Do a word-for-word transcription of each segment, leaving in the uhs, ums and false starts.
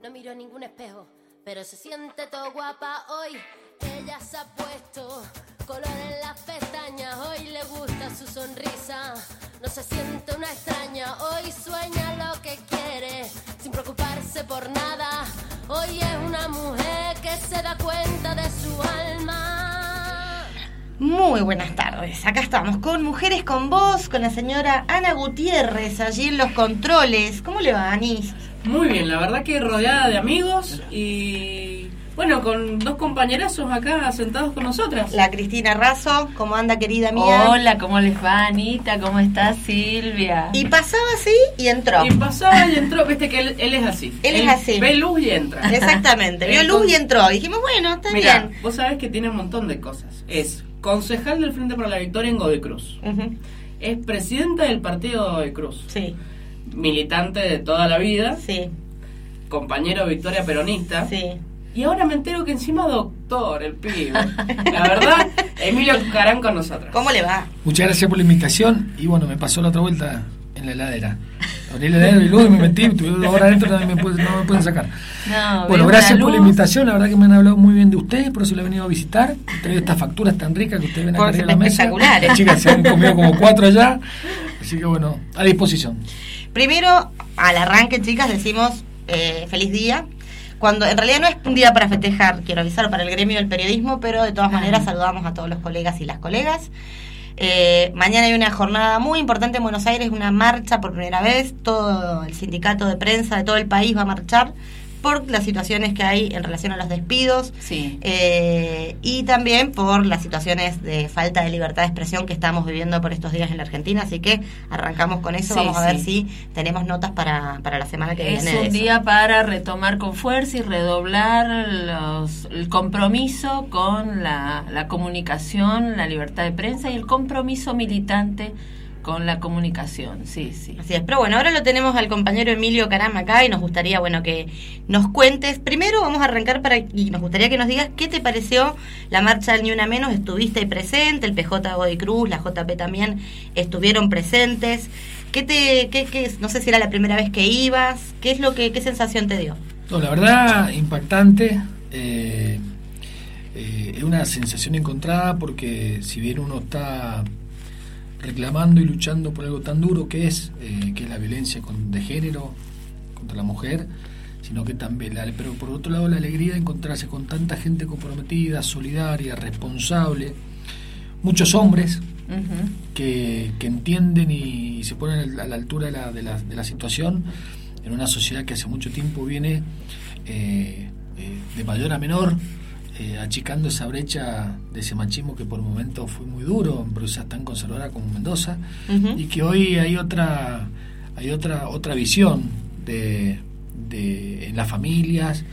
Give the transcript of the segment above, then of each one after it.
No miro ningún espejo, pero se siente todo guapa hoy. Ella se ha puesto color en las pestañas. Hoy le gusta su sonrisa, no se siente una extraña. Hoy sueña lo que quiere, sin preocuparse por nada. Hoy es una mujer que se da cuenta de su alma. Muy buenas tardes, acá estamos con Mujeres con Voz, con la señora Ana Gutiérrez, allí en los controles. ¿Cómo le va, Anis? Muy bien, la verdad que rodeada de amigos y bueno, con dos compañerazos acá sentados con nosotras. La Cristina Razo, ¿cómo anda, querida mía? Hola, ¿cómo les va, Anita? ¿Cómo está Silvia? Y pasaba así y entró. Y pasaba y entró, viste que él, él es así. Él, él es así. Ve luz y entra. Exactamente, vio luz y entró. Dijimos, bueno, está mirá, bien. Vos sabés que tiene un montón de cosas. Es concejal del Frente para la Victoria en Godoy Cruz. Uh-huh. Es presidenta del partido de Godoy Cruz. Sí. Militante de toda la vida. Sí. Compañero de Victoria peronista. Sí. Y ahora me entero que encima doctor, el pibe. La verdad, Emilio Cucarán con nosotros. ¿Cómo le va? Muchas gracias por la invitación. Y bueno, me pasó la otra vuelta en la heladera. Abrí la heladera y luego me metí, tuve dos horas adentro, no me, puede, no me pueden sacar. No, bueno, gracias por la invitación. La verdad que me han hablado muy bien de ustedes, por eso le he venido a visitar. He traído estas facturas tan ricas que ustedes ven acá arriba de la mesa. Las chicas se han comido como cuatro allá. Así que bueno, a disposición. Primero, al arranque, chicas, decimos eh, feliz día. Cuando en realidad no es un día para festejar, quiero avisar, para el gremio del periodismo, pero de todas maneras saludamos a todos los colegas y las colegas. Eh, mañana hay una jornada muy importante en Buenos Aires, una marcha por primera vez. Todo el sindicato de prensa de todo el país va a marchar por las situaciones que hay en relación a los despidos, sí. eh, y también por las situaciones de falta de libertad de expresión que estamos viviendo por estos días en la Argentina. Así que arrancamos con eso, sí, vamos a ver sí. si tenemos notas para, para la semana que es viene. Es un día para retomar con fuerza y redoblar los, el compromiso con la, la comunicación, la libertad de prensa y el compromiso militante con la comunicación, sí, sí. Así es, pero bueno, ahora lo tenemos al compañero Emilio Cucarán acá y nos gustaría, bueno, que nos cuentes. Primero vamos a arrancar para y nos gustaría que nos digas qué te pareció la marcha del Ni Una Menos. Estuviste ahí presente, el P J de Godoy Cruz, la J P también estuvieron presentes. ¿Qué te, qué, qué, no sé si era la primera vez que ibas? ¿Qué es lo que, qué sensación te dio? No, la verdad, impactante. Eh, eh, es una sensación encontrada porque si bien uno está reclamando y luchando por algo tan duro que es eh, que es la violencia con, de género contra la mujer, sino que también la, pero por otro lado la alegría de encontrarse con tanta gente comprometida, solidaria, responsable, muchos hombres uh-huh. que, que entienden y, y se ponen a la altura de la, de, la, de la situación en una sociedad que hace mucho tiempo viene eh, eh, de mayor a menor, Eh, achicando esa brecha de ese machismo que por momentos fue muy duro en provincias tan conservadoras como Mendoza, uh-huh. y que hoy hay otra hay otra otra visión de, de en las familias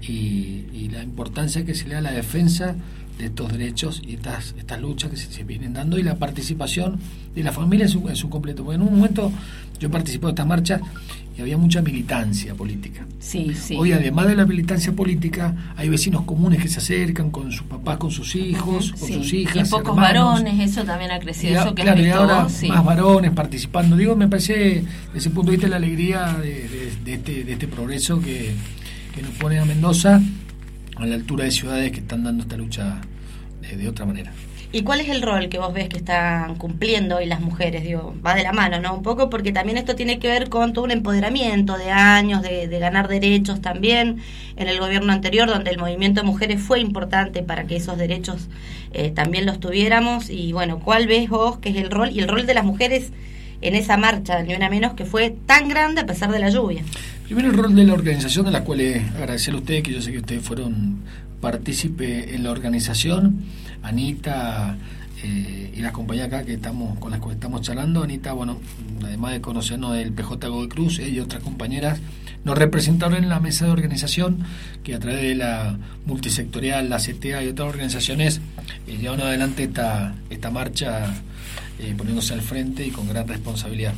y, y la importancia que se le da a la defensa de estos derechos y estas estas luchas que se, se vienen dando y la participación de la familia en su, en su completo. Porque en un momento yo participé de estas marchas y había mucha militancia política. Sí, sí. Hoy, además de la militancia política, hay vecinos comunes que se acercan con sus papás, con sus hijos, con sí. sus hijas, y pocos hermanos. varones, eso también ha crecido. Y, eso que claro, es y ahora sí. más varones participando. Digo, me parece, desde ese punto de vista, la alegría de, de, de, este, de este progreso que, que nos pone a Mendoza a la altura de ciudades que están dando esta lucha de, de otra manera. ¿Y cuál es el rol que vos ves que están cumpliendo hoy las mujeres? Digo, va de la mano, ¿no? Un poco porque también esto tiene que ver con todo un empoderamiento de años, de, de ganar derechos también en el gobierno anterior, donde el movimiento de mujeres fue importante para que esos derechos eh, también los tuviéramos. Y bueno, ¿cuál ves vos que es el rol? Y el rol de las mujeres en esa marcha del Ni Una Menos que fue tan grande a pesar de la lluvia. Primero el rol de la organización, de la cual agradecerle a ustedes, que yo sé que ustedes fueron partícipe en la organización. Anita eh, y las compañías acá que estamos con las que estamos charlando. Anita, bueno, además de conocernos del P J Godoy Cruz, ella y otras compañeras nos representaron en la mesa de organización que a través de la multisectorial, la C T A y otras organizaciones eh, llevaron adelante esta, esta marcha eh, poniéndose al frente y con gran responsabilidad.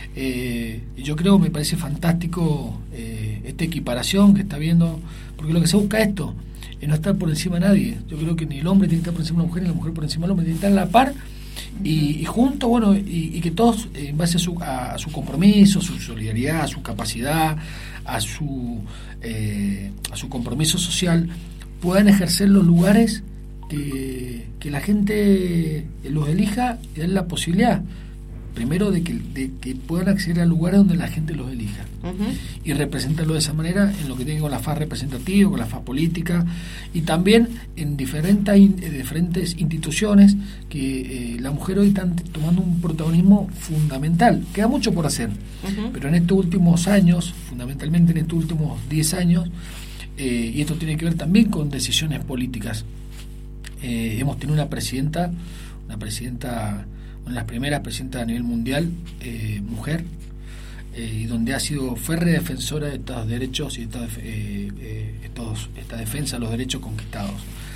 Eh, y yo creo, me parece fantástico eh, esta equiparación que está viendo, porque lo que se busca es esto, es no estar por encima de nadie. Yo creo que ni el hombre tiene que estar por encima de la mujer, ni la mujer por encima del hombre, tiene que estar a la par Y, y juntos, bueno, y, y que todos, en base a su, a, a su compromiso, su solidaridad, a su capacidad, a su, eh, a su compromiso social, puedan ejercer los lugares que, que la gente los elija y den la posibilidad, primero, de que, de que puedan acceder a lugares donde la gente los elija. Uh-huh. Y representarlo de esa manera en lo que tiene con la faz representativa, con la faz política, y también en diferentes, in, diferentes instituciones que eh, la mujer hoy está tomando un protagonismo fundamental. Queda mucho por hacer, uh-huh. pero en estos últimos años, fundamentalmente en estos últimos diez años, eh, y esto tiene que ver también con decisiones políticas, eh, hemos tenido una presidenta, una presidenta, una de las primeras presidentas a nivel mundial, eh, mujer, eh, y donde ha sido férrea defensora de estos derechos y estos, eh, eh, estos, esta defensa de los derechos conquistados.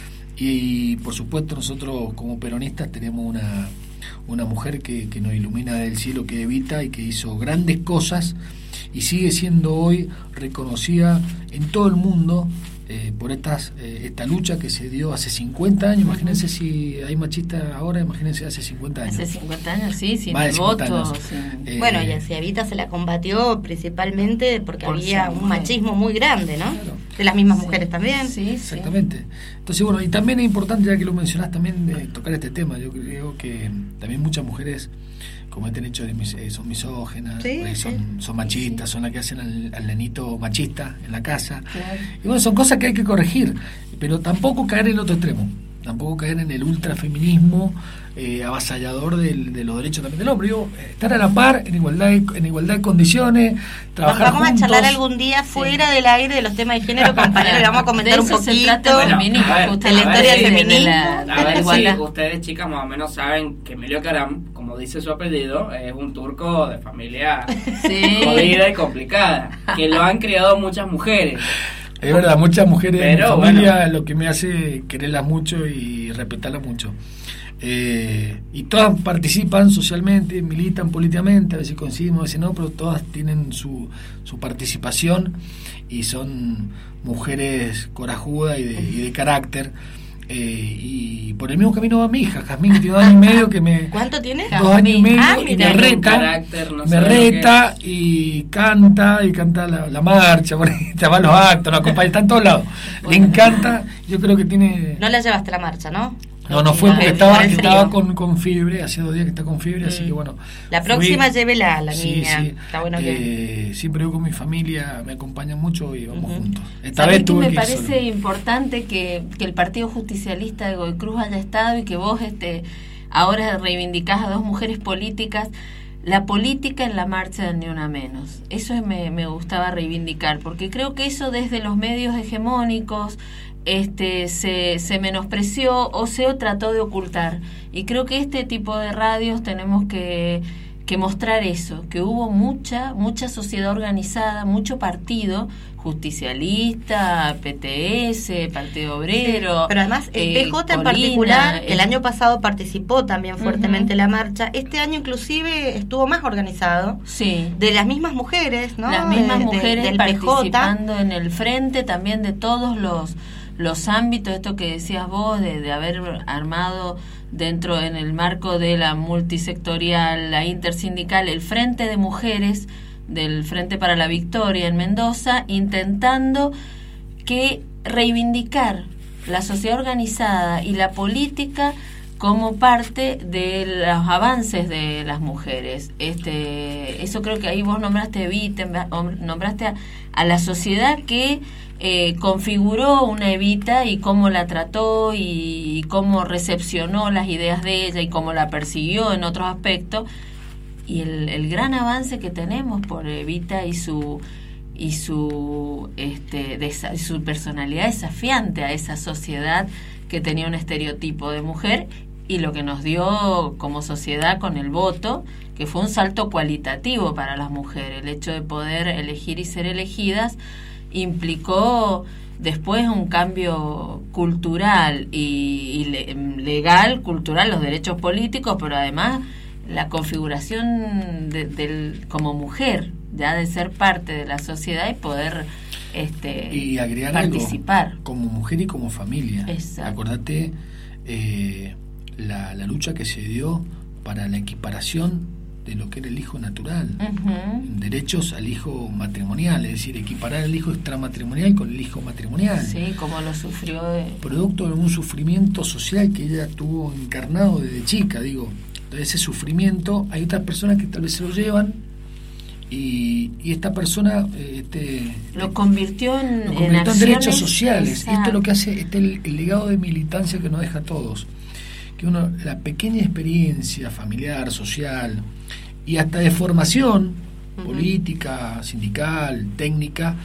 Y por supuesto nosotros como peronistas tenemos una, una mujer que, que nos ilumina del cielo, que Evita, y que hizo grandes cosas y sigue siendo hoy reconocida en todo el mundo eh, por estas eh, esta lucha que se dio hace cincuenta años. Imagínense si hay machistas ahora, imagínense hace cincuenta años. Hace cincuenta años, sí, sin el voto. Sí. Eh, bueno, y hacia Evita se la combatió principalmente porque por había un machismo muy grande, ¿no? Claro. De las mismas mujeres sí. también. Sí, exactamente. Sí. Entonces, bueno, y también es importante, ya que lo mencionás, también de tocar este tema. Yo creo que también muchas mujeres cometen hechos de, son misógenas, sí, son, sí. son machistas, son las que hacen al, al nenito machista en la casa. Claro. Y bueno, son cosas que hay que corregir, pero tampoco caer en el otro extremo, tampoco caer en el ultrafeminismo eh, avasallador del, de los derechos también del hombre. Digo, estar a la par, en igualdad de, en igualdad de condiciones, trabajar vamos juntos. A charlar algún día sí. fuera del aire de los temas de género, compañeros, y vamos a comentar un poquito bueno, de la historia del feminismo. A ver, sí, ustedes chicas más o menos saben que Emilio Caram, como dice su apellido, es un turco de familia sí. jodida y complicada, que lo han criado muchas mujeres. Es verdad, muchas mujeres Pero, en mi familia, bueno. lo que me hace quererlas mucho y respetarlas mucho. Eh, y todas participan socialmente, militan políticamente, a veces coincidimos, a veces no, pero todas tienen su, su participación y son mujeres corajudas y de, y de carácter. Eh, y por el mismo camino va mi hija, Jazmín, que tiene dos años y medio, que me... ¿Cuánto tiene? Dos años y medio, ah, y me reta, carácter, no me reta y canta, y canta la, la marcha, se va a los actos, la acompaña, está en todos lados. Bueno. Le encanta, yo creo que tiene... No la llevaste a la marcha, ¿no? No, no fue porque estaba, estaba con, con fiebre, hace dos días que está con fiebre, mm. así que bueno. La próxima fui, llévela a la sí, niña. Sí. Está bueno que... Eh, siempre voy con mi familia, me acompañan mucho y vamos uh-huh. juntos. Esta vez tuve que me parece solo. importante que, que el Partido Justicialista de Godoy Cruz haya estado y que vos este ahora reivindicás a dos mujeres políticas. La política en la marcha de Ni Una Menos. Eso me, me gustaba reivindicar, porque creo que eso desde los medios hegemónicos este se, se menospreció o se trató de ocultar. Y creo que este tipo de radios tenemos que, que mostrar eso, que hubo mucha, mucha sociedad organizada, mucho partido, justicialista, P T S, Partido Obrero. Sí, pero además el eh, P J en Colina, particular, el, el año pasado participó también fuertemente en uh-huh. la marcha. Este año inclusive estuvo más organizado. Sí. De las mismas mujeres, ¿no? Las mismas de, mujeres de, del participando P J. En el frente también de todos los los ámbitos, esto que decías vos, de, de haber armado dentro, en el marco de la multisectorial, la intersindical, el Frente de Mujeres del Frente para la Victoria en Mendoza, intentando que reivindicar la sociedad organizada y la política como parte de los avances de las mujeres. Este, eso creo que ahí vos nombraste Evita, nombraste a, a la sociedad que eh, configuró una Evita y cómo la trató y, y cómo recepcionó las ideas de ella y cómo la persiguió en otros aspectos. Y el, el gran avance que tenemos por Evita y su y su este desa, su personalidad desafiante a esa sociedad que tenía un estereotipo de mujer, y lo que nos dio como sociedad con el voto, que fue un salto cualitativo para las mujeres. El hecho de poder elegir y ser elegidas implicó después un cambio cultural y, y le, legal, cultural, los derechos políticos, pero además la configuración de, del como mujer, ya de ser parte de la sociedad y poder este y agregar participar algo, como mujer y como familia. Exacto. Acordate, eh, la, la lucha que se dio para la equiparación de lo que era el hijo natural, uh-huh. derechos al hijo matrimonial, es decir, equiparar el hijo extramatrimonial con el hijo matrimonial. Sí, como lo sufrió. De... Producto de un sufrimiento social que ella tuvo encarnado desde chica, digo. De ese sufrimiento, hay otras personas que tal vez se lo llevan y, y esta persona este, lo convirtió en, lo convirtió en, en derechos sociales. Exacto. Esto es lo que hace este el, el legado de militancia que nos deja a todos. Que uno, la pequeña experiencia familiar, social y hasta de formación uh-huh. política, sindical, técnica,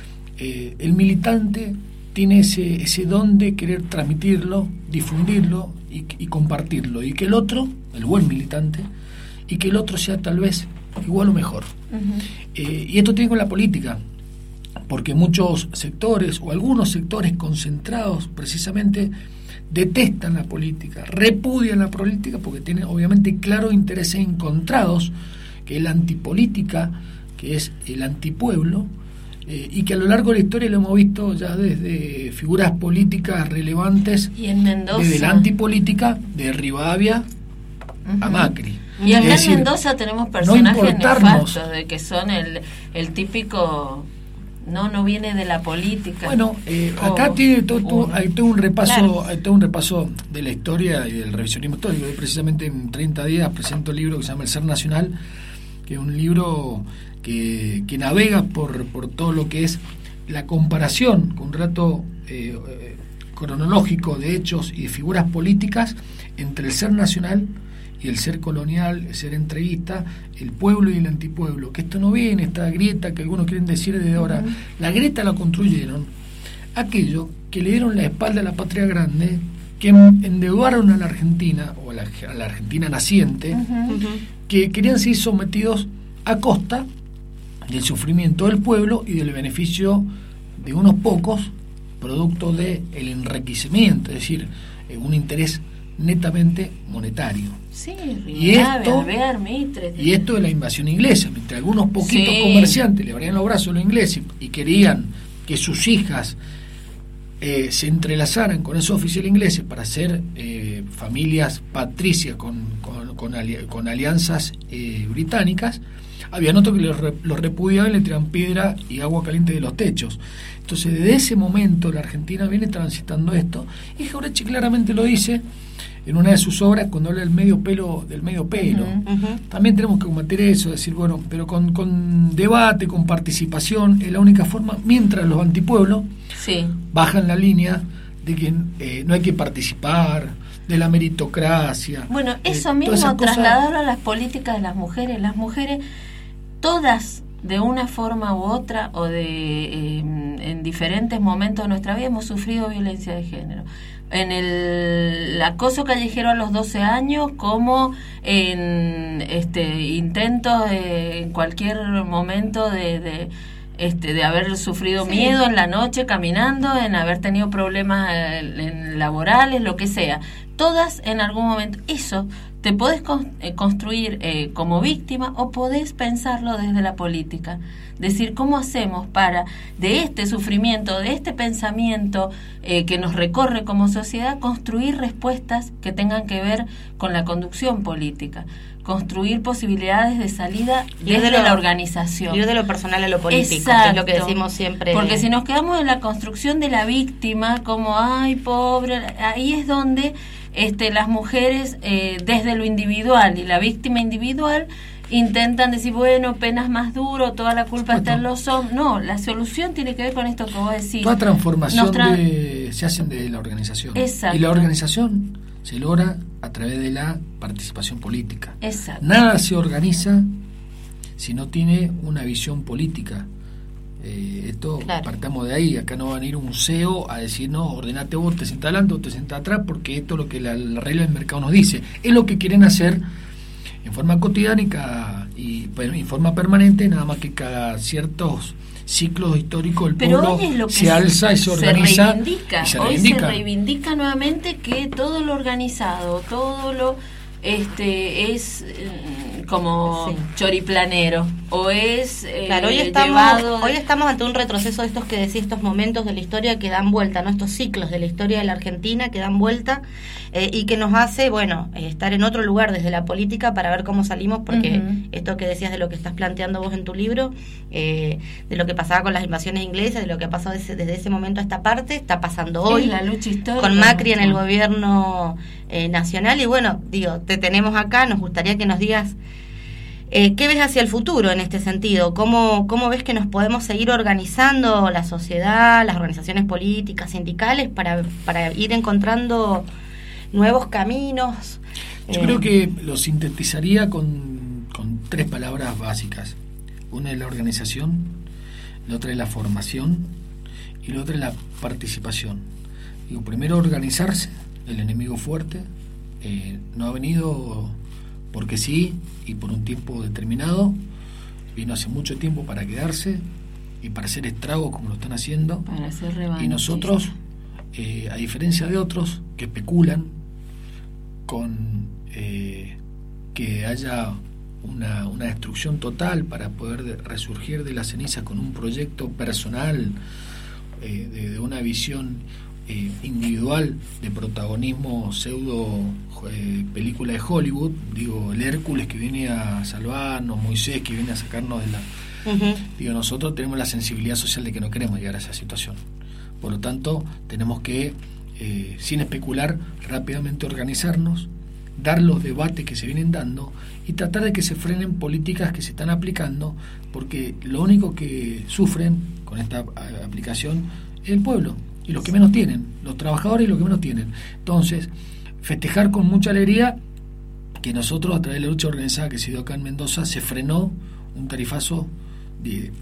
eh, el militante tiene ese, ese don de querer transmitirlo, difundirlo y, y compartirlo, y que el otro, el buen militante, y que el otro sea tal vez igual o mejor. Uh-huh. Eh, y esto tiene con la política, porque muchos sectores, o algunos sectores concentrados precisamente, detestan la política, repudian la política porque tienen obviamente claros intereses encontrados, que es la antipolítica, que es el antipueblo, eh, y que a lo largo de la historia lo hemos visto ya desde figuras políticas relevantes, y en Mendoza, desde la antipolítica de Rivadavia uh-huh. a Macri. Y acá decir, en Mendoza tenemos personajes no nefastos, de que son el, el típico... No, no viene de la política. Bueno, eh, acá oh, tiene todo, todo, hay todo un repaso, claro. hay todo un repaso de la historia y del revisionismo histórico. Yo precisamente en treinta días presento el libro que se llama El Ser Nacional, que es un libro que, que navega por, por todo lo que es la comparación con un relato eh, eh, cronológico de hechos y de figuras políticas entre el ser nacional y el ser colonial, el ser entreguista, el pueblo y el antipueblo, que esto no viene, esta grieta que algunos quieren decir desde ahora, uh-huh. la grieta la construyeron aquellos que le dieron la espalda a la patria grande, que endeudaron a la Argentina, o a la, a la Argentina naciente, uh-huh. que querían ser sometidos a costa del sufrimiento del pueblo y del beneficio de unos pocos, producto del enriquecimiento, es decir, eh, un interés netamente monetario. Sí, y esto Alvear, Mitre, y esto de la invasión inglesa, mientras algunos poquitos sí. comerciantes le abrían los brazos a los ingleses y querían que sus hijas eh, se entrelazaran con esos oficiales ingleses para ser eh, familias patricias con, con, con, ali- con alianzas eh, británicas, habían otros que los, re- los repudiaban y le tiraban piedra y agua caliente de los techos. Entonces, desde ese momento la Argentina viene transitando esto, y Jauretche claramente lo dice en una de sus obras cuando habla del medio pelo, del medio pelo. Uh-huh, uh-huh. También tenemos que combatir eso, decir, bueno, pero con, con debate, con participación, es la única forma, mientras los antipueblos sí. bajan la línea de que eh, no hay que participar, de la meritocracia. Bueno, eso eh, mismo trasladarlo cosas... a las políticas de las mujeres. Las mujeres, todas, de una forma u otra, o de eh, en diferentes momentos de nuestra vida, hemos sufrido violencia de género. En el acoso callejero a los doce años, como en este intentos de, en cualquier momento de, de este de haber sufrido sí. miedo en la noche caminando, en haber tenido problemas en, en laborales, lo que sea. Todas en algún momento. Eso te podés con, eh, construir eh, como víctima, o podés pensarlo desde la política. Decir, ¿cómo hacemos para, de este sufrimiento, de este pensamiento eh, que nos recorre como sociedad, construir respuestas que tengan que ver con la conducción política? Construir posibilidades de salida desde de lo, la organización. Ir de lo personal a lo político, exacto, que es lo que decimos siempre. Porque si nos quedamos en la construcción de la víctima, como, ay, pobre, ahí es donde este, las mujeres, eh, desde lo individual y la víctima individual, intentan decir, bueno, penas más duro, toda la culpa está en los hombres. No, la solución tiene que ver con esto que vos decís. Toda transformación tra- de, se hacen de la organización. Exacto. Y la organización se logra a través de la participación política. Exacto. Nada se organiza si no tiene una visión política. Eh, esto, claro. partamos de ahí. Acá no va a venir un C E O a decir, no, ordenate vos, te sentás adelante o te sentás atrás, porque esto es lo que la, la regla del mercado nos dice. Es lo que quieren hacer en forma cotidiana y, cada, y en forma permanente, nada más que cada ciertos ciclos históricos el Pero pueblo hoy es lo que se alza y se organiza. Se reivindica. Y se hoy reivindica. se reivindica nuevamente que todo lo organizado, todo lo este es como sí. choriplanero o es eh, claro, hoy estamos, llevado... hoy estamos ante un retroceso de estos que decís, estos momentos de la historia que dan vuelta, ¿no? Estos ciclos de la historia de la Argentina que dan vuelta eh, y que nos hace, bueno, eh, estar en otro lugar desde la política para ver cómo salimos, porque uh-huh. esto que decías de lo que estás planteando vos en tu libro, eh, de lo que pasaba con las invasiones inglesas, de lo que ha pasado desde, desde ese momento a esta parte, está pasando hoy, sí, la lucha histórica, con Macri en el gobierno eh, nacional, y bueno, digo, te tenemos acá, nos gustaría que nos digas eh, qué ves hacia el futuro en este sentido, cómo, cómo ves que nos podemos seguir organizando la sociedad, las organizaciones políticas, sindicales, para, para ir encontrando nuevos caminos. Yo eh, creo que lo sintetizaría con, con tres palabras básicas. Una es la organización, la otra es la formación y la otra es la participación. Digo, primero organizarse, el enemigo fuerte, eh, no ha venido porque sí y por un tiempo determinado, vino hace mucho tiempo para quedarse y para hacer estragos como lo están haciendo, para hacer revancha. Y nosotros, eh, a diferencia de otros que especulan con eh, que haya una, una destrucción total para poder de, resurgir de las cenizas con un proyecto personal, eh, de, de una visión eh, individual de protagonismo pseudo eh, película de Hollywood, digo, el Hércules que viene a salvarnos, Moisés que viene a sacarnos de la... Uh-huh. Digo, nosotros tenemos la sensibilidad social de que no queremos llegar a esa situación, por lo tanto tenemos que eh, sin especular rápidamente organizarnos, dar los debates que se vienen dando y tratar de que se frenen políticas que se están aplicando, porque lo único que sufren con esta aplicación es el pueblo y los que menos tienen, los trabajadores y los que menos tienen. Entonces, festejar con mucha alegría que nosotros, a través de la lucha organizada que se dio acá en Mendoza, se frenó un tarifazo de, de,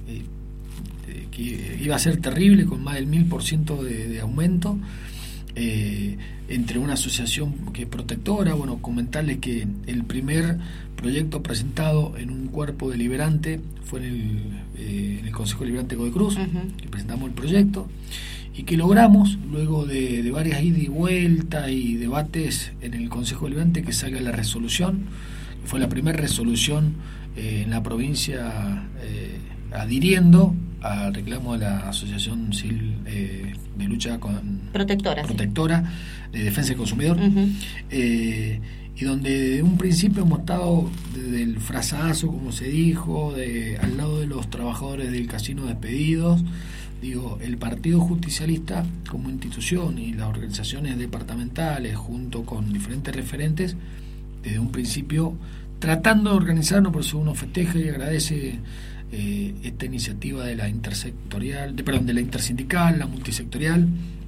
de, que iba a ser terrible, con más del mil por ciento de, de aumento, eh, entre una asociación que es protectora. Bueno, comentarles que el primer proyecto presentado en un cuerpo deliberante fue en el, eh, en el Consejo Deliberante de Godecruz, uh-huh. que presentamos el proyecto y que logramos, luego de, de varias idas y vueltas y debates en el Consejo Deliberante, que salga la resolución. Fue la primera resolución eh, en la provincia eh, adhiriendo al reclamo de la Asociación Civil eh, de Lucha con Protectora, Protectora sí. de Defensa del Consumidor, uh-huh. eh, y donde de un principio hemos estado desde el frazazo, como se dijo, de al lado de los trabajadores del casino despedidos. Digo, el Partido Justicialista como institución y las organizaciones departamentales junto con diferentes referentes, desde un principio tratando de organizarnos, por eso uno festeja y agradece eh, esta iniciativa de la intersectorial, de, perdón, de la intersindical, la multisectorial,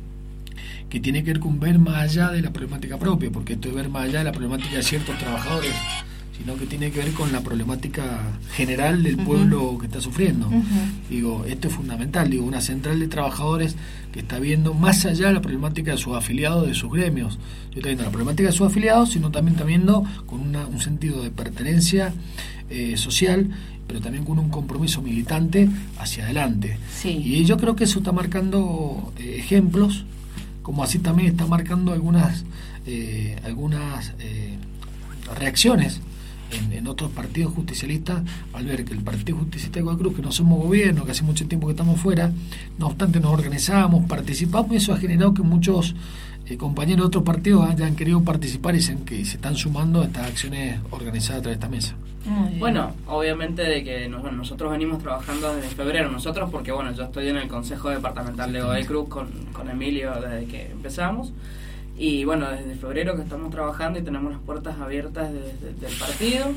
que tiene que ver con ver más allá de la problemática propia, porque esto es ver más allá de la problemática de ciertos trabajadores, sino que tiene que ver con la problemática general del pueblo uh-huh. que está sufriendo. Uh-huh. Digo, esto es fundamental, digo, una central de trabajadores que está viendo más allá de la problemática de sus afiliados, de sus gremios. Yo estoy viendo la problemática de sus afiliados, sino también está viendo con una, un sentido de pertenencia eh, social, pero también con un compromiso militante hacia adelante. Sí. Y yo creo que eso está marcando eh, ejemplos, como así también está marcando algunas, eh, algunas eh, reacciones En, en otros partidos justicialistas, al ver que el Partido Justicialista de Godecruz, que no somos gobierno, que hace mucho tiempo que estamos fuera, no obstante nos organizamos, participamos, y eso ha generado que muchos eh, compañeros de otros partidos hayan querido participar y se, que se están sumando a estas acciones organizadas a través de esta mesa. Bueno, obviamente de que nos, bueno, nosotros venimos trabajando desde febrero, nosotros porque bueno, yo estoy en el Consejo Departamental de Godecruz con, con Emilio desde que empezamos. Y bueno, desde febrero que estamos trabajando y tenemos las puertas abiertas de, de, del partido.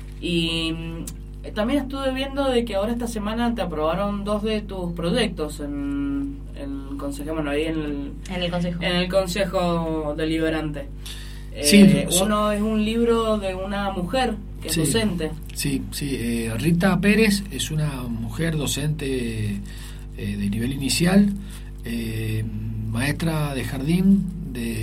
Y eh, también estuve viendo de que ahora esta semana te aprobaron dos de tus proyectos en, en el consejo, bueno, ahí en el, en el consejo, en el consejo deliberante. Sí, eh, so, uno es un libro de una mujer que es sí, docente. Sí, sí. Eh, Rita Pérez es una mujer docente eh, de nivel inicial, eh, maestra de jardín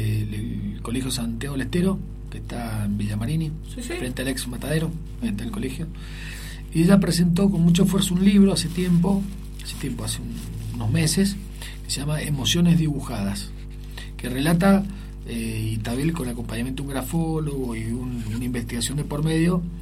del Colegio Santiago del Estero, que está en Villamarini, sí, sí. frente al ex Matadero, frente al colegio. Y ella presentó con mucho esfuerzo un libro hace tiempo, hace tiempo, hace un, unos meses, que se llama Emociones Dibujadas, que relata, eh, y también con acompañamiento de un grafólogo y un, una investigación de por medio,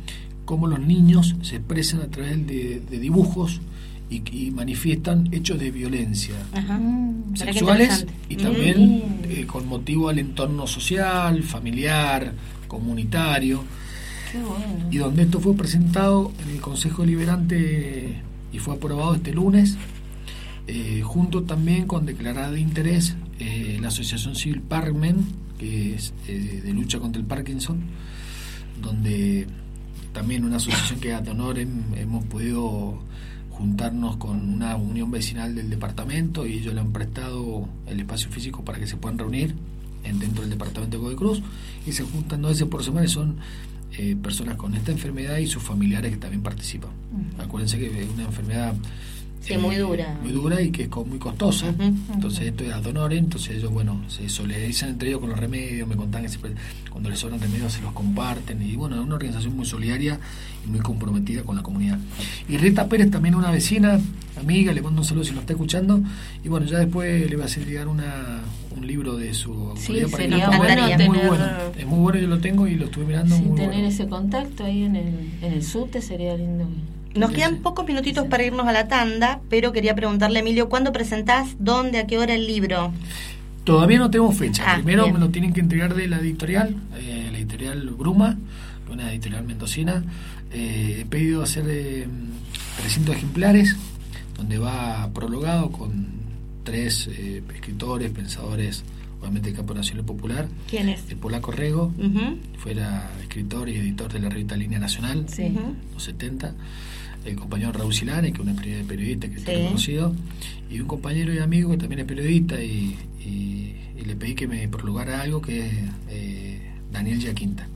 cómo los niños se expresan a través de, de dibujos y, y manifiestan hechos de violencia Ajá. sexuales y también eh, con motivo al entorno social, familiar, comunitario. Qué bueno. Y donde esto fue presentado en el Consejo Deliberante y fue aprobado este lunes, eh, junto también con declarada de interés eh, la Asociación Civil Parkmen, que es eh, de lucha contra el Parkinson, donde también una asociación que ad honorem hemos podido juntarnos con una unión vecinal del departamento y ellos le han prestado el espacio físico para que se puedan reunir en, dentro del departamento de Godoy Cruz, y se juntan dos veces por semana y son eh, personas con esta enfermedad y sus familiares que también participan. Uh-huh. Acuérdense que es una enfermedad sí, eh, muy dura muy dura y que es muy costosa. Uh-huh. Entonces esto es ad honorem, entonces ellos bueno se solidarizan entre ellos con los remedios, me contan que siempre, cuando les sobran remedios se los comparten, y bueno, es una organización muy solidaria y muy comprometida con la comunidad. Y Rita Pérez, también una vecina, amiga, le mando un saludo si lo está escuchando, y bueno, ya después le voy a hacer llegar una un libro de su sí, para sería que bueno es tener, muy bueno, es muy bueno, yo lo tengo y lo estuve mirando. Sí, muy tener bueno. ese contacto ahí en el, en el subte sería lindo. Nos quedan pocos minutitos para irnos a la tanda, pero quería preguntarle, Emilio, ¿cuándo presentás? ¿Dónde? ¿A qué hora el libro? Todavía no tenemos fecha. Ah, Primero bien. me lo tienen que entregar de la editorial, eh, la editorial Bruma, una editorial mendocina. Eh, he pedido hacer eh, trescientos ejemplares, donde va prologado con tres eh, escritores, pensadores, obviamente del campo nacional y popular. ¿Quién es? El polaco Rego, Uh-huh. fuera escritor y editor de la revista Línea Nacional, Sí. en los setenta. El compañero Raúl Silane, que es un periodista que está Sí. reconocido, y un compañero y amigo que también es periodista, y, y, y le pedí que me prologara algo, que es eh, Daniel Yaquinta.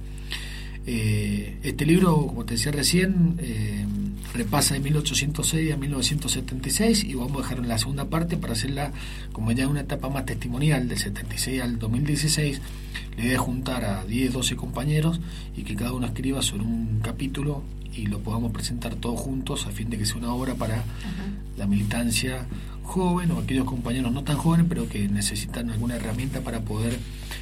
Eh, este libro, como te decía recién, eh, repasa de mil ochocientos seis a mil novecientos setenta y seis, y vamos a dejar en la segunda parte para hacerla como ya una etapa más testimonial, del setenta y seis al dos mil dieciséis. La idea es juntar a diez, doce compañeros y que cada uno escriba sobre un capítulo y lo podamos presentar todos juntos, a fin de que sea una obra para uh-huh. la militancia joven, o aquellos compañeros no tan jóvenes pero que necesitan alguna herramienta para poder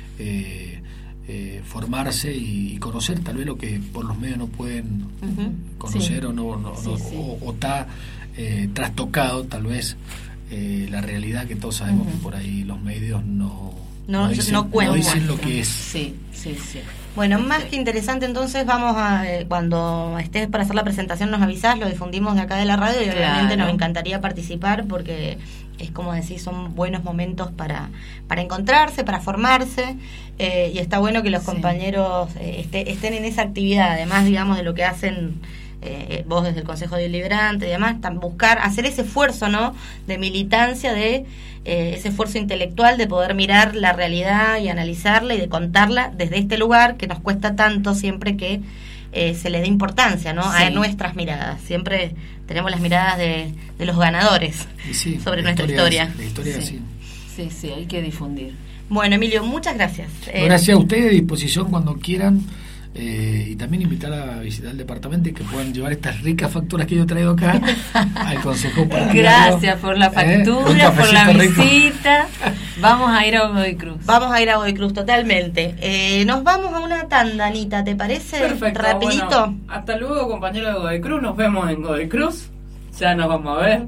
eh, eh, formarse y, y conocer tal vez lo que por los medios no pueden uh-huh. conocer, sí. o no, no, sí, no sí. o, o está eh, trastocado tal vez eh, la realidad, que todos sabemos uh-huh. que por ahí los medios no no, no dicen, no no dicen lo que es. Sí, sí, sí. Bueno, más que interesante, entonces vamos a, eh, cuando estés para hacer la presentación nos avisás, lo difundimos de acá de la radio, y claro. obviamente nos encantaría participar, porque es como decís, son buenos momentos para, para encontrarse, para formarse, eh, y está bueno que los sí. compañeros eh, este, estén en esa actividad, además, digamos, de lo que hacen eh, vos desde el Consejo Deliberante y demás, buscar, hacer ese esfuerzo, ¿no?, de militancia, de eh, ese esfuerzo intelectual de poder mirar la realidad y analizarla y de contarla desde este lugar que nos cuesta tanto siempre que eh, se le dé importancia, ¿no?, sí. a nuestras miradas. Siempre tenemos las miradas de, de los ganadores sí, sobre nuestra historia. historia. La historia sí. sí, sí, hay que difundir. Bueno, Emilio, muchas gracias. Eh, gracias a ustedes, a disposición cuando quieran. Eh, y también invitar a visitar el departamento y que puedan llevar estas ricas facturas que yo he traído acá al Consejo Partidario. Gracias por la factura, eh, por la rico. visita. Vamos a ir a Godoy Cruz. Vamos a ir a Godoy Cruz, totalmente. Eh, nos vamos a una tanda, Anita, ¿te parece? Perfecto. Rapidito. Bueno, hasta luego, compañeros de Godoy Cruz. Nos vemos en Godoy Cruz. Ya nos vamos a ver.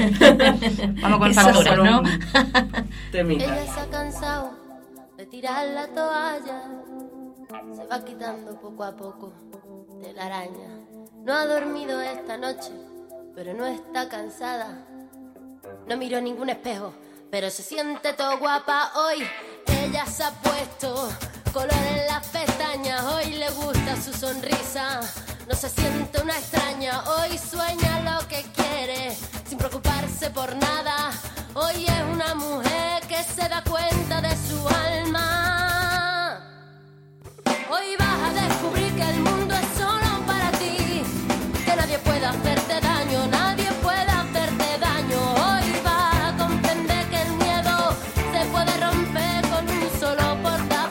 Vamos con facturas, ¿no? Ella se ha cansado de tirar la toalla. Se va quitando poco a poco de la araña. No ha dormido esta noche, pero no está cansada. No miró ningún espejo, pero se siente todo guapa hoy. Ella se ha puesto color en las pestañas. Hoy le gusta su sonrisa. No se siente una extraña. Hoy sueña lo que quiere, sin preocuparse por nada. Hoy es una mujer que se da cuenta de su alma. Hoy vas a descubrir que el mundo es solo para ti, que nadie puede hacerte daño, nadie puede hacerte daño. Hoy vas a comprender que el miedo se puede romper con un solo portazo.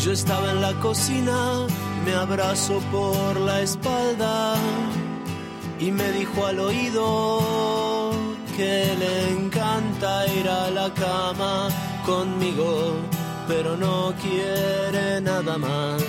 Yo estaba en la cocina, me abrazó por la espalda y me dijo al oído que le encanta ir a la cama conmigo, pero no quiere nada más.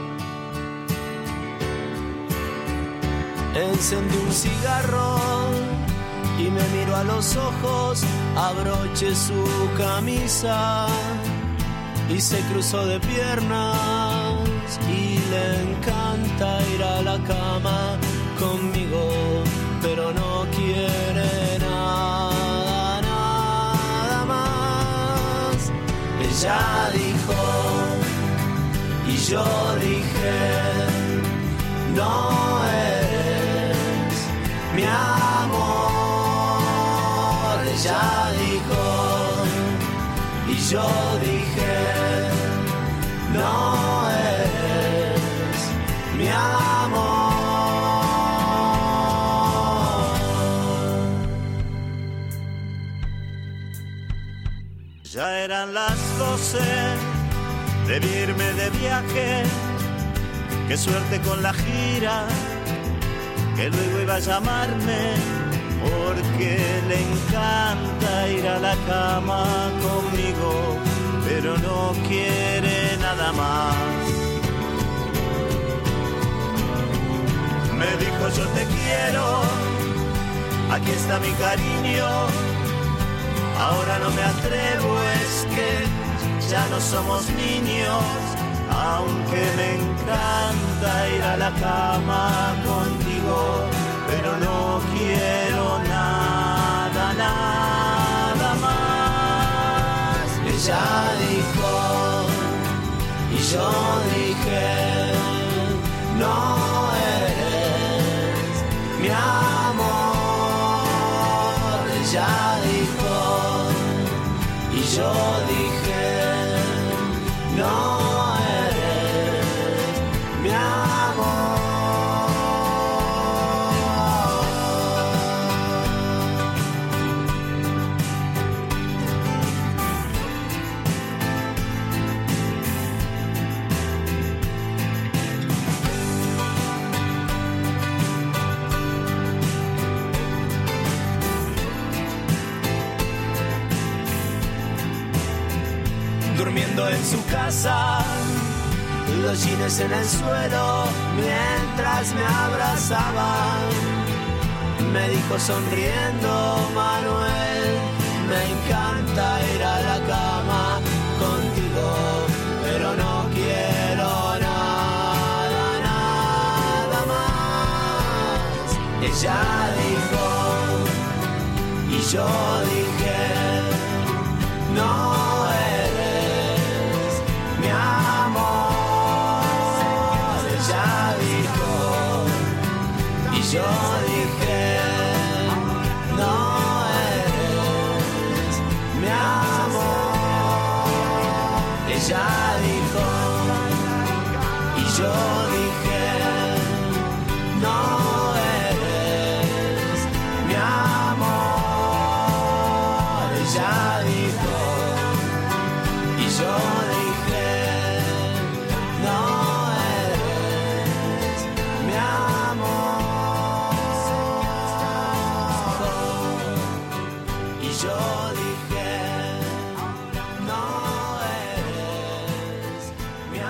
Encendí un cigarro y me miró a los ojos, abroché su camisa y se cruzó de piernas y le encanta ir a la cama conmigo, pero no quiere nada, nada más. Ella dijo y yo dije, no eres mi amor. Ella dijo y yo dije, no eres mi amor. Ya eran las doce, debí irme de viaje. Qué suerte con la gira, que luego iba a llamarme, porque le encanta ir a la cama conmigo, pero no quiere nada más. Me dijo yo te quiero, aquí está mi cariño, ahora no me atrevo, es que ya no somos niños, aunque me encanta ir a la cama contigo, pero no quiero nada, nada más. Ella dijo y yo dije, no eres mi amor. Ella dijo y yo dije, no eres mi amor. Durmiendo en su casa, los jeans en el suelo, mientras me abrazaban, me dijo sonriendo, Manuel, me encanta ir a la cama contigo, pero no quiero nada, nada más. Ella dijo y yo dije, no eres mi amor. Ella dijo y yo dije, no eres mi amor. Ella dijo y yo dije, no eres mi amor. Ella dijo y yo dije, no eres mi amor. Y yo dije, no eres mi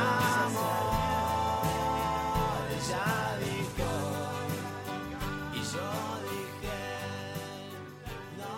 amor. Ella dijo y yo dije, no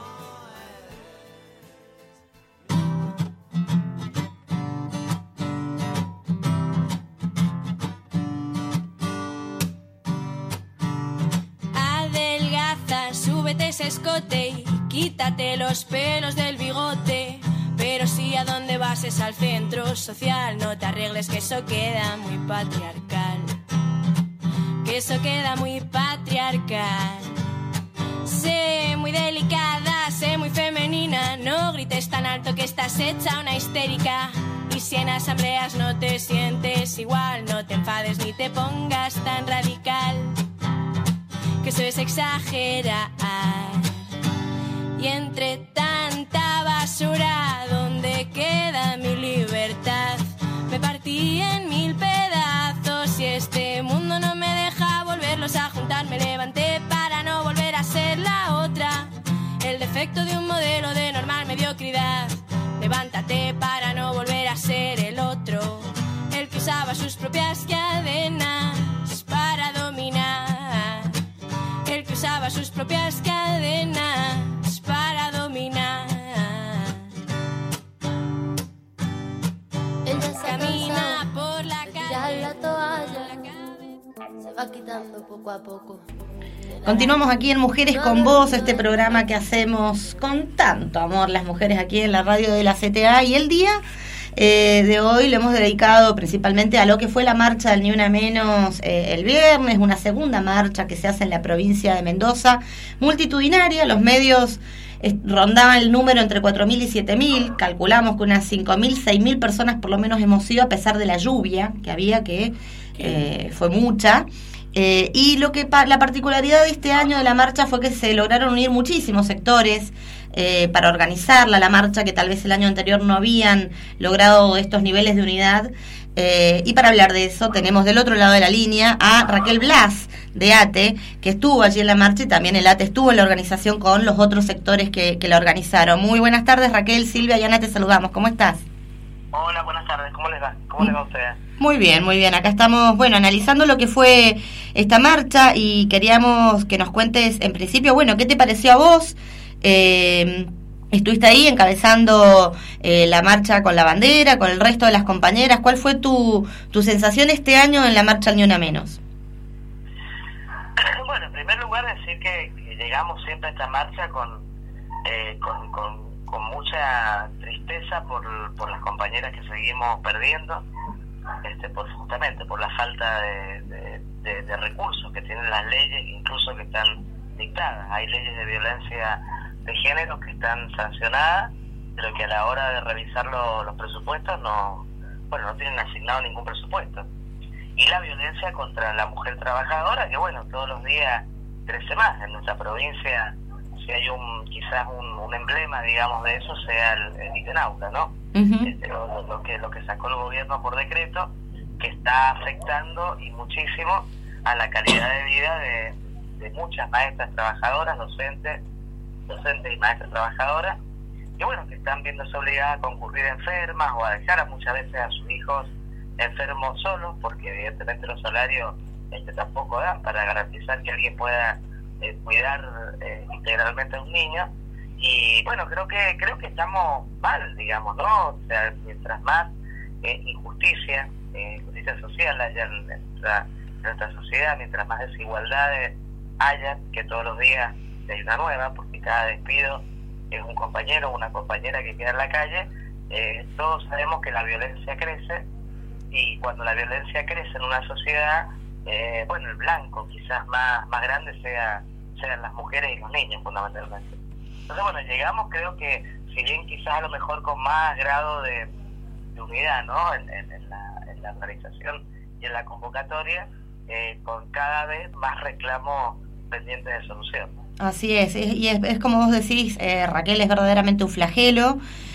Adelgaza, súbete ese escote y quítate los pelos del bigote. Pero si a dónde vas es al centro social, no te arregles que eso queda muy patriarcal. Que eso queda muy patriarcal. Sé muy delicada, sé muy femenina, no grites tan alto que estás hecha una histérica. Y si en asambleas no te sientes igual, no te enfades ni te pongas tan radical, que eso es exagerar. Y entre tanta basura, ¿dónde queda mi libertad? Me partí usaba sus propias cadenas para dominar, el que usaba sus propias cadenas para dominar. Ella se Camina por la calle, la toalla, se va quitando poco a poco. Continuamos aquí en Mujeres con Vos, este programa que hacemos con tanto amor las mujeres aquí en la radio de la C T A, y el día eh, de hoy lo hemos dedicado principalmente a lo que fue la marcha del Ni Una Menos eh, el viernes, una segunda marcha que se hace en la provincia de Mendoza, multitudinaria. Los medios eh, rondaban el número entre cuatro mil y siete mil, calculamos que unas cinco mil, seis mil personas por lo menos hemos ido, a pesar de la lluvia que había, que eh, fue mucha. Eh, y lo que pa- la particularidad de este año de la marcha fue que se lograron unir muchísimos sectores eh, para organizarla, la marcha, que tal vez el año anterior no habían logrado estos niveles de unidad. Eh, y para hablar de eso tenemos del otro lado de la línea a Raquel Blas de ATE, que estuvo allí en la marcha, y también el ATE estuvo en la organización con los otros sectores que, que la organizaron. Muy buenas tardes, Raquel, Silvia y Ana, te saludamos. ¿Cómo estás? Hola, buenas tardes. ¿Cómo les va? ¿Cómo les va a ustedes? Muy bien, muy bien. Acá estamos, bueno, analizando lo que fue esta marcha, y queríamos que nos cuentes, en principio, bueno, ¿qué te pareció a vos? Eh, estuviste ahí encabezando eh, la marcha con la bandera, con el resto de las compañeras. ¿Cuál fue tu, tu sensación este año en la marcha Ni Una Menos? Bueno, en primer lugar decir que, que llegamos siempre a esta marcha con, eh, con, con, con mucha tristeza por, por las compañeras que seguimos perdiendo. Este, por justamente por la falta de, de, de, de recursos que tienen las leyes, incluso que están dictadas. Hay leyes de violencia de género que están sancionadas, pero que a la hora de revisar lo, los presupuestos no, bueno, no tienen asignado ningún presupuesto. Y la violencia contra la mujer trabajadora, que bueno, todos los días crece más. En nuestra provincia, si hay un quizás un, un emblema, digamos, de eso, sea el, el Itenauta, ¿no? Uh-huh. Este, lo, lo que lo que sacó el gobierno por decreto, que está afectando y muchísimo a la calidad de vida de, de muchas maestras trabajadoras, docentes, docentes y maestras trabajadoras, que bueno, que están viéndose obligadas a concurrir enfermas o a dejar a muchas veces a sus hijos enfermos solos, porque evidentemente los salarios este, tampoco dan para garantizar que alguien pueda eh, cuidar eh, integralmente a un niño. Y bueno, creo que creo que estamos mal, digamos, ¿no? O sea, mientras más eh, injusticia, eh, injusticia social haya en nuestra, en nuestra sociedad, mientras más desigualdades haya, que todos los días hay una nueva, porque cada despido es un compañero o una compañera que queda en la calle, eh, todos sabemos que la violencia crece, y cuando la violencia crece en una sociedad, eh, bueno, el blanco quizás más, más grande sea sean las mujeres y los niños, fundamentalmente. Entonces, bueno, llegamos, creo que, si bien quizás a lo mejor con más grado de, de unidad, ¿no? En, en, en, la, en la organización y en la convocatoria, eh, con cada vez más reclamos pendientes de solución, ¿no? Así es, y es, es como vos decís, eh, Raquel, es verdaderamente un flagelo,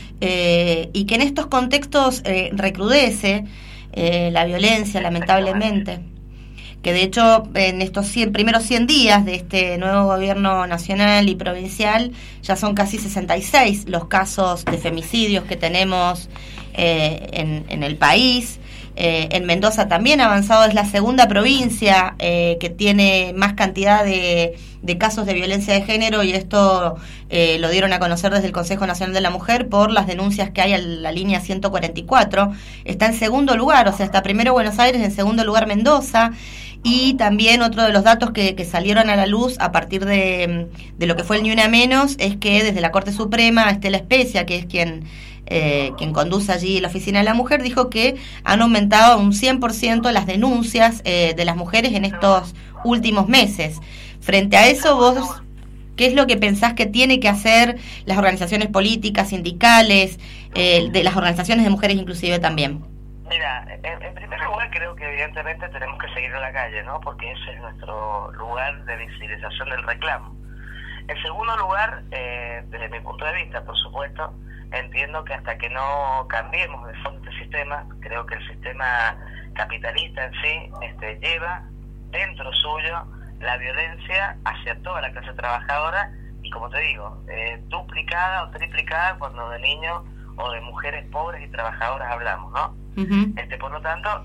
eh, y que en estos contextos eh, recrudece eh, la violencia, lamentablemente. Que de hecho en estos cien, primeros cien días de este nuevo gobierno nacional y provincial ya son casi sesenta y seis los casos de femicidios que tenemos eh, en, en el país. Eh, en Mendoza también ha avanzado, es la segunda provincia eh, que tiene más cantidad de, de casos de violencia de género, y esto eh, lo dieron a conocer desde el Consejo Nacional de la Mujer por las denuncias que hay a la línea ciento cuarenta y cuatro. Está en segundo lugar, o sea, está primero Buenos Aires, en segundo lugar Mendoza. Y también otro de los datos que, que salieron a la luz a partir de, de lo que fue el Ni Una Menos es que desde la Corte Suprema, Estela Especia, que es quien, eh, quien conduce allí la Oficina de la Mujer, dijo que han aumentado un cien por ciento las denuncias eh, de las mujeres en estos últimos meses. Frente a eso, vos, ¿qué es lo que pensás que tiene que hacer las organizaciones políticas, sindicales, eh, de las organizaciones de mujeres inclusive también? Mira, en, en primer lugar creo que evidentemente tenemos que seguir en la calle, ¿no? Porque ese es nuestro lugar de visibilización del reclamo. En segundo lugar, eh, desde mi punto de vista, por supuesto, entiendo que hasta que no cambiemos de fondo este sistema, creo que el sistema capitalista en sí este, lleva dentro suyo la violencia hacia toda la clase trabajadora, y como te digo, eh, duplicada o triplicada cuando de niños o de mujeres pobres y trabajadoras hablamos, ¿no? Uh-huh. Este, por lo tanto,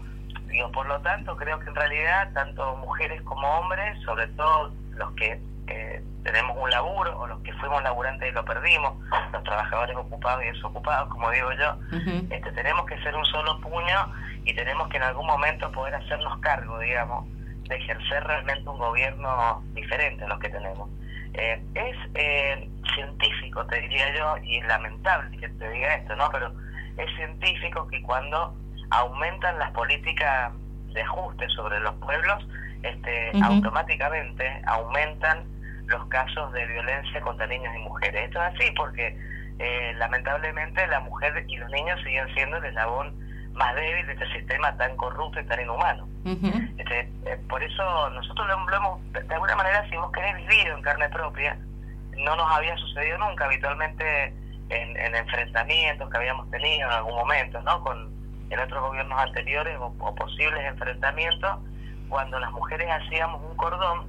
Digo, por lo tanto, creo que en realidad, tanto mujeres como hombres, sobre todo los que eh, tenemos un laburo, o los que fuimos laburantes y lo perdimos, los trabajadores ocupados y desocupados, como digo yo, uh-huh. este, tenemos que ser un solo puño y tenemos que en algún momento poder hacernos cargo, digamos, de ejercer realmente un gobierno diferente a los que tenemos. Eh, es eh, científico, te diría yo, y lamentable que te diga esto, ¿no? Pero es científico que cuando aumentan las políticas de ajuste sobre los pueblos, este, uh-huh. automáticamente aumentan los casos de violencia contra niños y mujeres. Esto es así porque eh, lamentablemente la mujer y los niños siguen siendo el eslabón más débil de este sistema tan corrupto y tan inhumano. Uh-huh. Este, eh, por eso nosotros lo, lo hemos, de alguna manera, si vos querés, vivido en carne propia. No nos había sucedido nunca, habitualmente en, en enfrentamientos que habíamos tenido en algún momento, ¿no? Con en otros gobiernos anteriores o, o posibles enfrentamientos, cuando las mujeres hacíamos un cordón,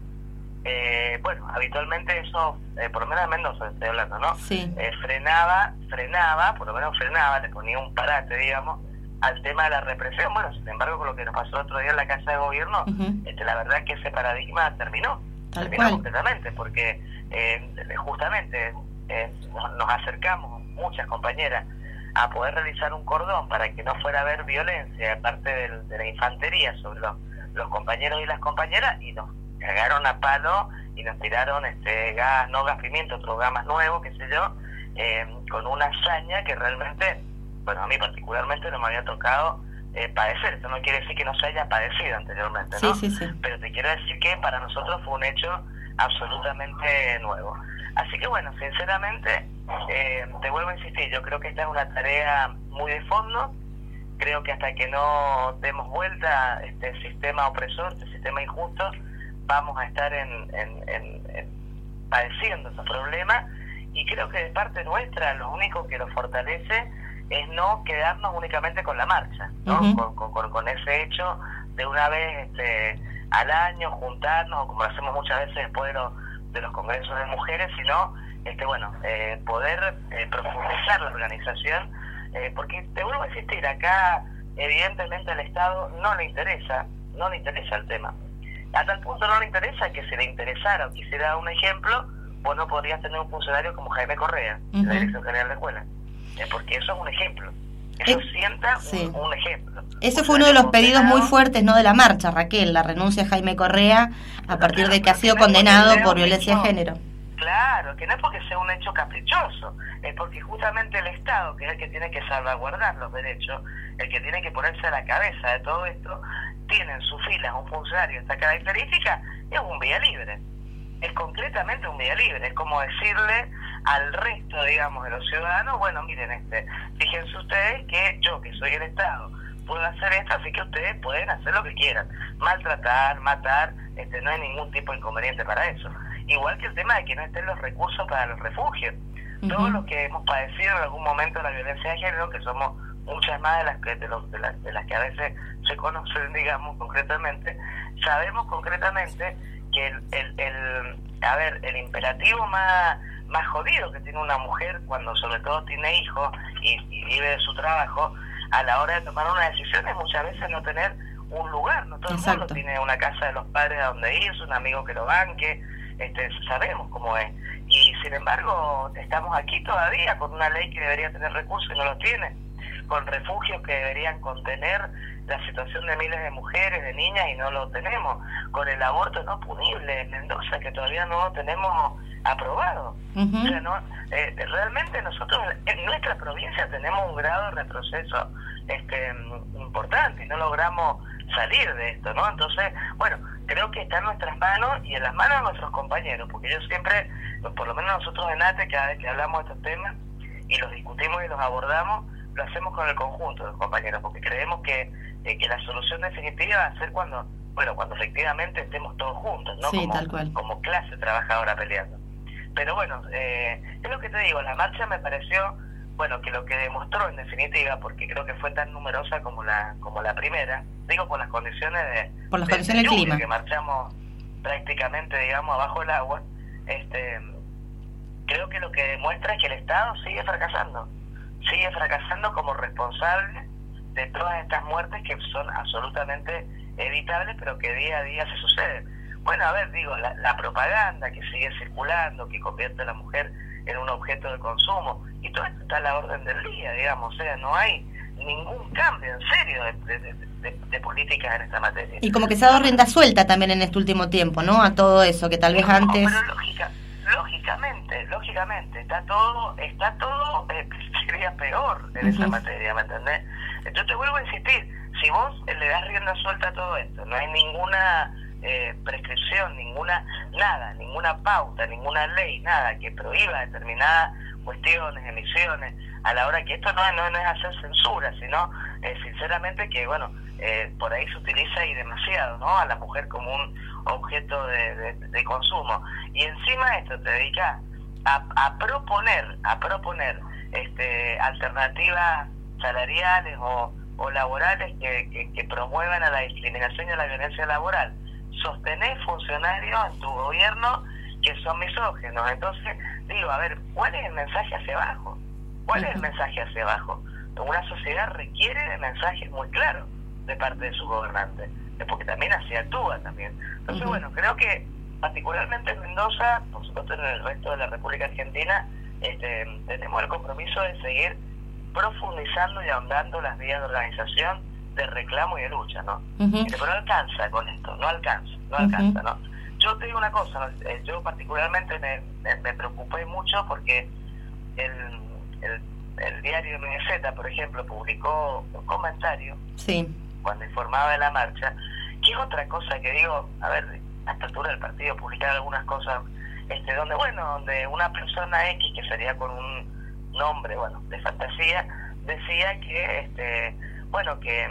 eh, bueno, habitualmente eso, eh, por lo menos en Mendoza estoy hablando, ¿no? Sí. Eh, frenaba, frenaba, por lo menos frenaba, le ponía un parate, digamos, al tema de la represión. Bueno, sin embargo, con lo que nos pasó el otro día en la Casa de Gobierno, uh-huh. este, la verdad es que ese paradigma terminó, Tal terminó cual. completamente, porque eh, justamente eh, nos, nos acercamos, muchas compañeras, a poder realizar un cordón para que no fuera a haber violencia de parte de, de la infantería sobre los, los compañeros y las compañeras, y nos cagaron a palo y nos tiraron este gas, no gas pimiento, otro gas más nuevo, qué sé yo, eh, con una hazaña que realmente, bueno, a mí particularmente no me había tocado eh, padecer. Esto no quiere decir que no se haya padecido anteriormente, ¿no? Sí, sí, sí. Pero te quiero decir que para nosotros fue un hecho absolutamente nuevo. Así que bueno, sinceramente, eh, te vuelvo a insistir, yo creo que esta es una tarea muy de fondo. Creo que hasta que no demos vuelta a este sistema opresor, este sistema injusto, vamos a estar en, en, en, en padeciendo estos problemas, y creo que de parte nuestra lo único que lo fortalece es no quedarnos únicamente con la marcha, ¿no? Uh-huh. con, con, con ese hecho de una vez este, al año juntarnos, como lo hacemos muchas veces después de los de los congresos de mujeres, sino este bueno eh, poder eh, profundizar la organización, eh, porque te vuelvo a insistir, acá evidentemente al Estado no le interesa, no le interesa el tema. A tal punto no le interesa que si le interesara o quisiera dar un ejemplo, vos no podrías tener un funcionario como Jaime Correa, uh-huh. la Dirección General de Escuela, eh, porque eso es un ejemplo. Eso eh, sienta sí. un, un ejemplo. Ese fue uno de los pedidos muy fuertes, ¿no?, de la marcha, Raquel, la renuncia de Jaime Correa a partir de que ha sido condenado por violencia de género. Claro, que no es porque sea un hecho caprichoso, es porque justamente el Estado, que es el que tiene que salvaguardar los derechos, el que tiene que ponerse a la cabeza de todo esto, tiene en sus filas un funcionario de esta característica, es un vía libre. Es concretamente un vía libre, es como decirle al resto, digamos, de los ciudadanos, bueno, miren, este, fíjense ustedes que yo, que soy el Estado, puedo hacer esto, así que ustedes pueden hacer lo que quieran, maltratar, matar, este, no hay ningún tipo de inconveniente para eso. Igual que el tema de que no estén los recursos para los refugios. Uh-huh. Todos los que hemos padecido en algún momento de la violencia de género, que somos muchas más de las que de, los, de, las, de las que a veces se conocen, digamos, concretamente, sabemos concretamente que el, el, el a ver, el imperativo más más jodido que tiene una mujer cuando sobre todo tiene hijos y, y vive de su trabajo, a la hora de tomar una decisión es muchas veces no tener un lugar, no todo Exacto. el mundo tiene una casa de los padres a donde irse, un amigo que lo banque, este, sabemos cómo es, y sin embargo estamos aquí todavía con una ley que debería tener recursos y no los tiene, con refugios que deberían contener la situación de miles de mujeres, de niñas, y no lo tenemos, con el aborto no punible en Mendoza, que todavía no lo tenemos aprobado. Uh-huh. O sea, no, eh, realmente nosotros en nuestra provincia tenemos un grado de retroceso este importante y no logramos salir de esto, ¿no? Entonces, bueno, creo que está en nuestras manos y en las manos de nuestros compañeros, porque yo siempre, por lo menos nosotros en ATE, cada vez que hablamos de estos temas y los discutimos y los abordamos, lo hacemos con el conjunto de los compañeros, porque creemos que, eh, que la solución definitiva va a ser cuando, bueno, cuando efectivamente estemos todos juntos, ¿no? Sí, como, tal cual. Como clase trabajadora peleando. Pero bueno, eh, es lo que te digo, la marcha me pareció, bueno, que lo que demostró en definitiva, porque creo que fue tan numerosa como la como la primera, digo por las condiciones de... Por las de, condiciones de del lluvia, clima. Que marchamos prácticamente, digamos, abajo el agua, este creo que lo que demuestra es que el Estado sigue fracasando, sigue fracasando como responsable de todas estas muertes que son absolutamente evitables, pero que día a día se suceden. Bueno, a ver, digo, la, la propaganda que sigue circulando, que convierte a la mujer en un objeto de consumo, y todo esto está a la orden del día, digamos, o sea, no hay ningún cambio en serio de, de, de, de políticas en esta materia. Y como que se ha dado rienda suelta también en este último tiempo, ¿no? A todo eso, que tal vez no, antes... Pero lógica, lógicamente, lógicamente, está todo, está todo, eh, sería peor en uh-huh. esa materia, ¿me entendés? Yo te vuelvo a insistir, si vos le das rienda suelta a todo esto, no hay ninguna eh, prescripción, ninguna, nada, ninguna pauta, ninguna ley, nada que prohíba determinadas cuestiones, emisiones, a la hora que esto no, no, no es hacer censura, sino eh, sinceramente que, bueno, eh, por ahí se utiliza y demasiado, ¿no? A la mujer como un objeto de, de, de consumo. Y encima de esto te dedicas a, a proponer, a proponer este, alternativas salariales o, o laborales que, que, que promuevan a la discriminación y a la violencia laboral. Sostenés funcionarios en tu gobierno que son misóginos. Entonces, digo, a ver, ¿cuál es el mensaje hacia abajo? ¿Cuál es el mensaje hacia abajo? Una sociedad requiere de mensajes muy claros de parte de sus gobernantes, porque también así actúa también. Entonces, uh-huh. bueno, creo que particularmente en Mendoza, por supuesto en el resto de la República Argentina, este, tenemos el compromiso de seguir profundizando y ahondando las vías de organización, de reclamo y de lucha, ¿no? Uh-huh. Pero no alcanza con esto, no alcanza, no uh-huh. alcanza, ¿no? Yo te digo una cosa, ¿no? Yo particularmente me, me, me preocupé mucho porque el, el, el diario M D Z, por ejemplo, publicó un comentario sí. cuando informaba de la marcha, que es otra cosa que digo, a ver, a esta altura del partido publicar algunas cosas, este, donde, bueno, donde una persona X, que sería con un nombre, bueno, de fantasía, decía que, este, bueno, que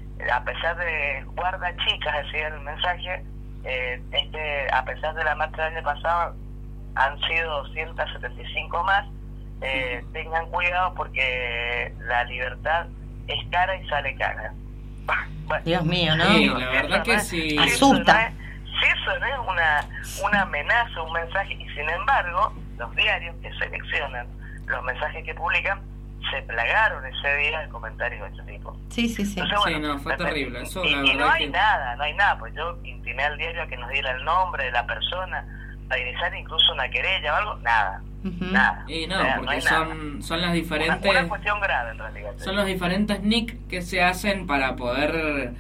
a pesar de guarda chicas, decía el mensaje, eh, este, a pesar de la marcha del año pasado, han sido doscientas setenta y cinco más, eh, tengan cuidado porque la libertad es cara y sale cara. Bueno, Dios mío, ¿no? Sí, la verdad que sí. Asusta. Si eso no es una, una amenaza, un mensaje, y sin embargo, los diarios que seleccionan los mensajes que publican, se plagaron ese día de comentarios de este tipo. Sí, sí, sí. Entonces, bueno, sí, no, fue terrible. Eso, y, la y verdad no hay que... nada, no hay nada, pues yo intimé al diario a que nos diera el nombre de la persona, para iniciar incluso una querella o algo, nada. Uh-huh. Nada. Y no, o sea, porque no hay son, nada. son las diferentes... Una, una cuestión grave en realidad. Son los diferentes nick que se hacen para poder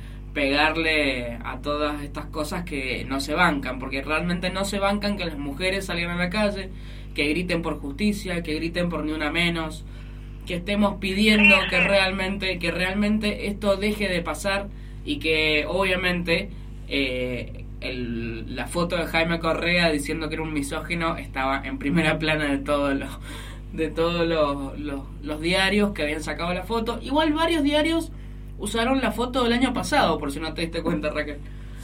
pegarle a todas estas cosas que no se bancan, porque realmente no se bancan que las mujeres salgan a la calle, que griten por justicia, que griten por ni una menos, que estemos pidiendo sí, sí. que realmente que realmente esto deje de pasar y que obviamente eh, el, la foto de Jaime Correa diciendo que era un misógino estaba en primera plana de todos los de todos los, los, los diarios que habían sacado la foto. Igual varios diarios usaron la foto del año pasado, por si no te diste cuenta, Raquel.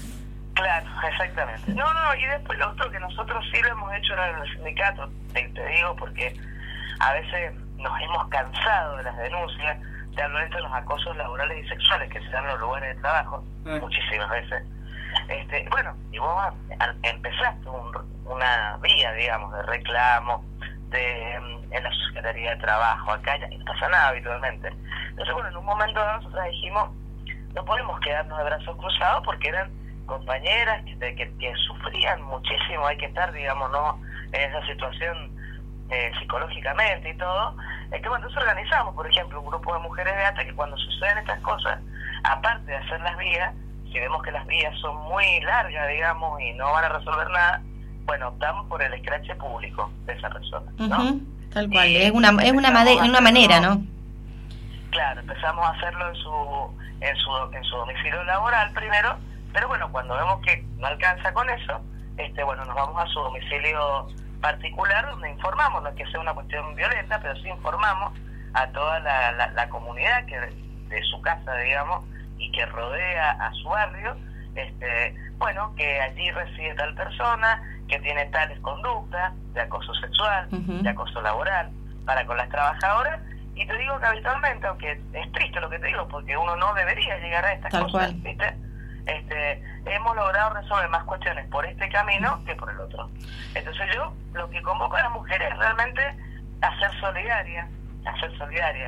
Claro, exactamente. No, no, y después lo otro que nosotros sí lo hemos hecho en el sindicato, te, te digo, porque a veces nos hemos cansado de las denuncias, te hablo de los acosos laborales y sexuales que se dan en los lugares de trabajo, eh. muchísimas veces. Este, bueno, y vos empezaste un, una vía, digamos, de reclamo, de en la Secretaría de Trabajo, acá ya no pasa nada habitualmente. Entonces, bueno, en un momento nosotros dijimos, no podemos quedarnos de brazos cruzados porque eran compañeras que, que, que sufrían muchísimo, hay que estar, digamos, no en esa situación eh, psicológicamente y todo. Es que cuando nos organizamos, por ejemplo, un grupo de mujeres de A T A, que cuando suceden estas cosas, aparte de hacer las vías, si vemos que las vías son muy largas, digamos, y no van a resolver nada, bueno, optamos por el escrache público de esa persona, ¿no? Uh-huh, tal cual, y es una es una, made- una manera, ¿no? Claro, empezamos a hacerlo en su en su en su domicilio laboral primero, pero bueno, cuando vemos que no alcanza con eso, este bueno, nos vamos a su domicilio particular donde informamos, no es que sea una cuestión violenta, pero sí informamos a toda la, la, la comunidad que de su casa, digamos, y que rodea a su barrio, este bueno, que allí reside tal persona, que tiene tales conductas de acoso sexual, uh-huh. de acoso laboral, para con las trabajadoras. Y te digo que habitualmente, aunque es triste lo que te digo, porque uno no debería llegar a estas Tal cosas, cual. ¿viste? Este, hemos logrado resolver más cuestiones por este camino que por el otro. Entonces yo lo que convoco a las mujeres es realmente a ser solidarias, a ser solidarias.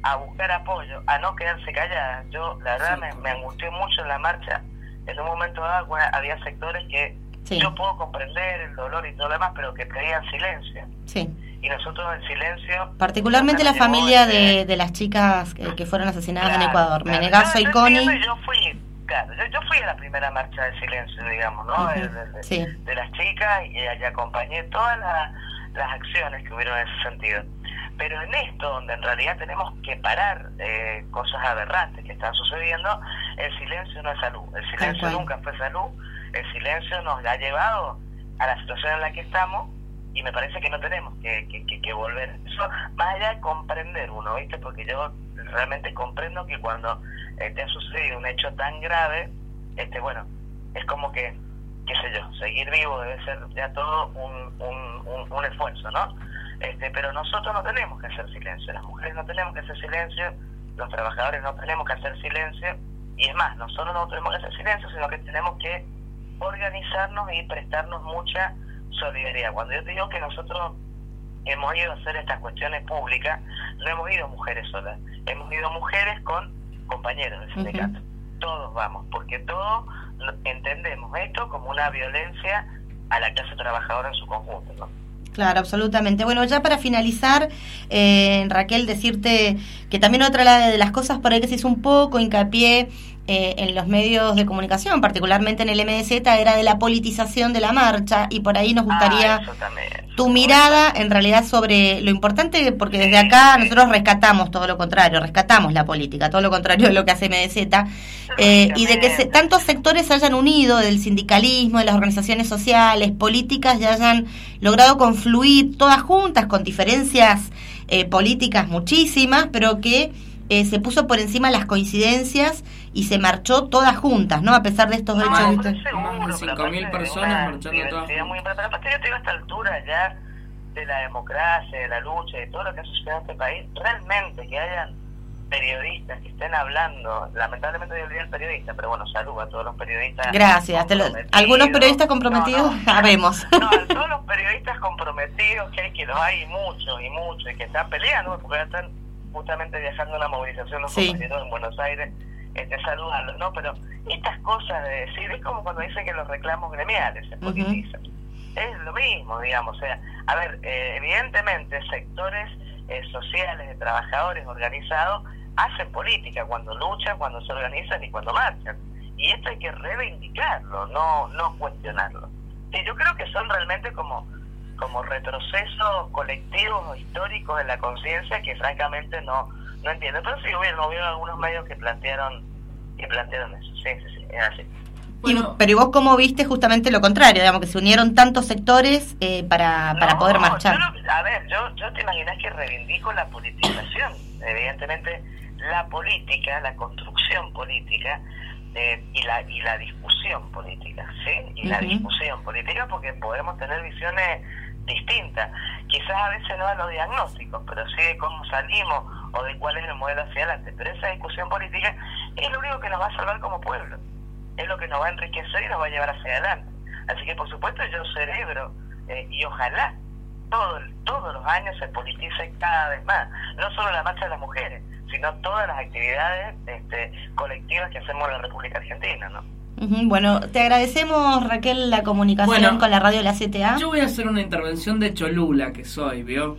a buscar apoyo, a no quedarse calladas. Yo, la verdad, sí. me, me angustió mucho en la marcha. En un momento dado bueno, había sectores que sí. yo puedo comprender el dolor y todo lo demás, pero que pedían silencio. Sí. Y nosotros el silencio... Particularmente la familia de, de las chicas que, que fueron asesinadas claro, en Ecuador, claro. Menegaso y Connie. Yo fui, claro, yo, yo fui a la primera marcha de silencio, digamos, ¿no? Uh-huh. de, de, sí. de las chicas y, y acompañé todas la, las acciones que hubieron en ese sentido. Pero en esto, donde en realidad tenemos que parar eh, cosas aberrantes que están sucediendo, el silencio no es salud. El silencio nunca fue salud. El silencio nos ha llevado a la situación en la que estamos y me parece que no tenemos que, que, que, que volver. Eso, más allá de comprender uno, ¿viste? Porque yo realmente comprendo que cuando eh, te ha sucedido un hecho tan grave, este bueno, es como que, qué sé yo, seguir vivo debe ser ya todo un, un, un, un esfuerzo, ¿no? Este, pero nosotros no tenemos que hacer silencio, las mujeres no tenemos que hacer silencio, los trabajadores no tenemos que hacer silencio, y es más, nosotros no tenemos que hacer silencio, sino que tenemos que organizarnos y prestarnos mucha solidaridad. Cuando yo te digo que nosotros hemos ido a hacer estas cuestiones públicas, no hemos ido mujeres solas, hemos ido mujeres con compañeros del sindicato. Uh-huh. Todos vamos, porque todos entendemos esto como una violencia a la clase trabajadora en su conjunto, ¿no? Claro, absolutamente. Bueno, ya para finalizar, eh, Raquel, decirte que también otra de las cosas por ahí que se hizo un poco hincapié eh, en los medios de comunicación, particularmente en el M D Z, era de la politización de la marcha, y por ahí nos gustaría ah, tu mirada en realidad sobre lo importante, porque desde acá nosotros rescatamos todo lo contrario, rescatamos la política, todo lo contrario de lo que hace M D Z, eh, y de que se, tantos sectores se hayan unido, del sindicalismo, de las organizaciones sociales, políticas, y hayan logrado confluir todas juntas, con diferencias eh, políticas muchísimas, pero que eh, se puso por encima las coincidencias y se marchó todas juntas, ¿no? A pesar de estos no, hechos. Más de cinco mil personas marchando todas juntas. Muy, pero aparte yo te digo a esta altura ya de la democracia, de la lucha, de todo lo que ha sucedido en este país, realmente que hayan periodistas que estén hablando, lamentablemente yo olvidé el periodista, pero bueno, saludo a todos los periodistas. Gracias. Te lo, ¿Algunos periodistas comprometidos? No, no, sabemos. No, a todos los periodistas comprometidos, que hay, que los hay muchos y muchos, y que están peleando, porque ya están justamente viajando a una movilización los sí. compañeros en Buenos Aires, este, saludarlos, ¿no? Pero estas cosas de decir, es como cuando dicen que los reclamos gremiales se politizan. Uh-huh. Es lo mismo, digamos, o sea, a ver, eh, evidentemente sectores eh, sociales de trabajadores organizados hacen política cuando luchan, cuando se organizan y cuando marchan. Y esto hay que reivindicarlo, no no cuestionarlo. Y yo creo que son realmente como como retrocesos colectivos o históricos de la conciencia que francamente no no entiendo. Pero sí hubo, hubo algunos medios que plantearon que plantearon eso. Sí, sí, sí, es así. Bueno, y, pero ¿y vos cómo viste justamente lo contrario? Digamos, que se unieron tantos sectores eh, para, para no, poder marchar. Yo no, a ver, yo, yo te imaginas que reivindico la politización. Evidentemente, la política, la construcción política eh, y la y la discusión política, ¿sí? Y uh-huh. la discusión política, porque podemos tener visiones distintas. Quizás a veces no de los diagnósticos, pero sí de cómo salimos o de cuál es el modelo hacia adelante. Pero esa discusión política es lo único que nos va a salvar como pueblo. Es lo que nos va a enriquecer y nos va a llevar hacia adelante. Así que, por supuesto, yo celebro eh, y ojalá todo, todos los años se politice cada vez más. No solo la marcha de las mujeres, sino todas las actividades este, colectivas que hacemos en la República Argentina, ¿no? Uh-huh. Bueno, te agradecemos, Raquel, la comunicación bueno, con la radio de la C T A. Yo voy a hacer una intervención de Cholula, que soy, ¿vio?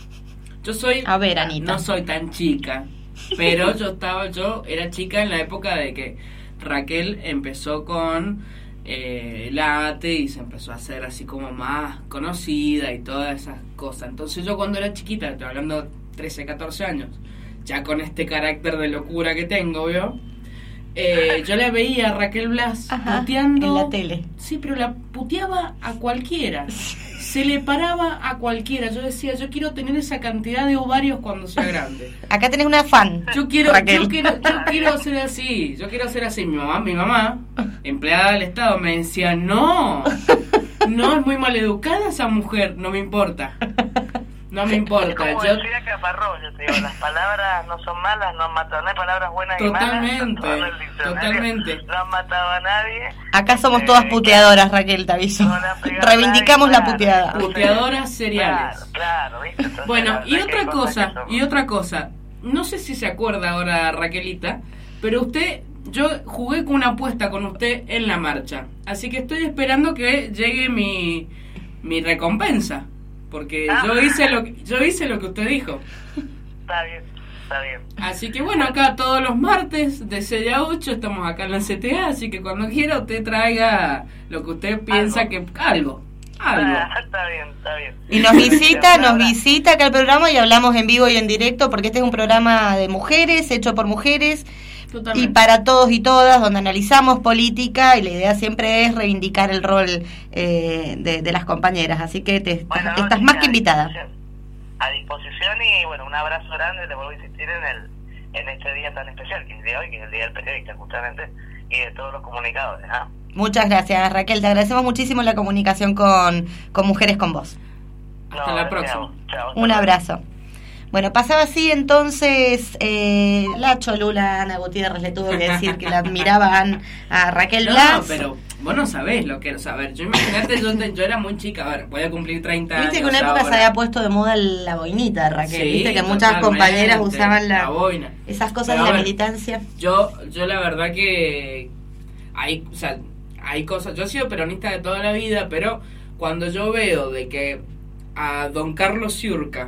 Yo soy... A ver, Anita. No soy tan chica, pero yo estaba, yo era chica en la época de que Raquel empezó con eh, el A T E y se empezó a hacer así como más conocida y todas esas cosas. Entonces yo cuando era chiquita, estoy hablando de trece, catorce años, ya con este carácter de locura que tengo, ¿vio? Eh, yo la veía a Raquel Blas Ajá, puteando en la tele. Sí, pero la puteaba a cualquiera. Se le paraba a cualquiera. Yo decía, yo quiero tener esa cantidad de ovarios cuando sea grande. Acá tenés una fan. Yo quiero, Raquel. yo quiero, yo quiero ser así. Yo quiero ser así. Mi mamá, mi mamá, empleada del Estado, me decía, no, no es muy maleducada esa mujer. No me importa. No me importa. Es como yo decía Caparrós, yo te digo, las palabras no son malas, no han matado, no hay palabras buenas totalmente, y malas. Totalmente. No han matado a nadie. Acá somos eh, todas puteadoras, Raquel, te aviso. No Reivindicamos nadie, la puteada. Claro, puteadoras seriales. Claro, claro, ¿viste? Entonces, bueno, y otra cosa, que y otra cosa. no sé si se acuerda ahora, Raquelita, pero usted, yo jugué con una apuesta con usted en la marcha, así que estoy esperando que llegue mi, mi recompensa, porque ah. yo hice lo que, yo hice lo que usted dijo. Está bien, está bien. Así que bueno, acá todos los martes de seis a ocho estamos acá en la C T A, así que cuando quiera usted traiga lo que usted piensa ¿Algo? que algo. Algo. Ah, está bien, está bien. Y nos visita, nos visita acá al programa y hablamos en vivo y en directo, porque este es un programa de mujeres, hecho por mujeres. Totalmente. Y para todos y todas, donde analizamos política, y la idea siempre es reivindicar el rol eh, de, de las compañeras. Así que te, bueno, estás más que invitada. A disposición, y bueno, un abrazo grande, te vuelvo a insistir en el en este día tan especial que es el día de hoy, que es el Día del Periodista, justamente, y de todos los comunicadores. ¿eh? Muchas gracias, Raquel. Te agradecemos muchísimo la comunicación con, con Mujeres con Vos. Hasta no, la próxima. Chao, chao, Un chao. abrazo. Bueno, pasaba así entonces eh, la Cholula Ana Gutiérrez le tuvo que decir que la admiraban a Raquel Blas. No, pero vos no sabés lo que era saber. Yo imagínate, yo, yo era muy chica, a ver, voy a cumplir treinta años. Viste que una época ahora. se había puesto de moda la boinita, Raquel. Sí, viste que muchas compañeras usaban la, la boina. Esas cosas pero, de la ver, militancia. Yo, yo la verdad que hay, o sea, hay cosas. Yo he sido peronista de toda la vida, pero cuando yo veo de que a don Carlos Ciurca,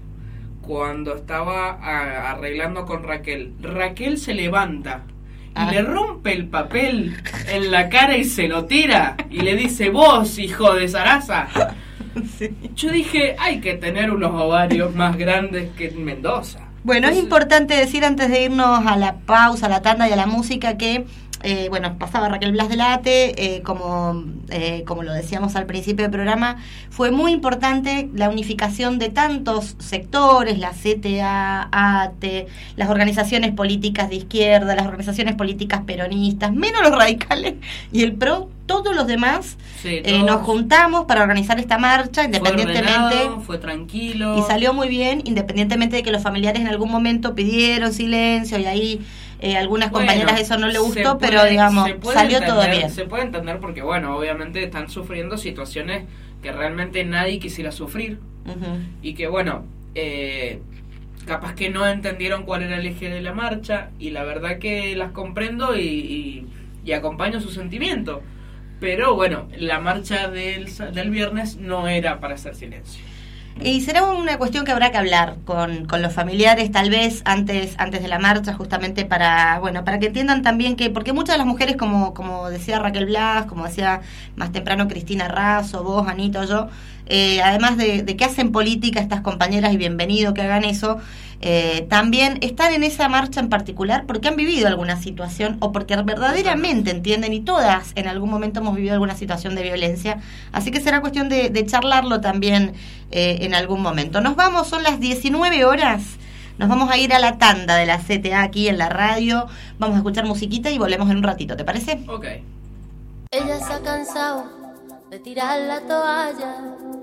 cuando estaba a, arreglando con Raquel, Raquel se levanta y ah. le rompe el papel en la cara y se lo tira y le dice: vos, hijo de Sarasa. Sí. Yo dije, hay que tener unos ovarios más grandes que Mendoza. Bueno, Entonces, es importante decir antes de irnos a la pausa, a la tanda y a la música que Eh, bueno, pasaba Raquel Blas de la A T E, eh, como, eh, como lo decíamos al principio del programa, fue muy importante la unificación de tantos sectores, la C T A, A T E, las organizaciones políticas de izquierda, las organizaciones políticas peronistas, menos los radicales y el PRO, todos los demás, sí, eh, nos juntamos para organizar esta marcha, independientemente... Fue ordenado, fue tranquilo. Y salió muy bien, independientemente de que los familiares en algún momento pidieron silencio y ahí... Eh, algunas bueno, compañeras eso no le gustó, puede, pero digamos, salió entender, todo bien. Se puede entender porque, bueno, obviamente están sufriendo situaciones que realmente nadie quisiera sufrir. Uh-huh. Y que, bueno, eh, capaz que no entendieron cuál era el eje de la marcha, y la verdad que las comprendo y, y, y acompaño su sentimiento. Pero, bueno, la marcha del, del viernes no era para hacer silencio. Y será una cuestión que habrá que hablar con, con los familiares, tal vez antes antes de la marcha, justamente para bueno para que entiendan también que, porque muchas de las mujeres, como como decía Raquel Blas, como decía más temprano Cristina Razo, vos, Anito, yo, eh, además de, de que hacen política estas compañeras, y bienvenido que hagan eso, eh, también están en esa marcha en particular porque han vivido alguna situación o porque verdaderamente entienden, y todas en algún momento hemos vivido alguna situación de violencia, así que será cuestión de, de charlarlo también eh, en algún momento. Nos vamos, son las diecinueve horas, nos vamos a ir a la tanda de la C T A aquí en la radio, vamos a escuchar musiquita y volvemos en un ratito, ¿te parece? Ok. Ella se ha cansado de tirar la toalla,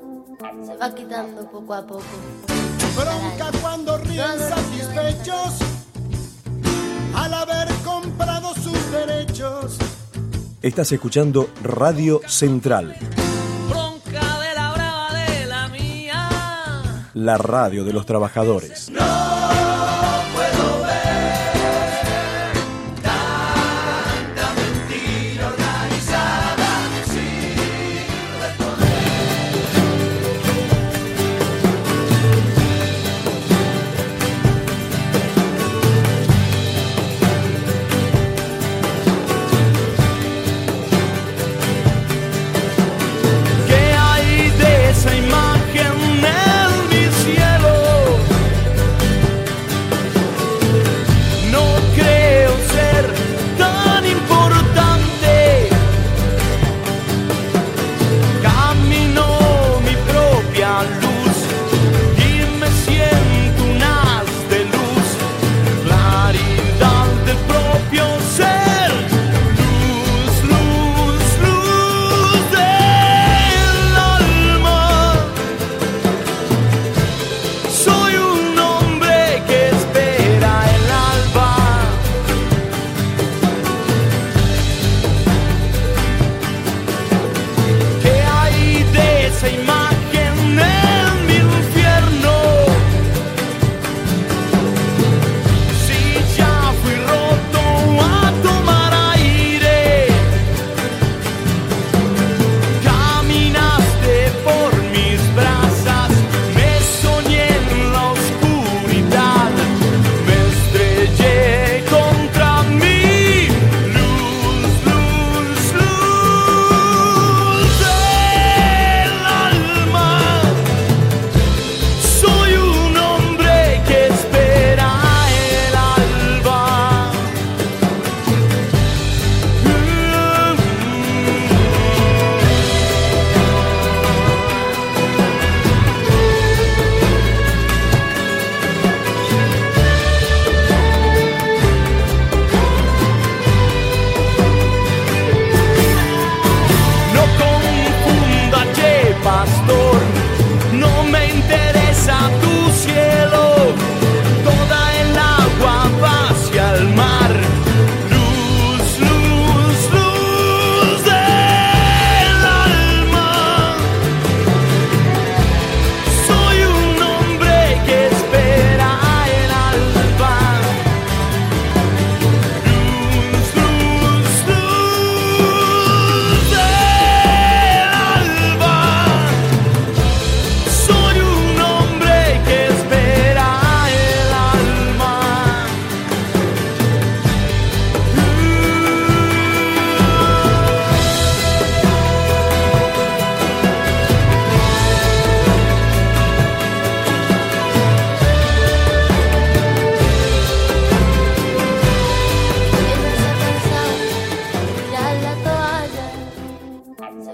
se va quitando poco a poco. Bronca cuando ríen satisfechos al haber comprado sus derechos. Estás escuchando Radio Central. Bronca de la brava de la mía. La radio de los trabajadores. No puedo ver tanta mentira organizada sin responder. ¿Qué hay de esa imagen en mi cielo?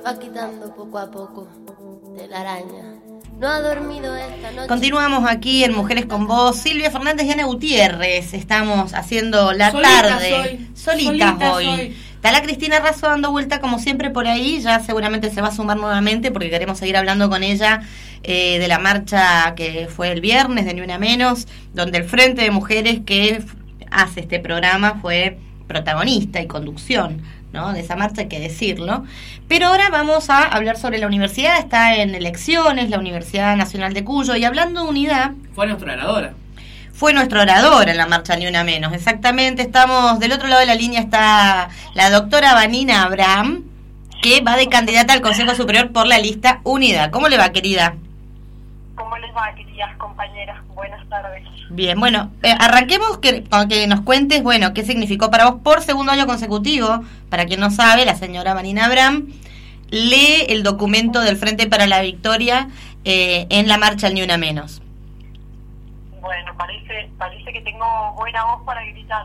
va quitando poco a poco de la araña. No ha dormido esta noche. Continuamos aquí en Mujeres con Voz. Silvia Fernández y Ana Gutiérrez. Estamos haciendo la Solita tarde. Soy. Solitas Solita hoy. soy. Está la Cristina Razo dando vuelta como siempre por ahí. Ya seguramente se va a sumar nuevamente porque queremos seguir hablando con ella eh, de la marcha que fue el viernes de Ni Una Menos, donde el Frente de Mujeres que hace este programa fue protagonista y conducción, ¿no?, de esa marcha, hay que decirlo. Pero ahora vamos a hablar sobre la universidad. Está en elecciones la Universidad Nacional de Cuyo, y hablando de unidad, Fue nuestra oradora. fue nuestro orador en la marcha Ni Una Menos. Exactamente, estamos del otro lado de la línea, está la doctora Vanina Abraham, que va de candidata al Consejo Superior por la lista Unidad. ¿Cómo le va, querida? ¿Cómo les va, queridas compañeras? Buenas tardes. Bien, bueno, eh, arranquemos que, con que nos cuentes, bueno, qué significó para vos por segundo año consecutivo. Para quien no sabe, la señora Vanina Abraham lee el documento del Frente para la Victoria eh, en la marcha Ni Una Menos. Bueno, parece parece que tengo buena voz para gritar.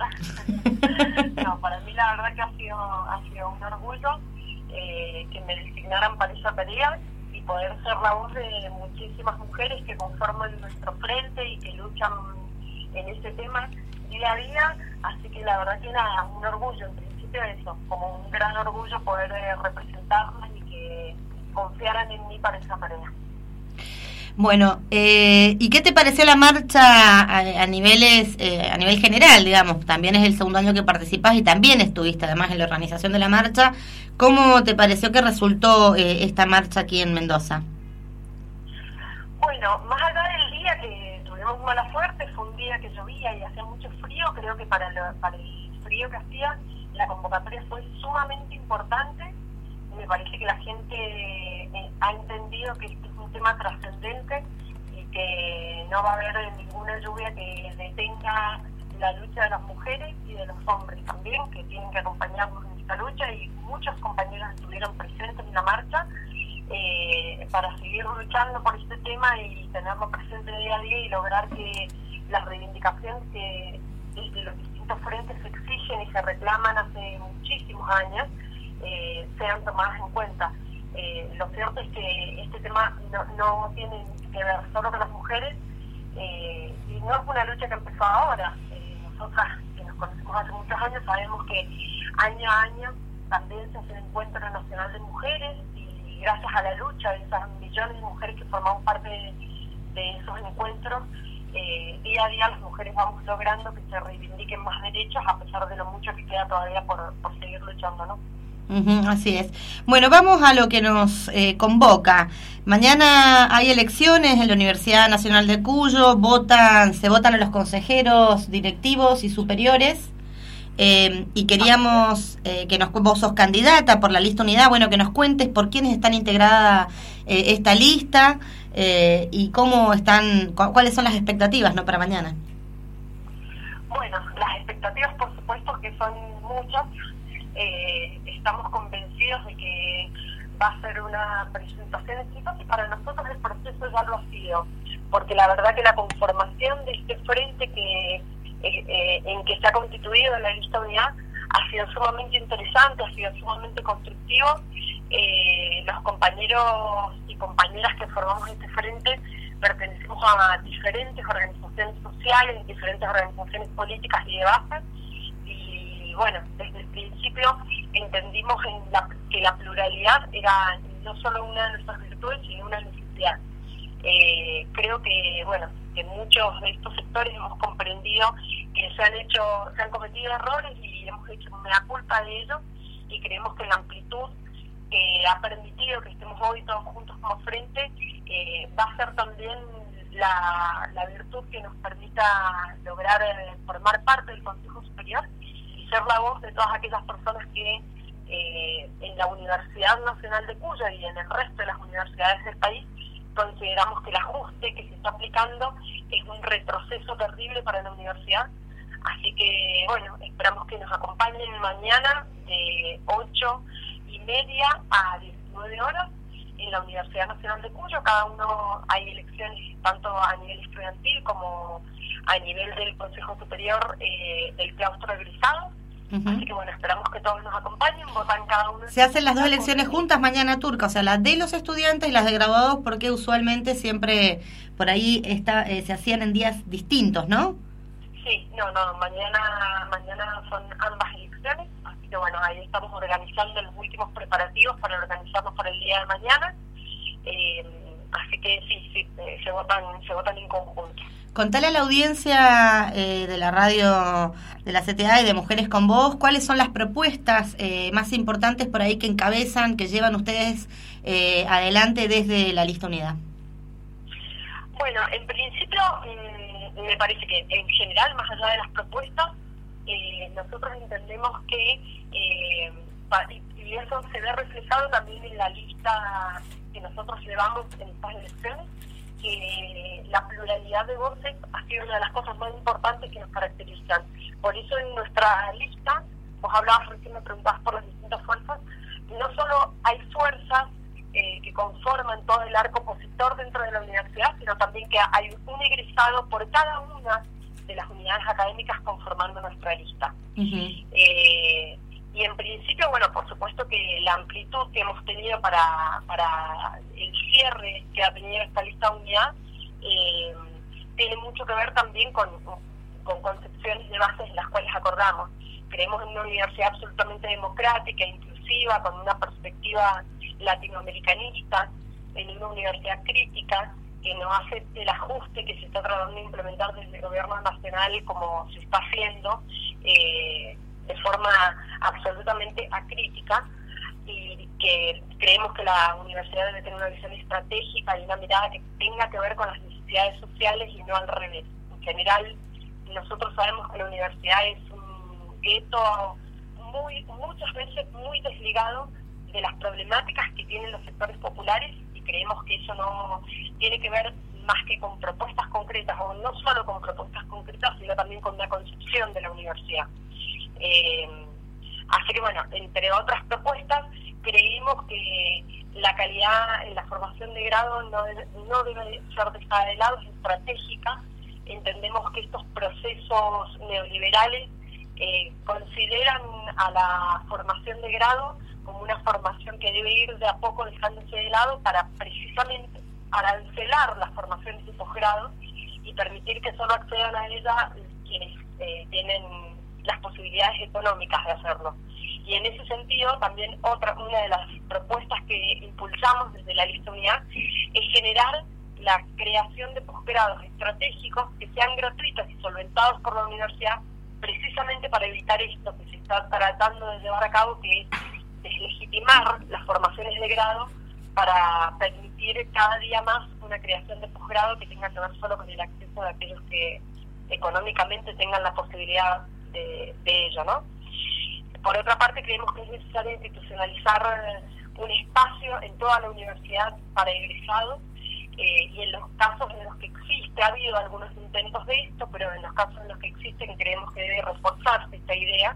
No, para mí la verdad que ha sido, ha sido un orgullo eh, que me designaran para esa tarea y poder ser la voz de muchísimas mujeres que conforman nuestro frente y que luchan en ese tema día a día. Así que la verdad que nada, un orgullo, en principio eso, como un gran orgullo poder eh, representarlas y que confiaran en mí para esa tarea. Bueno, eh, ¿y qué te pareció la marcha a, a niveles eh, a nivel general, digamos? También es el segundo año que participas y también estuviste además en la organización de la marcha. ¿Cómo te pareció que resultó eh, esta marcha aquí en Mendoza? Bueno, más allá del día que tuvimos mala suerte, fue un día que llovía y hacía mucho frío. Creo que para, lo, para el frío que hacía, la convocatoria fue sumamente importante. Me parece que la gente eh, ha entendido que este es un tema trascendente y que no va a haber ninguna lluvia que detenga la lucha de las mujeres y de los hombres también, que tienen que acompañarnos en esta lucha, y muchos compañeros estuvieron presentes en la marcha eh, para seguir luchando por este tema y tenerlo presente día a día y lograr que las reivindicaciones que desde los distintos frentes se exigen y se reclaman hace muchísimos años Eh, sean tomadas en cuenta. Eh, lo cierto es que este tema no, no tiene que ver solo con las mujeres eh, y no es una lucha que empezó ahora. Eh, nosotras que nos conocemos hace muchos años sabemos que año a año también se hace el Encuentro Nacional de Mujeres y gracias a la lucha de esas millones de mujeres que formamos parte de, de esos encuentros, eh, día a día las mujeres vamos logrando que se reivindiquen más derechos a pesar de lo mucho que queda todavía por, por seguir luchando, ¿no? Uh-huh, así es. Bueno, vamos a lo que nos eh, convoca. Mañana hay elecciones en la Universidad Nacional de Cuyo, votan, se votan a los consejeros directivos y superiores, eh, y queríamos eh, que nos, vos sos candidata por la lista Unidad, bueno, que nos cuentes por quiénes están integrada eh, esta lista eh, y cómo están, cu- cuáles son las expectativas, ¿no?, para mañana. Bueno, las expectativas por supuesto que son muchas. Eh, estamos convencidos de que va a ser una presentación exitosa y para nosotros el proceso ya lo ha sido, porque la verdad que la conformación de este frente que eh, eh, en que se ha constituido la lista Unidad ha sido sumamente interesante, ha sido sumamente constructivo. Eh, los compañeros y compañeras que formamos este frente pertenecemos a diferentes organizaciones sociales, diferentes organizaciones políticas y de base. Y bueno, desde el principio entendimos en la, que la pluralidad era no solo una de nuestras virtudes, sino una necesidad. Eh, creo que, bueno, que muchos de estos sectores hemos comprendido que se han hecho, se han cometido errores y hemos hecho una culpa de ello, y creemos que la amplitud que ha permitido que estemos hoy todos juntos como frente eh, va a ser también la, la virtud que nos permita lograr eh, formar parte del Consejo Superior y ser la voz de todas aquellas personas que eh, en la Universidad Nacional de Cuyo y en el resto de las universidades del país consideramos que el ajuste que se está aplicando es un retroceso terrible para la universidad. Así que, bueno, esperamos que nos acompañen mañana de ocho y media a diecinueve horas en la Universidad Nacional de Cuyo. Cada uno hay elecciones tanto a nivel estudiantil como a nivel del Consejo Superior eh, del claustro egresado. Uh-huh. Así que bueno, esperamos que todos nos acompañen, votan cada uno. Se hacen las dos elecciones juntas mañana turca, o sea, las de los estudiantes y las de graduados, porque usualmente siempre por ahí está, eh, se hacían en días distintos, ¿no? Sí, no, no, mañana, mañana son ambas elecciones, así que bueno, ahí estamos organizando los últimos preparativos para organizarnos para el día de mañana, eh, así que sí, sí, eh, se votan, se votan en conjunto. Contale a la audiencia eh, de la radio de la C T A y de Mujeres con Voz, ¿cuáles son las propuestas eh, más importantes por ahí que encabezan, que llevan ustedes eh, adelante desde la lista unida? Bueno, en principio mmm, me parece que en general, más allá de las propuestas, eh, nosotros entendemos que, eh, y eso se ve reflejado también en la lista que nosotros llevamos en estas elecciones, que la pluralidad de voces ha sido una de las cosas más importantes que nos caracterizan. Por eso en nuestra lista, vos hablabas recién, me preguntabas por las distintas fuerzas, no solo hay fuerzas eh, que conforman todo el arco opositor dentro de la universidad, sino también que hay un egresado por cada una de las unidades académicas conformando nuestra lista. Uh-huh. Eh, y en principio, bueno, por supuesto que la amplitud que hemos tenido para, para el cierre que ha tenido esta lista unidad eh, tiene mucho que ver también con, con concepciones de bases en las cuales acordamos. Creemos en una universidad absolutamente democrática, inclusiva, con una perspectiva latinoamericanista, en una universidad crítica que no hace el ajuste que se está tratando de implementar desde el gobierno nacional como se está haciendo, eh, de forma absolutamente acrítica, y que creemos que la universidad debe tener una visión estratégica y una mirada que tenga que ver con las necesidades sociales y no al revés. En general, nosotros sabemos que la universidad es un gueto muy, muchas veces muy desligado de las problemáticas que tienen los sectores populares, y creemos que eso no tiene que ver más que con propuestas concretas, o no solo con propuestas concretas, sino también con una concepción de la universidad. Eh, así que bueno, entre otras propuestas, creímos que la calidad en la formación de grado no debe, no debe ser dejada de lado, es estratégica. Entendemos que estos procesos neoliberales eh, consideran a la formación de grado como una formación que debe ir de a poco dejándose de lado para precisamente arancelar las formaciones de posgrado y permitir que solo accedan a ella quienes eh, tienen las posibilidades económicas de hacerlo. Y en ese sentido, también otra una de las propuestas que impulsamos desde la lista unidad es generar la creación de posgrados estratégicos que sean gratuitos y solventados por la universidad, precisamente para evitar esto que se está tratando de llevar a cabo, que es deslegitimar las formaciones de grado para permitir cada día más una creación de posgrado que tenga que ver solo con el acceso de aquellos que económicamente tengan la posibilidad de, de ello, ¿no? Por otra parte, creemos que es necesario institucionalizar un espacio en toda la universidad para egresados, eh, y en los casos en los que existe, ha habido algunos intentos de esto, pero en los casos en los que existen creemos que debe reforzarse esta idea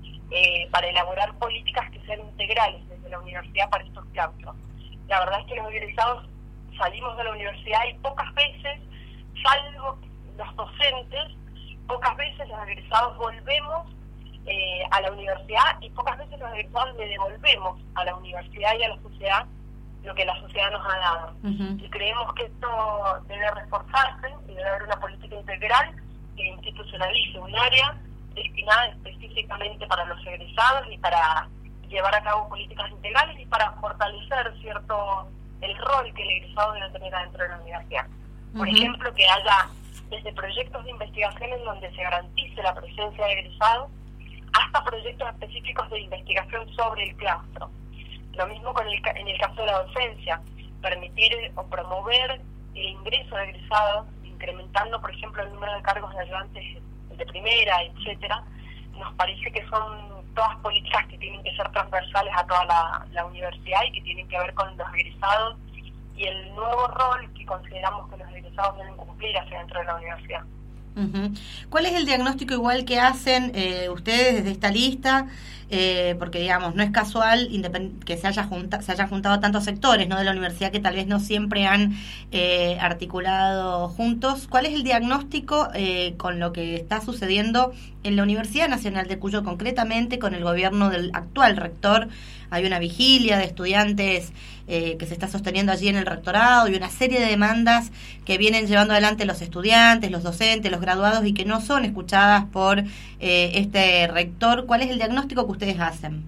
eh, para elaborar políticas que sean integrales desde la universidad para estos claustros. La verdad es que los egresados salimos de la universidad y pocas veces, salvo los docentes, pocas veces los egresados volvemos eh, a la universidad, y pocas veces los egresados le devolvemos a la universidad y a la sociedad lo que la sociedad nos ha dado. Uh-huh. Y creemos que esto debe reforzarse y debe haber una política integral que institucionalice un área destinada específicamente para los egresados y para llevar a cabo políticas integrales y para fortalecer cierto el rol que el egresado debe tener adentro de la universidad. Por uh-huh. ejemplo, que haya desde proyectos de investigación en donde se garantice la presencia de egresados hasta proyectos específicos de investigación sobre el claustro. Lo mismo con el, en el caso de la docencia, permitir o promover el ingreso de egresados, incrementando, por ejemplo, el número de cargos de ayudantes de primera, etcétera. Nos parece que son todas políticas que tienen que ser transversales a toda la, la universidad y que tienen que ver con los egresados y el nuevo rol que consideramos que los egresados deben cumplir hacia dentro de la universidad. Uh-huh. ¿Cuál es el diagnóstico igual que hacen eh, ustedes desde esta lista eh, porque digamos, no es casual independ- que se, haya junta- se hayan juntado tantos sectores, ¿no?, de la universidad que tal vez no siempre han eh, articulado juntos. ¿Cuál es el diagnóstico eh, con lo que está sucediendo en la Universidad Nacional de Cuyo, concretamente con el gobierno del actual rector? Hay una vigilia de estudiantes eh, que se está sosteniendo allí en el rectorado y una serie de demandas que vienen llevando adelante los estudiantes, los docentes, los graduados y que no son escuchadas por eh, este rector. ¿Cuál es el diagnóstico que ustedes hacen?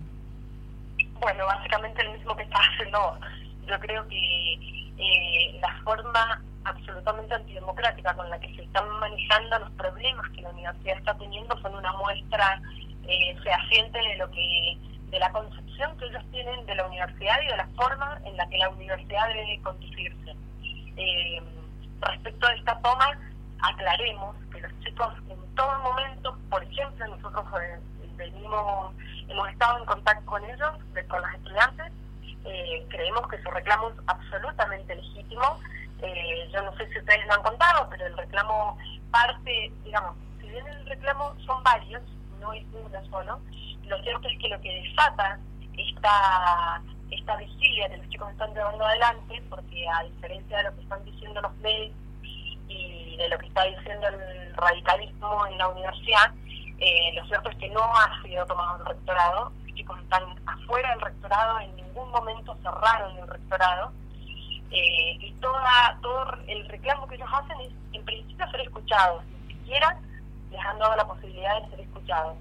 Bueno, básicamente el mismo que está haciendo. Yo creo que eh, la forma absolutamente antidemocrática con la que se están manejando los problemas que la universidad está teniendo son una muestra eh, fehaciente de lo que de la concepción que ellos tienen de la universidad y de la forma en la que la universidad debe conducirse. Eh, respecto a esta toma, aclaremos que los chicos en todo momento, por ejemplo, nosotros eh, venimos, hemos estado en contacto con ellos, de, con los estudiantes, eh, creemos que su reclamo es absolutamente legítimo. Eh, yo no sé si ustedes lo han contado, pero el reclamo parte, digamos, si bien el reclamo son varios, no es uno solo, lo cierto es que lo que desata esta, esta vigilia que los chicos están llevando adelante, porque a diferencia de lo que están diciendo los medios y de lo que está diciendo el radicalismo en la universidad, eh, lo cierto es que no ha sido tomado el rectorado. Los chicos están afuera del rectorado, en ningún momento cerraron el rectorado, eh, y toda todo el reclamo que ellos hacen es, en principio, ser escuchados, ni siquiera les han dado la posibilidad de ser escuchados.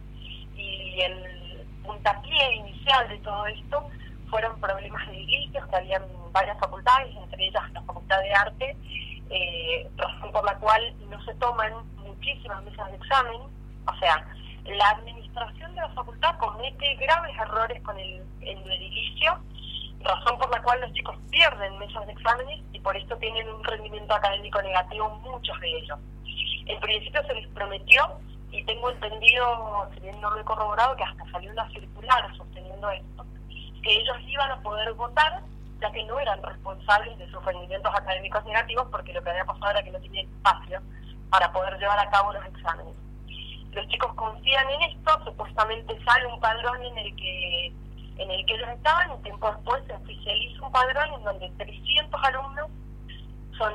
Y el puntapié inicial de todo esto fueron problemas de edilicios que habían varias facultades, entre ellas la Facultad de Arte, eh, razón por la cual no se toman muchísimas mesas de examen. O sea, la administración de la facultad comete graves errores con el, el edilicio, razón por la cual los chicos pierden mesas de exámenes y por esto tienen un rendimiento académico negativo, muchos de ellos. En principio se les prometió, y tengo entendido, si bien no lo he corroborado, que hasta salió una circular sosteniendo esto, que ellos iban a poder votar, ya que no eran responsables de sus rendimientos académicos negativos, porque lo que había pasado era que no tenían espacio para poder llevar a cabo los exámenes. Los chicos confían en esto, supuestamente sale un padrón en el que en el que ellos estaban, y tiempo después se oficializa un padrón en donde trescientos alumnos son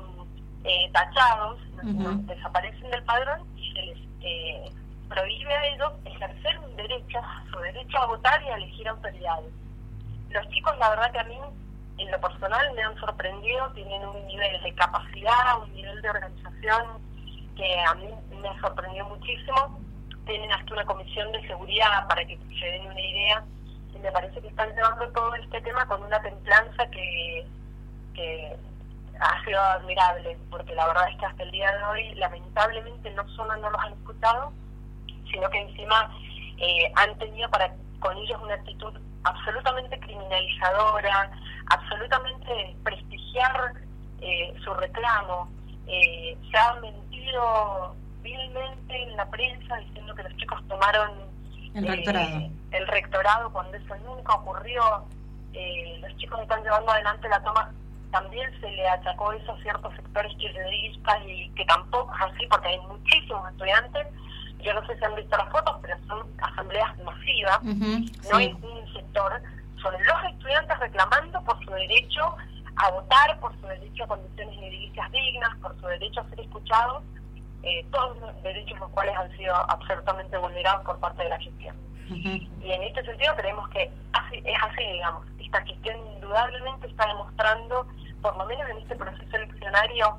eh, tachados, uh-huh. desaparecen del padrón y se les eh, prohíbe a ellos ejercer un derecho, su derecho a votar y a elegir autoridades. Los chicos, la verdad que a mí, en lo personal, me han sorprendido, tienen un nivel de capacidad, un nivel de organización que a mí me ha sorprendido muchísimo. Tienen hasta una comisión de seguridad para que se den una idea, y me parece que están llevando todo este tema con una templanza que, que ha sido admirable, porque la verdad es que hasta el día de hoy, lamentablemente, no solo no los han escuchado, sino que encima eh, han tenido para con ellos una actitud absolutamente criminalizadora, absolutamente desprestigiar eh, su reclamo. Eh, se ha mentido vilmente en la prensa diciendo que los chicos tomaron el rectorado, eh, el rectorado cuando eso nunca ocurrió. Eh, los chicos están llevando adelante la toma. También se le achacó eso a ciertos sectores kirchneristas, y que tampoco es así, porque hay muchísimos estudiantes. Yo no sé si han visto las fotos, pero son asambleas masivas. Uh-huh, no sí. Es un sector, son los estudiantes reclamando por su derecho a votar, por su derecho a condiciones edilicias dignas, por su derecho a ser escuchados, eh, todos los derechos los cuales han sido absolutamente vulnerados por parte de la gestión. Uh-huh. Y en este sentido creemos que así, es así, digamos. Esta gestión indudablemente está demostrando, por lo menos en este proceso eleccionario,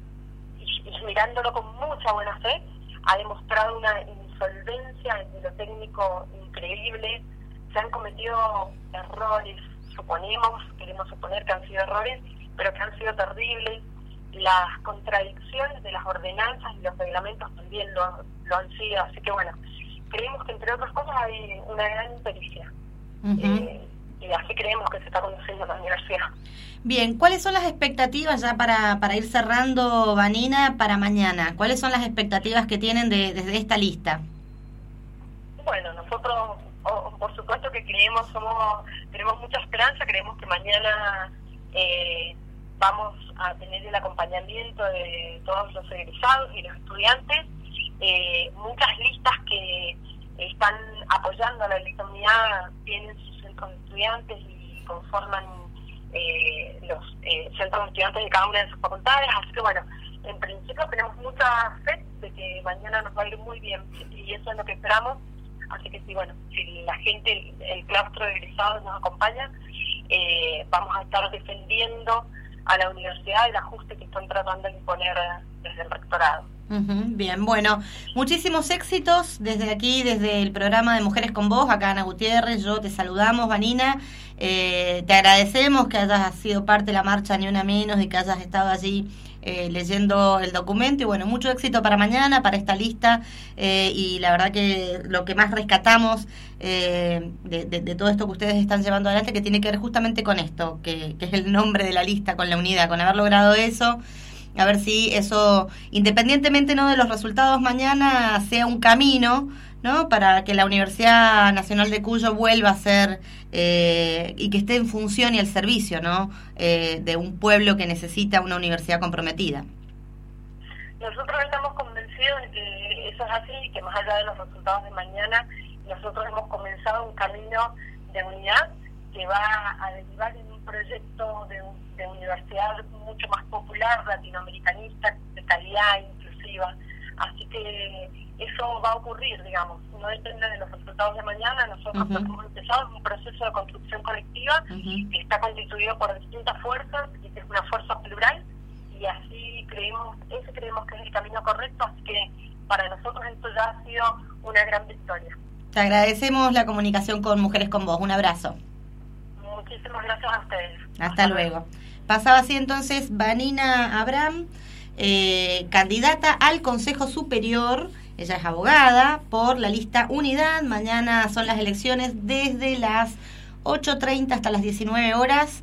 y, y mirándolo con mucha buena fe, ha demostrado una insolvencia en lo técnico increíble. Se han cometido errores, suponemos, queremos suponer que han sido errores, pero que han sido terribles. Las contradicciones de las ordenanzas y los reglamentos también lo, lo han sido. Así que bueno, creemos que entre otras cosas hay una gran impericia. Uh-huh. Eh, y así creemos que se está conduciendo la universidad. Bien, ¿cuáles son las expectativas ya para, para ir cerrando, Vanina, para mañana? ¿Cuáles son las expectativas que tienen de, desde esta lista? Bueno, nosotros, oh, por supuesto que creemos, somos tenemos mucha esperanza, creemos que mañana eh, vamos a tener el acompañamiento de todos los egresados y los estudiantes, eh, muchas listas que, están apoyando a la lista Unidad, tienen sus centros de estudiantes y conforman eh, los eh, centros de estudiantes de cada una de sus facultades, así que bueno, en principio tenemos mucha fe de que mañana nos va a ir muy bien y eso es lo que esperamos, así que sí, bueno, si la gente, el, el claustro de egresados nos acompaña, eh, vamos a estar defendiendo a la universidad el ajuste que están tratando de imponer desde el rectorado. Uh-huh, bien, bueno, muchísimos éxitos desde aquí, desde el programa de Mujeres con Vos, acá Ana Gutiérrez, yo te saludamos, Vanina, eh, te agradecemos que hayas sido parte de la marcha Ni Una Menos y que hayas estado allí eh, leyendo el documento y bueno, mucho éxito para mañana, para esta lista eh, y la verdad que lo que más rescatamos eh, de, de, de todo esto que ustedes están llevando adelante que tiene que ver justamente con esto, que, que es el nombre de la lista, con la unidad, con haber logrado eso. A ver si eso, independientemente no de los resultados mañana, sea un camino, ¿no? Para que la Universidad Nacional de Cuyo vuelva a ser eh, y que esté en función y al servicio, ¿no? Eh, de un pueblo que necesita una universidad comprometida. Nosotros estamos convencidos de que eso es así y que más allá de los resultados de mañana, nosotros hemos comenzado un camino de unidad que va a derivar en un proyecto de, de universidad mucho más popular, latinoamericanista, de calidad, inclusiva. Así que eso va a ocurrir, digamos, no depende de los resultados de mañana. Nosotros uh-huh. hemos empezado un proceso de construcción colectiva uh-huh. que está constituido por distintas fuerzas y que es una fuerza plural y así creemos, ese creemos que es el camino correcto, así que para nosotros esto ya ha sido una gran victoria. Te agradecemos la comunicación con Mujeres con Vos, un abrazo. Muchísimas gracias a ustedes. Hasta, Hasta luego. luego. Pasaba así entonces Vanina Abraham, eh, candidata al Consejo Superior, ella es abogada, por la lista Unidad. Mañana son las elecciones desde las ocho treinta hasta las diecinueve horas.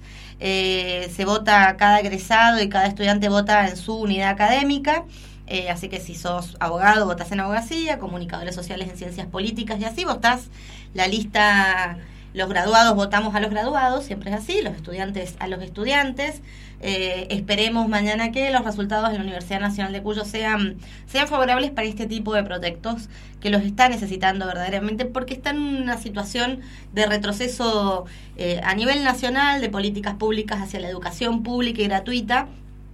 Eh, se vota cada egresado y cada estudiante vota en su unidad académica. Eh, así que si sos abogado, votás en abogacía, comunicadores sociales en ciencias políticas y así votás la lista. Los graduados votamos a los graduados, siempre es así, los estudiantes a los estudiantes. Eh, esperemos mañana que los resultados de la Universidad Nacional de Cuyo sean, sean favorables para este tipo de proyectos que los está necesitando verdaderamente porque está en una situación de retroceso eh, a nivel nacional de políticas públicas hacia la educación pública y gratuita.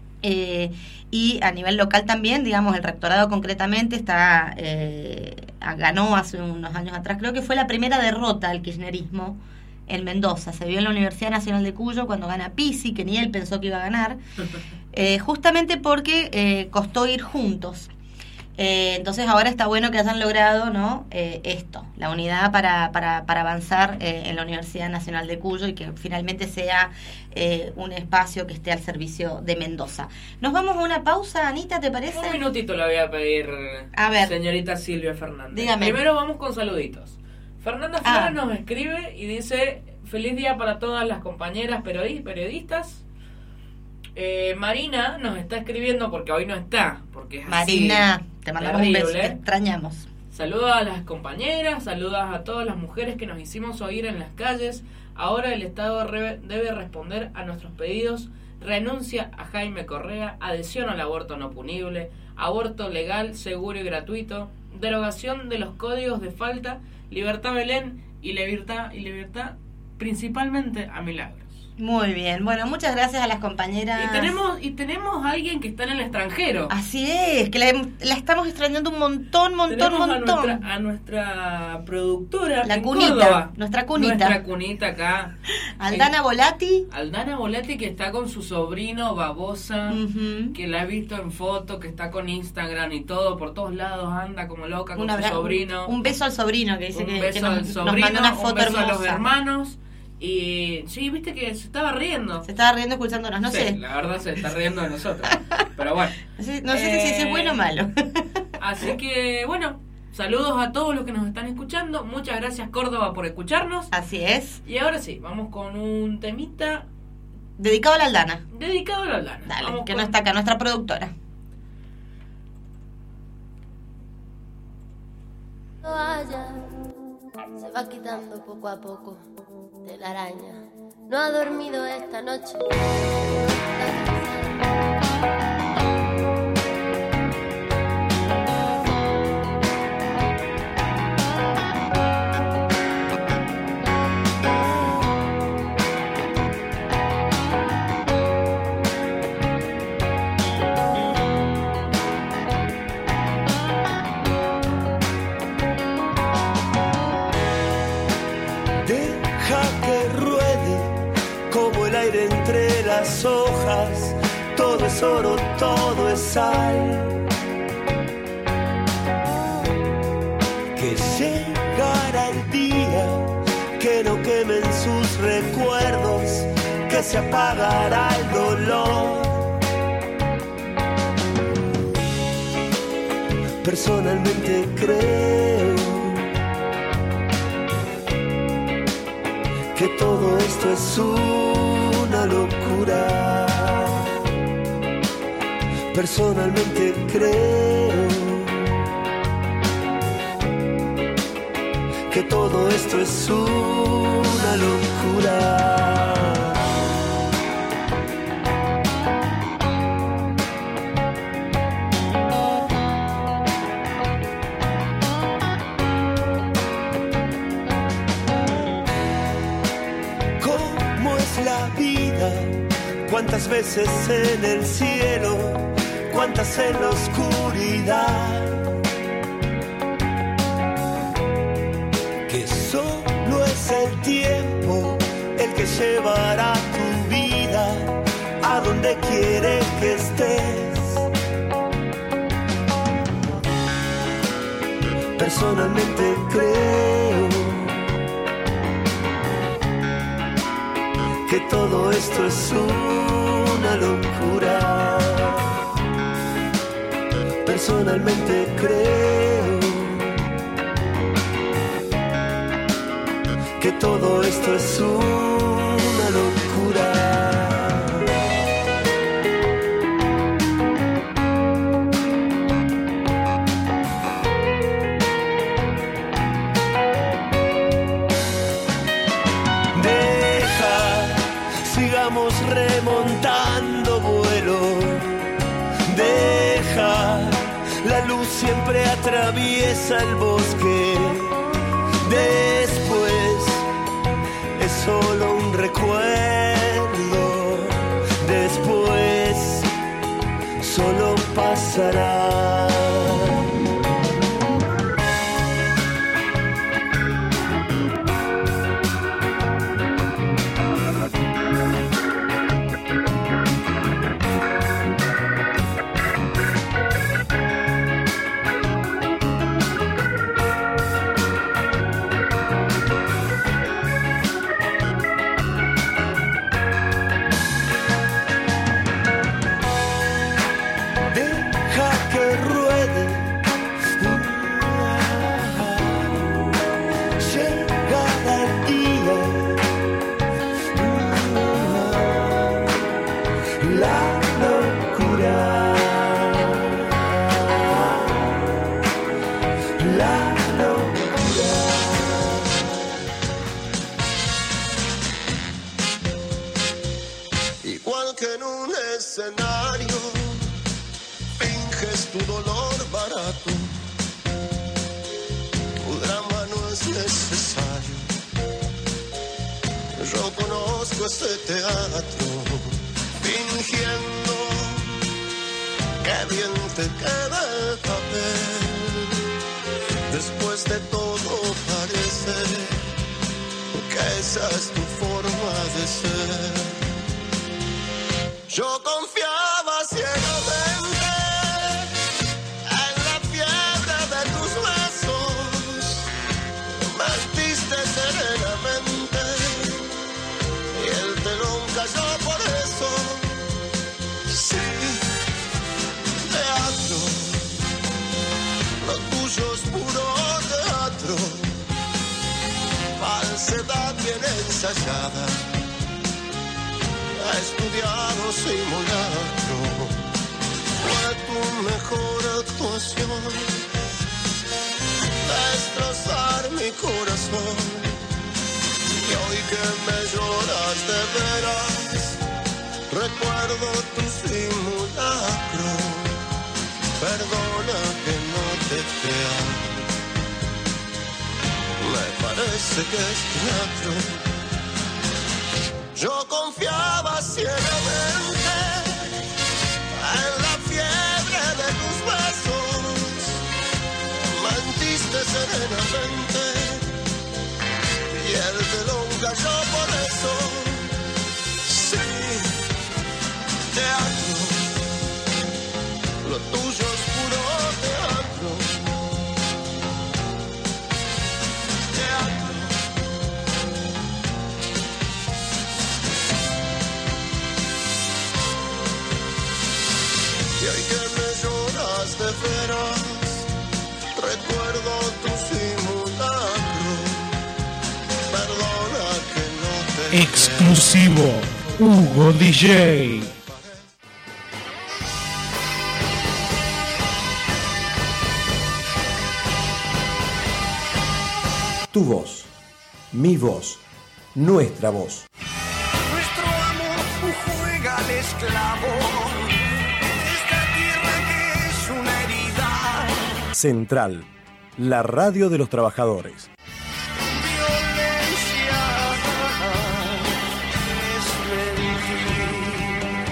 Eh, y a nivel local también, digamos, el rectorado concretamente está eh, ganó hace unos años atrás, creo que fue la primera derrota al kirchnerismo en Mendoza, se vio en la Universidad Nacional de Cuyo cuando gana Pisi, que ni él pensó que iba a ganar, eh, justamente porque eh, costó ir juntos. Eh, entonces ahora está bueno que hayan logrado, ¿no? Eh, esto, la unidad para, para, para avanzar eh, en la Universidad Nacional de Cuyo y que finalmente sea eh, un espacio que esté al servicio de Mendoza. Nos vamos a una pausa, Anita, ¿te parece? Un minutito le voy a pedir, a ver, señorita Silvia Fernández. Dígame. Primero vamos con saluditos. Fernanda Flores ah. nos escribe y dice: feliz día para todas las compañeras periodistas. Eh, Marina nos está escribiendo porque hoy no está, porque es Marina, así, te mandamos terrible. Un beso, te extrañamos. Saludos a las compañeras, saludos a todas las mujeres que nos hicimos oír en las calles. Ahora el Estado re- debe responder a nuestros pedidos. Renuncia a Jaime Correa, adhesión al aborto no punible, aborto legal, seguro y gratuito, derogación de los códigos de falta, libertad Belén y libertad, y libertad principalmente a Milagros. Muy bien, bueno, muchas gracias a las compañeras. Y tenemos y tenemos a alguien que está en el extranjero. Así es, que la, la estamos extrañando un montón, montón, tenemos montón. A nuestra, a nuestra productora la en cunita, Córdoba. nuestra cunita. Nuestra cunita acá. Aldana Volati. Aldana Volati, que está con su sobrino Babosa, uh-huh. que la he visto en foto, que está con Instagram y todo, por todos lados anda como loca con un su sobrino. Un, un beso al sobrino, que dice un que, beso que nos, al sobrino, nos mandó una foto un beso hermosa. A los hermanos. Y sí, viste que se estaba riendo. Se estaba riendo escuchándonos, no sí, sé. La verdad se está riendo de nosotros. Pero bueno. No sé, no sé eh, si es bueno o malo. Así que, bueno, saludos a todos los que nos están escuchando. Muchas gracias, Córdoba, por escucharnos. Así es. Y ahora sí, vamos con un temita. Dedicado a la Aldana. Dedicado a la Aldana. Dale, vamos que con... no está acá, nuestra productora. Vaya, se va quitando poco a poco de la araña. No ha dormido esta noche. las hojas, todo es oro, todo es sal. Que llegara el día que no quemen sus recuerdos, que se apagará el dolor. Personalmente creo que todo esto es una locura. Personalmente creo que todo esto es una locura. ¿Cómo es la vida? ¿Cuántas veces en el cielo? ¿Cuántas en la oscuridad? Que solo es el tiempo el que llevará tu vida a donde quiere que estés. Personalmente creo que todo esto es una locura. Personalmente creo que todo esto es una locura. Sigamos remontando vuelo. Deja, la luz siempre atraviesa el bosque. Después es solo un recuerdo. Después solo pasará. Igual que en un escenario, finges tu dolor barato. Tu drama no es necesario. Yo conozco este teatro, fingiendo que bien te queda el papel. Después de todo parece que esa es tu forma de ser. Yo confiaba ciegamente en la fiebre de tus besos. Mentiste serenamente y el telón cayó por eso. Sí, teatro, lo tuyo es puro teatro. Falsedad bien ensayada, estudiado simulacro. Fue tu mejor actuación, destrozar mi corazón. Y hoy que me lloras de veras, recuerdo tu simulacro. Perdona que no te crea, me parece que es teatro. Yo confiaba ciegamente en la fiebre de tus besos. Mentiste serenamente y el telón cayó por eso. Sí, fuiste feroz, recuerdo tu simulacro. Perdona que no te Exclusivo Hugo D J. Tu voz, mi voz, nuestra voz. Nuestro amor juega al esclavo. Esta tierra que es una herida. Central, la radio de los trabajadores. Violencia es mentir.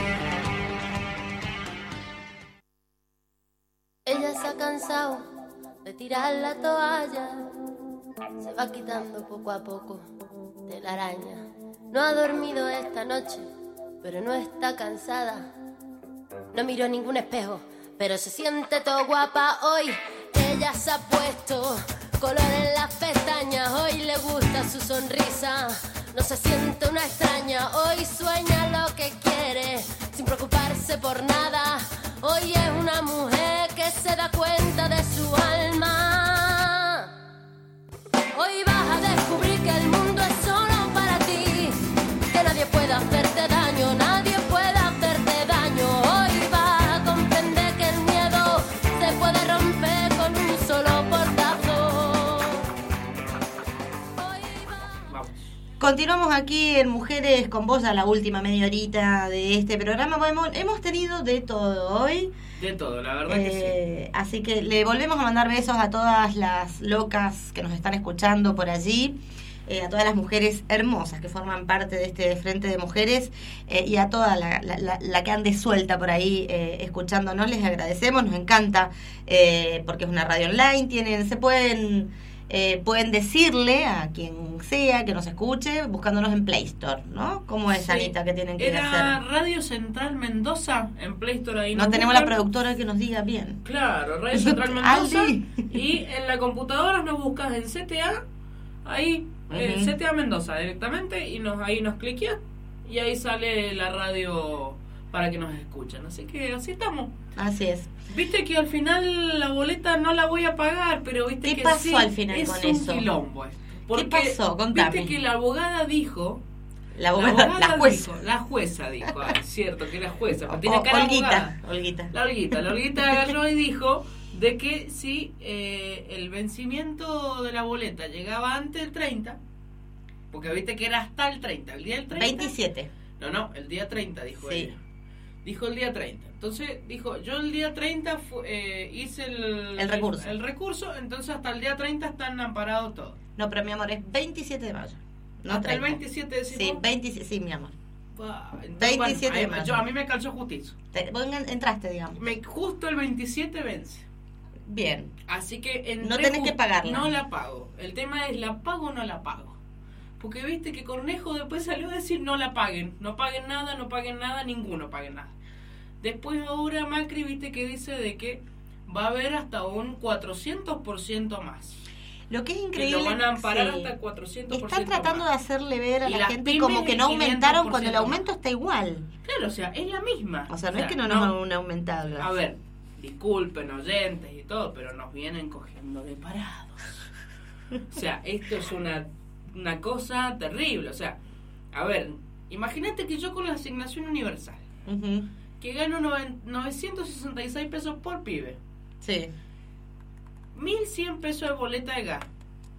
Ella se ha cansado de tirar la toalla, se va quitando poco a poco de la araña. No ha dormido esta noche, pero no está cansada. No miró ningún espejo, pero se siente todo guapa hoy. Ella se ha puesto color en las pestañas, hoy le gusta su sonrisa. No se siente una extraña, hoy sueña lo que quiere, sin preocuparse por nada. Hoy es una mujer que se da cuenta de su alma. Hoy vas a descubrir que el mundo es solo para ti, que nadie puede hacerte daño, nadie puede hacerte daño. Hoy vas a comprender que el miedo se puede romper con un solo portazo. Continuamos aquí en Mujeres con Vos, a la última media horita de este programa. Hemos, hemos tenido de todo hoy. De todo, la verdad eh, que sí. Así que le volvemos a mandar besos a todas las locas que nos están escuchando por allí, eh, a todas las mujeres hermosas que forman parte de este Frente de Mujeres, eh, y a toda la, la, la, la que ande suelta por ahí eh, escuchándonos. Les agradecemos, nos encanta, eh, porque es una radio online, tienen, se pueden... Eh, pueden decirle a quien sea que nos escuche buscándonos en Play Store, ¿no? ¿Cómo es, sí, Anita, que tienen que Era hacer? Era Radio Central Mendoza en Play Store. Ahí no tenemos buscan. La productora que nos diga bien. Claro, Radio Central Mendoza. Y en la computadora nos buscas en C T A, ahí, uh-huh. eh, C T A Mendoza directamente, y nos ahí nos cliqueas y ahí sale la radio para que nos escuchen. Así que así estamos. Así es. Viste que al final la boleta no la voy a pagar, pero viste ¿Qué que pasó sí, al final es con un eso? quilombo esto. Porque ¿Qué pasó? Contame. Viste que la abogada dijo, la abogada, la, abogada la jueza, dijo, la jueza dijo, ah, es cierto que la jueza, pero o, tiene cara Olguita, abogada. Olguita. La Olguita, la Olguita agarró y dijo de que si eh, el vencimiento de la boleta llegaba antes del treinta, porque viste que era hasta el treinta, el día del treinta. veintisiete. No, no, el día treinta dijo sí. ella. Dijo el día treinta. Entonces dijo, yo el día treinta fu- eh, hice el, el recurso. El, el recurso, entonces hasta el día treinta están amparados todos. No, pero mi amor, es veintisiete de mayo. No hasta treinta. El veintisiete decimos. Sí, veintisiete, sí, mi amor. Bah, entonces, veintisiete bueno, de mayo. Yo, a mí me calzó justicia. Te, vos entraste, digamos. Me, justo el veintisiete vence. Bien. Así que entré, no tenés que pagarla. No la pago. El tema es, ¿la pago o no la pago? Porque viste que Cornejo después salió a decir no la paguen. No paguen nada, no paguen nada, ninguno paguen nada. Después ahora Macri, viste que dice de que va a haber hasta un cuatrocientos por ciento más. Lo que es increíble, que lo van a amparar sí. hasta cuatrocientos por ciento. Están tratando más. de hacerle ver a y la gente como que no aumentaron cuando el aumento está igual. Claro, o sea, es la misma. O sea, no o sea, es que no, no nos han aumentado. A ver, disculpen oyentes y todo, pero nos vienen cogiendo de parados. O sea, esto es una, una cosa terrible. O sea, a ver, imagínate que yo con la asignación universal, uh-huh. que gano novecientos sesenta y seis pesos por pibe. Sí. mil cien pesos de boleta de gas.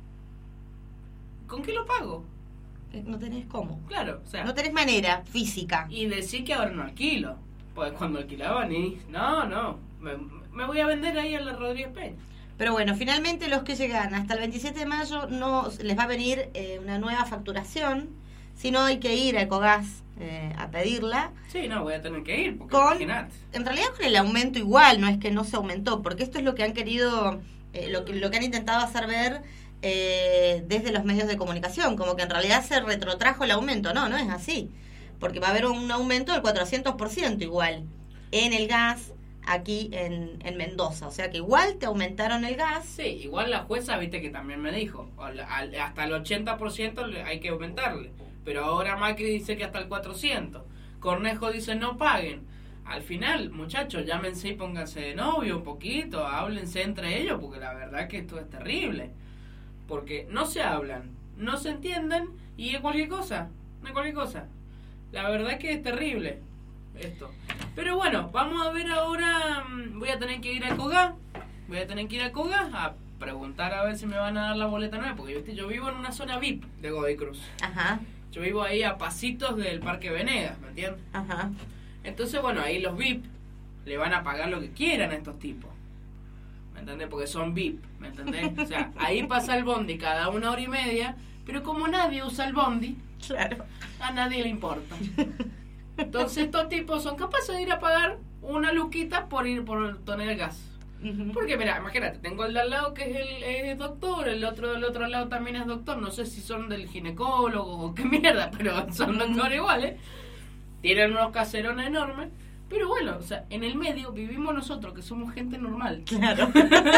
¿Con qué lo pago? No tenés cómo. Claro, o sea. No tenés manera física. Y decir que ahora no alquilo. Pues cuando alquilaban y... No, no. Me, me voy a vender ahí a la Rodríguez Peña. Pero bueno, finalmente los que llegan hasta el veintisiete de mayo no les va a venir eh, una nueva facturación, sino hay que ir a Ecogás eh, a pedirla. Sí, no, voy a tener que ir, porque con, imaginate. En realidad con el aumento igual, no es que no se aumentó, porque esto es lo que han querido, eh, lo que lo que han intentado hacer ver eh, desde los medios de comunicación, como que en realidad se retrotrajo el aumento. No, no es así, porque va a haber un aumento del cuatrocientos por ciento igual en el gas aquí en, en Mendoza, o sea que igual te aumentaron el gas. Sí, igual la jueza, viste que también me dijo, hasta el ochenta por ciento hay que aumentarle, pero ahora Macri dice que hasta el cuatrocientos por ciento, Cornejo dice no paguen, al final, muchachos, llámense y pónganse de novio un poquito, háblense entre ellos, porque la verdad que esto es terrible. Porque no se hablan, no se entienden y es cualquier cosa, no es cualquier cosa. La verdad que es terrible esto. Pero bueno, vamos a ver ahora, voy a tener que ir a Cogá, voy a tener que ir a Cogá a preguntar a ver si me van a dar la boleta nueva, porque ¿viste? Yo vivo en una zona V I P de Godoy Cruz. Ajá. Yo vivo ahí a pasitos del Parque Venegas, ¿me entiendes? Ajá. Entonces, bueno, ahí los V I P le van a pagar lo que quieran a estos tipos. ¿Me entendés? Porque son V I P, ¿me entendés? O sea, ahí pasa el bondi cada una hora y media, pero como nadie usa el bondi, claro, a nadie le importa. Entonces estos tipos son capaces de ir a pagar una luquita por ir por tener gas. Uh-huh. Porque mira, imagínate, tengo el de al lado que es el es doctor, el otro del otro lado también es doctor, no sé si son del ginecólogo o qué mierda, pero son doctores iguales, tienen unos caserones enormes, pero bueno, o sea, en el medio vivimos nosotros que somos gente normal. Claro.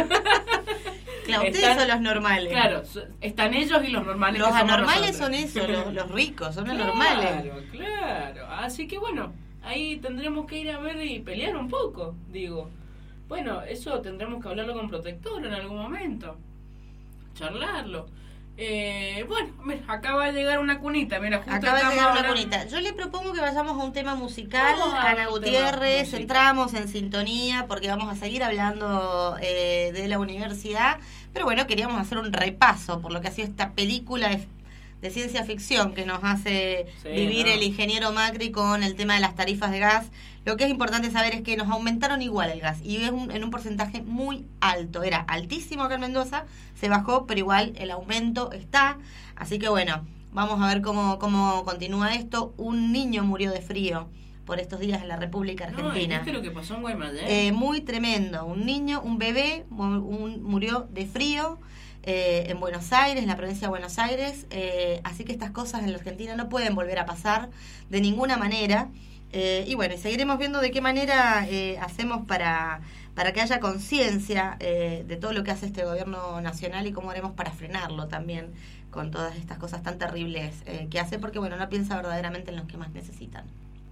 Claro, ustedes están, son los normales. Claro, están ellos y los normales. Los que somos anormales nosotros. Son eso, los, los ricos, son claro, los normales. Claro, claro. Así que bueno, ahí tendremos que ir a ver y pelear un poco, digo. Bueno, eso tendremos que hablarlo con Protector en algún momento. Charlarlo. Eh, bueno, mira, acaba de llegar una cunita. Mira, justo acaba de llegar una cunita. Yo le propongo que vayamos a un tema musical. A Ana Gutiérrez, entramos en sintonía porque vamos a seguir hablando eh, de la universidad. Pero bueno, queríamos hacer un repaso por lo que ha sido esta película de, de ciencia ficción que nos hace sí, vivir no. el ingeniero Macri con el tema de las tarifas de gas. Lo que es importante saber es que nos aumentaron igual el gas y es un, en un porcentaje muy alto. Era altísimo acá en Mendoza, se bajó, pero igual el aumento está. Así que bueno, vamos a ver cómo, cómo continúa esto. Un niño murió de frío por estos días en la República Argentina. No, ¿viste lo que pasó en Guaymallén? Eh, muy tremendo. Un niño, un bebé, un, murió de frío eh, en Buenos Aires, en la provincia de Buenos Aires. Eh, así que estas cosas en la Argentina no pueden volver a pasar de ninguna manera. Eh, y bueno, seguiremos viendo de qué manera eh, hacemos para, para que haya conciencia eh, de todo lo que hace este gobierno nacional y cómo haremos para frenarlo también con todas estas cosas tan terribles eh, que hace, porque bueno, no piensa verdaderamente en los que más necesitan.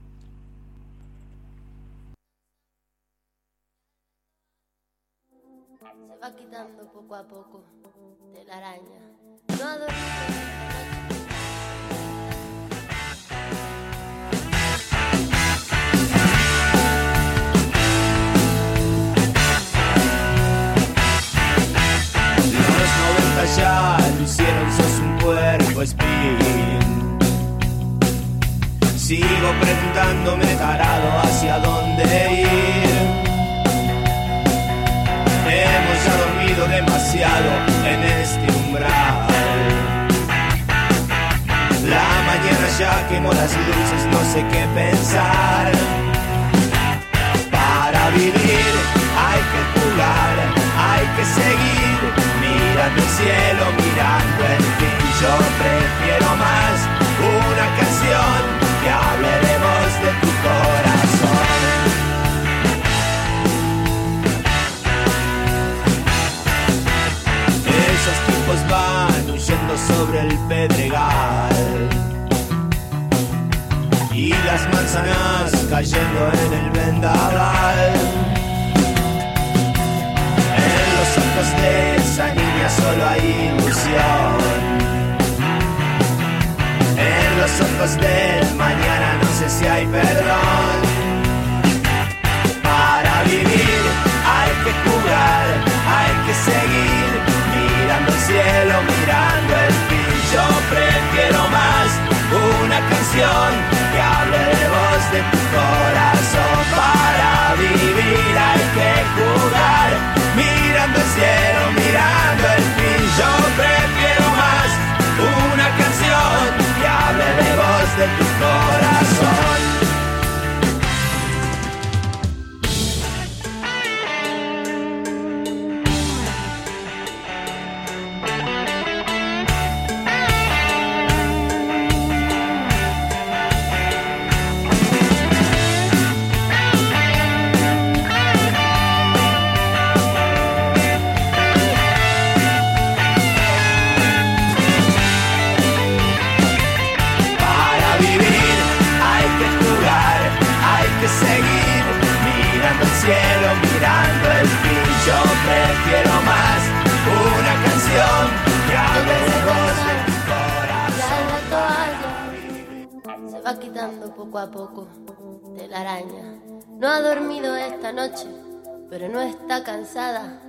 Se va quitando poco a poco de la araña. No ha dormido. Ya lo hicieron, sos un cuerpo espín. Sigo preguntándome tarado hacia dónde ir. Hemos ya dormido demasiado en este umbral. La mañana ya quemó las luces, no sé qué pensar. Para vivir hay que jugar, hay que seguir. Mirando el cielo, mirando el fin, yo prefiero más una canción que hable de vos, de tu corazón. Esos tipos van huyendo sobre el pedregal y las manzanas cayendo en el vendaval. En los ojos de esa niña solo hay ilusión. En los ojos del mañana no sé si hay perdón. Para vivir hay que jugar, hay que seguir. Mirando el cielo, mirando el fin. Yo prefiero más una canción que hable de vos, de tu corazón. Para vivir hay que jugar, mirando el cielo, mirando el fin. Yo prefiero más una canción que hable de vos, de tu corazón. prefiero más una canción que hable de vos de mi corazón. Se va quitando poco a poco de la araña. No ha dormido esta noche, pero no está cansada.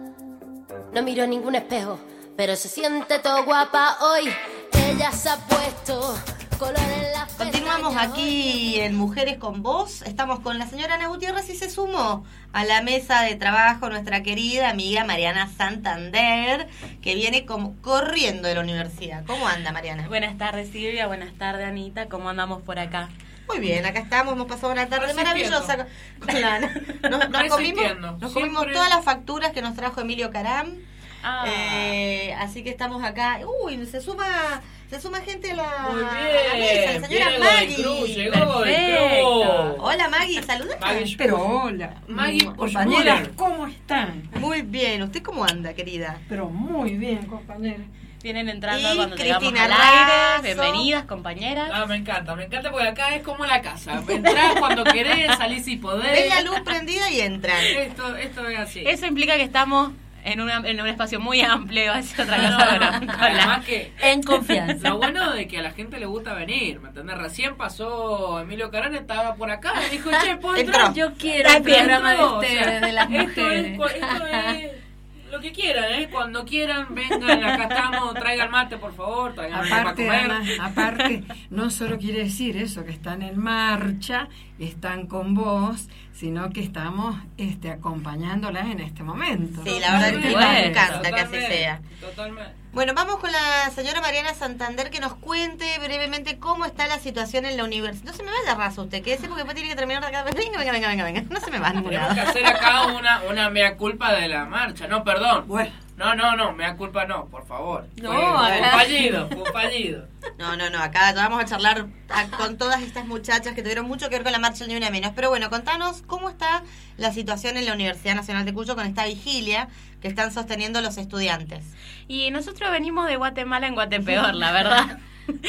No miró ningún espejo, pero se siente todo guapa hoy. Ella se ha puesto color en la pestañas. Continuamos aquí en Mujeres con Voz. Estamos con la señora Ana Gutiérrez y se sumó a la mesa de trabajo nuestra querida amiga Mariana Santander, que viene como corriendo de la universidad. ¿Cómo anda, Mariana? Buenas tardes, Silvia. Buenas tardes, Anita. ¿Cómo andamos por acá? Muy bien, acá estamos, hemos pasado una tarde maravillosa con la, nos, nos comimos, nos comimos todas las facturas que nos trajo Emilio Caram. Ah. Eh, así que estamos acá. Uy, se suma se suma gente a la, Muy bien, a la mesa, la señora Maggie. Cruz, llegó Cruz. Hola Maggie, saluda. Pero hola, Maggie, compañeras, ¿cómo están? Muy bien, ¿usted cómo anda, querida? Pero muy bien, compañera. Vienen entrando y cuando Cristina llegamos al Razo. aire. Bienvenidas, compañeras. Ah, me encanta, me encanta porque acá es como la casa. Entrás cuando querés, salís si podés. Ven la luz prendida y entran. Esto, esto es así. Eso implica que estamos en, una, en un espacio muy amplio, hacia otra No, cosa. no, Pero, además que en confianza. Lo bueno de que a la gente le gusta venir, ¿me entendés? Recién pasó Emilio Carán, estaba por acá y dijo, che, ¿puedo entrar? Yo quiero el programa de o ustedes, sea, de las esto mujeres. Es, esto es lo que quieran, ¿eh? Cuando quieran, vengan, acá estamos, traigan mate, por favor, traigan mate para Aparte, comer. Ana, aparte, no solo quiere decir eso, que están en marcha, están con vos, sino que estamos este, acompañándolas en este momento. Sí, la verdad es que Bueno, nos encanta que así totalmente, sea. Totalmente. Bueno, vamos con la señora Mariana Santander que nos cuente brevemente cómo está la situación en la universidad. No se me vaya raso usted, quédese porque después tiene que terminar de acá. Venga, venga, venga, venga, venga. No se me va a ningún Tenemos lado. que hacer acá una, una mea culpa de la marcha. No, perdón. Bueno. No, no, no, mea culpa no, por favor. No, fue, fue acá- un fallido, fue un fallido. No, no, no, acá vamos a charlar a- con todas estas muchachas que tuvieron mucho que ver con la marcha Ni Una Menos. Pero bueno, contanos cómo está la situación en la Universidad Nacional de Cuyo con esta vigilia que están sosteniendo los estudiantes. Y nosotros venimos de Guatemala en Guatepeor, la verdad.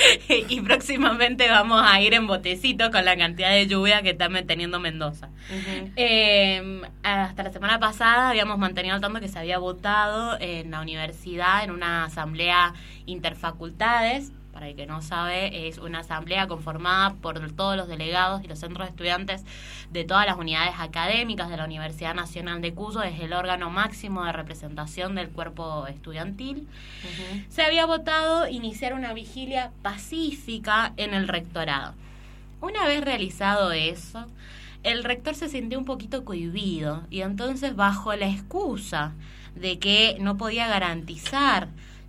Y próximamente vamos a ir en botecito con la cantidad de lluvia que está teniendo Mendoza. Uh-huh. Eh, hasta la semana pasada habíamos mantenido al tanto que se había votado en la universidad en una asamblea interfacultades. Para el que no sabe, es una asamblea conformada por todos los delegados y los centros de estudiantes de todas las unidades académicas de la Universidad Nacional de Cuyo. Es el órgano máximo de representación del cuerpo estudiantil. Uh-huh. Se había votado iniciar una vigilia pacífica en el rectorado. Una vez realizado eso, el rector se sintió un poquito cohibido y entonces, bajo la excusa de que no podía garantizar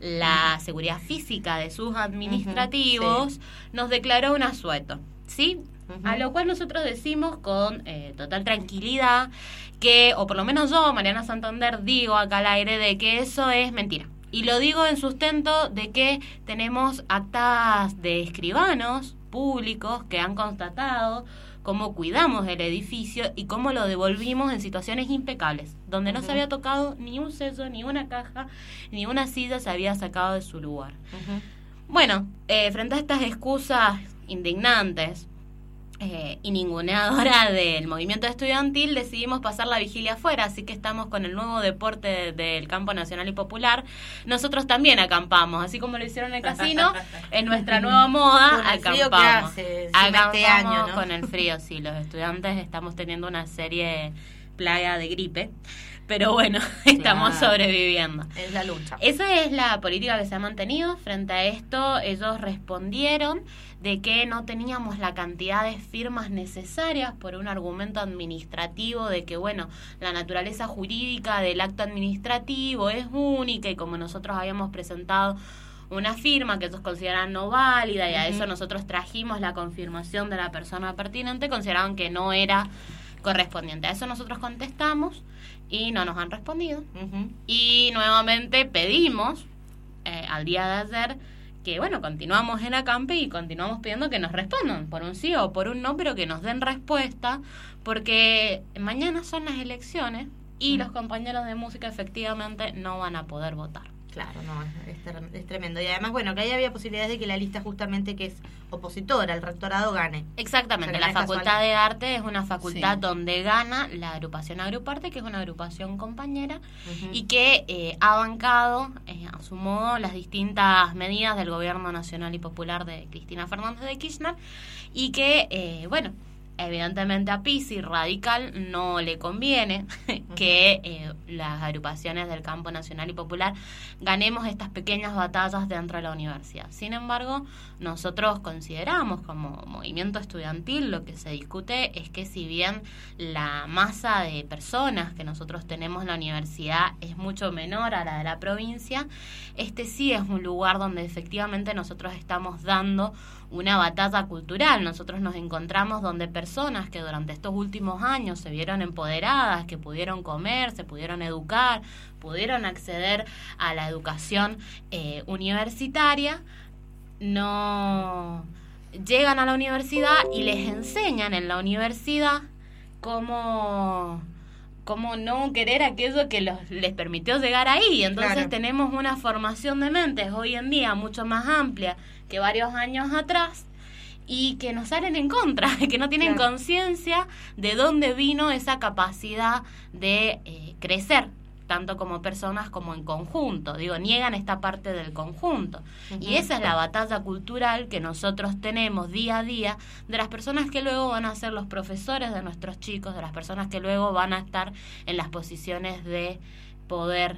la seguridad física de sus administrativos, uh-huh, sí, nos declaró un asueto, ¿sí? Uh-huh. A lo cual nosotros decimos con eh, total tranquilidad que, o por lo menos yo, Mariana Santander, digo acá al aire de que eso es mentira. Y lo digo en sustento de que tenemos actas de escribanos públicos que han constatado cómo cuidamos el edificio y cómo lo devolvimos en situaciones impecables, donde uh-huh, no se había tocado ni un sello, ni una caja, ni una silla se había sacado de su lugar. Uh-huh. Bueno, eh, frente a estas excusas indignantes eh, y ninguneadora del movimiento estudiantil, decidimos pasar la vigilia afuera, así que estamos con el nuevo deporte de, del campo nacional y popular. Nosotros también acampamos, así como lo hicieron en el casino, en nuestra nueva moda, con el acampamos. frío que hace, Acampamos este año, ¿no? Con el frío, sí, los estudiantes estamos teniendo una serie plaga de gripe, pero bueno, estamos Claro. sobreviviendo. Es la lucha. Esa es la política que se ha mantenido. Frente a esto, ellos respondieron de que no teníamos la cantidad de firmas necesarias por un argumento administrativo de que, bueno, la naturaleza jurídica del acto administrativo es única y como nosotros habíamos presentado una firma que ellos consideran no válida y a Uh-huh. eso nosotros trajimos la confirmación de la persona pertinente, consideraban que no era correspondiente. A eso nosotros contestamos y no nos han respondido. Uh-huh. Y nuevamente pedimos eh, al día de ayer que, bueno, continuamos en acampe y continuamos pidiendo que nos respondan por un sí o por un no, pero que nos den respuesta, porque mañana son las elecciones y uh-huh, los compañeros de música efectivamente no van a poder votar. Claro, no, es, es, es tremendo. Y además, bueno, que ahí había posibilidades de que la lista justamente que es opositora al rectorado gane. Exactamente, o sea, la Facultad casual. de Arte es una facultad Sí. donde gana la agrupación Agruparte, que es una agrupación compañera, Uh-huh. y que eh, ha bancado eh, a su modo las distintas medidas del gobierno nacional y popular de Cristina Fernández de Kirchner, y que, eh, bueno, evidentemente a Pisi Radical no le conviene que eh, las agrupaciones del campo nacional y popular ganemos estas pequeñas batallas dentro de la universidad. Sin embargo, nosotros consideramos como movimiento estudiantil, lo que se discute es que si bien la masa de personas que nosotros tenemos en la universidad es mucho menor a la de la provincia, este sí es un lugar donde efectivamente nosotros estamos dando una batalla cultural. Nosotros nos encontramos donde personas que durante estos últimos años se vieron empoderadas, que pudieron comer, se pudieron educar, pudieron acceder a la educación eh, universitaria, no llegan a la universidad y les enseñan en la universidad cómo, cómo no querer aquello que los, les permitió llegar ahí. Entonces Claro. tenemos una formación de mentes hoy en día mucho más amplia que varios años atrás, y que nos salen en contra, que no tienen Claro. conciencia de dónde vino esa capacidad de eh, crecer, tanto como personas como en conjunto. Digo, niegan esta parte del conjunto. Uh-huh. Y esa es la batalla cultural que nosotros tenemos día a día de las personas que luego van a ser los profesores de nuestros chicos, de las personas que luego van a estar en las posiciones de poder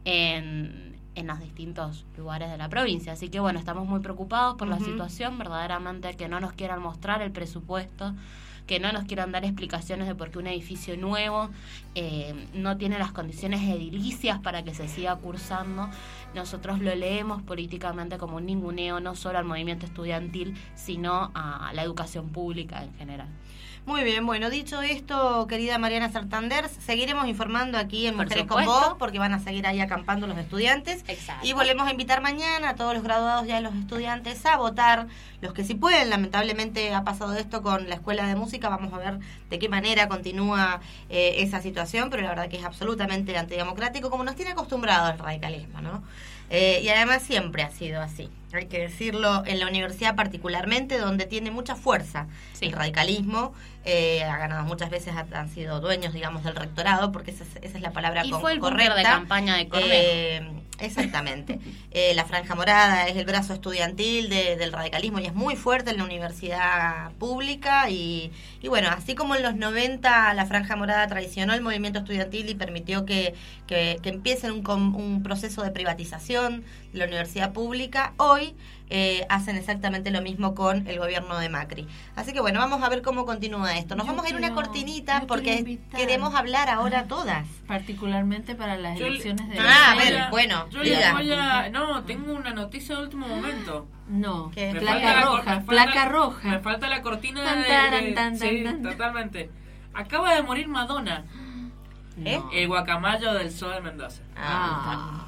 en... en los distintos lugares de la provincia. Así que bueno, estamos muy preocupados por Uh-huh. la situación, verdaderamente, que no nos quieran mostrar el presupuesto, que no nos quieran dar explicaciones de por qué un edificio nuevo eh, no tiene las condiciones edilicias para que se siga cursando. Nosotros lo leemos políticamente como un ninguneo, no solo al movimiento estudiantil, sino a la educación pública en general. Muy bien, bueno, dicho esto, querida Mariana Sartander, seguiremos informando aquí en Por Mujeres con supuesto. Vos, porque van a seguir ahí acampando los estudiantes. Exacto. Y volvemos a invitar mañana a todos los graduados ya de los estudiantes a votar, los que sí pueden. Lamentablemente ha pasado esto con la Escuela de Música, vamos a ver de qué manera continúa eh, esa situación, pero la verdad que es absolutamente antidemocrático, como nos tiene acostumbrado el radicalismo, ¿no? Eh, y además siempre ha sido así, hay que decirlo, en la universidad particularmente, donde tiene mucha fuerza Sí. el radicalismo. Eh, ha ganado muchas veces, ha- han sido dueños, digamos, del rectorado, porque esa es, esa es la palabra Y co- fue el correcta. búnker de campaña de Cornejo. Eh, exactamente. Eh, la Franja Morada es el brazo estudiantil de- del radicalismo y es muy fuerte en la universidad pública. Y, y bueno, así como en los noventa la Franja Morada traicionó el movimiento estudiantil y permitió que, que, que empiece un, com- un proceso de privatización de la universidad pública, hoy eh, hacen exactamente lo mismo con el gobierno de Macri. Así que bueno, vamos a ver cómo continúa esto. Nos Yo vamos a ir a una quiero- cortinita yo porque quiero invitar. queremos hablar ahora todas. Particularmente para las Yo le- elecciones de... Ah, a Voy ver, a- bueno, yo diga. le voy a... No, tengo una noticia de último momento. No, ¿Qué? Me placa falta la cor- roja, me falta- placa roja. Me falta la cortina Tan, de... taran, de- tan, tan, sí, tan. totalmente. Acaba de morir Madonna, ¿Eh? el guacamayo del Sol de Mendoza. Ah.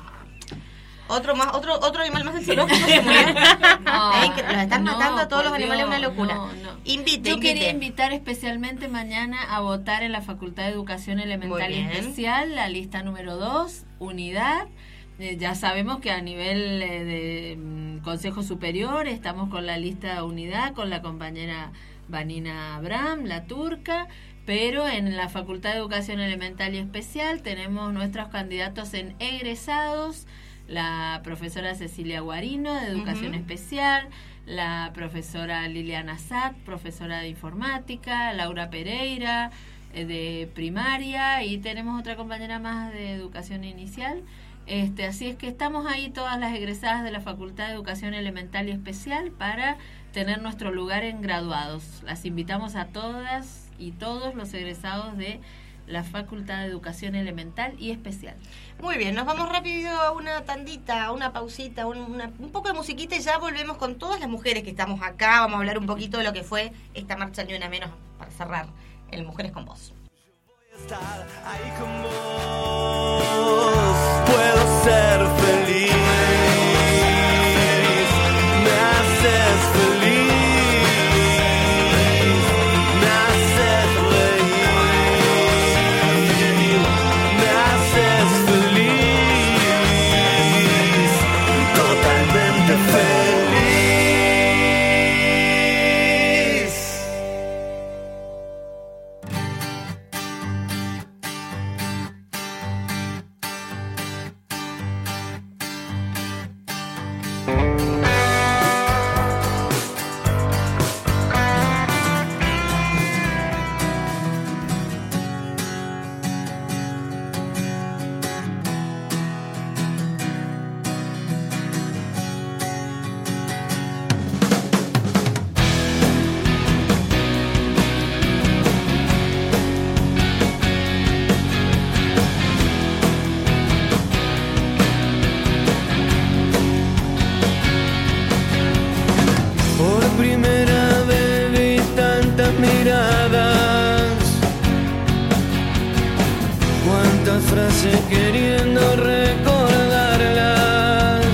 Otro más, otro, otro animal más del zoológico se murió. No, Eh, que los están no, matando a todos por los animales, Dios, una locura. no, no. Invite, Yo invite. quería invitar especialmente mañana a votar en la Facultad de Educación Elemental Muy y bien. Especial, la lista número dos, unidad. Eh, ya sabemos que a nivel eh, de mm, Consejo Superior estamos con la lista unidad, con la compañera Vanina Abraham, la turca, pero en la Facultad de Educación Elemental y Especial tenemos nuestros candidatos en egresados, la profesora Cecilia Guarino de Educación Ujú. Especial, la profesora Liliana Sack, profesora de Informática, Laura Pereira eh, de Primaria, y tenemos otra compañera más de Educación Inicial. Este, así es que estamos ahí todas las egresadas de la Facultad de Educación Elemental y Especial para tener nuestro lugar en graduados. Las invitamos a todas y todos los egresados de la Facultad de Educación Elemental y Especial. Muy bien, nos vamos rápido a una tandita, a una pausita, un, una- un poco de musiquita y ya volvemos con todas las mujeres que estamos acá. Vamos a hablar un poquito de lo que fue esta marcha Ni Una Menos para cerrar el Mujeres con Vos. Estar ahí con vos, puedo ser feliz, me haces feliz, me haces reír, me haces feliz. frase queriendo recordarlas.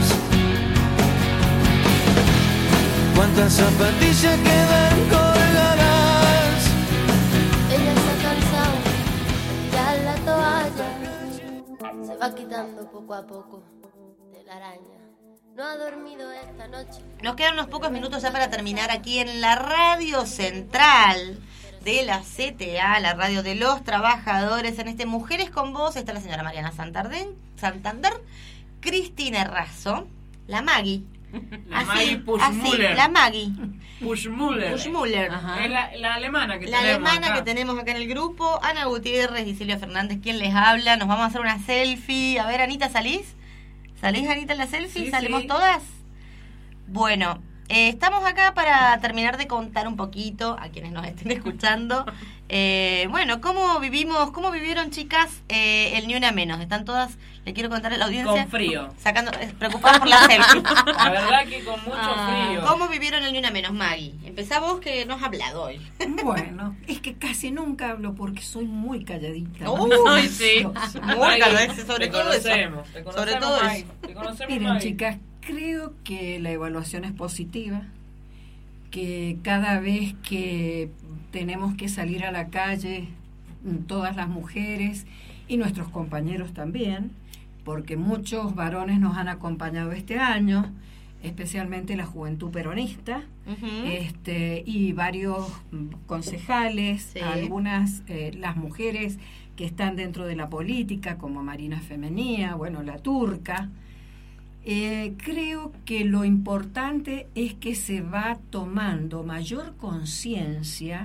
¿Cuántas zapatillas quedan colgadas? Ella se ha cansado de tirar la toalla, se va quitando poco a poco de la araña. No ha dormido esta noche. Nos quedan unos pocos minutos ya para terminar aquí en la radio central de la C T A, la radio de los trabajadores. En este Mujeres con Voz está la señora Mariana Santander, Santander, Cristina Errazo, la Maggie. La así, Maggie Pushmuller. así, la Maggie Pushmuller. Pushmuller. Ajá. Es la, la alemana que la tenemos alemana acá. que tenemos acá en el grupo. Ana Gutiérrez y Silvia Fernández, quien les habla. Nos vamos a hacer una selfie. A ver, Anita, ¿salís? ¿Salís, Anita, en la selfie? Sí, ¿Salimos sí. todas? Bueno, eh, estamos acá para terminar de contar un poquito a quienes nos estén escuchando. Eh, bueno, ¿cómo vivimos, cómo vivieron, chicas, eh, el Ni Una Menos? Están todas, le quiero contar a la audiencia. Con frío. Sacando, eh, preocupadas por la selfie. La verdad que con mucho Ah, frío. ¿Cómo vivieron el Ni Una Menos, Maggie? Empezá vos, que no has hablado hoy. Bueno, es que casi nunca hablo porque soy muy calladita. Uy, Ay, sí. Muy calladita, sobre Te todo eso. conocemos, te conocemos, Sobre todo Maggie, eso. te conocemos, Miren, Maggie. chicas, creo que la evaluación es positiva, que cada vez que tenemos que salir a la calle, todas las mujeres y nuestros compañeros también, porque muchos varones nos han acompañado este año, especialmente la juventud peronista, Ujú. este y varios concejales, Sí. algunas, eh, las mujeres que están dentro de la política, como Marina Femenía, bueno, la turca. Eh, creo que lo importante es que se va tomando mayor conciencia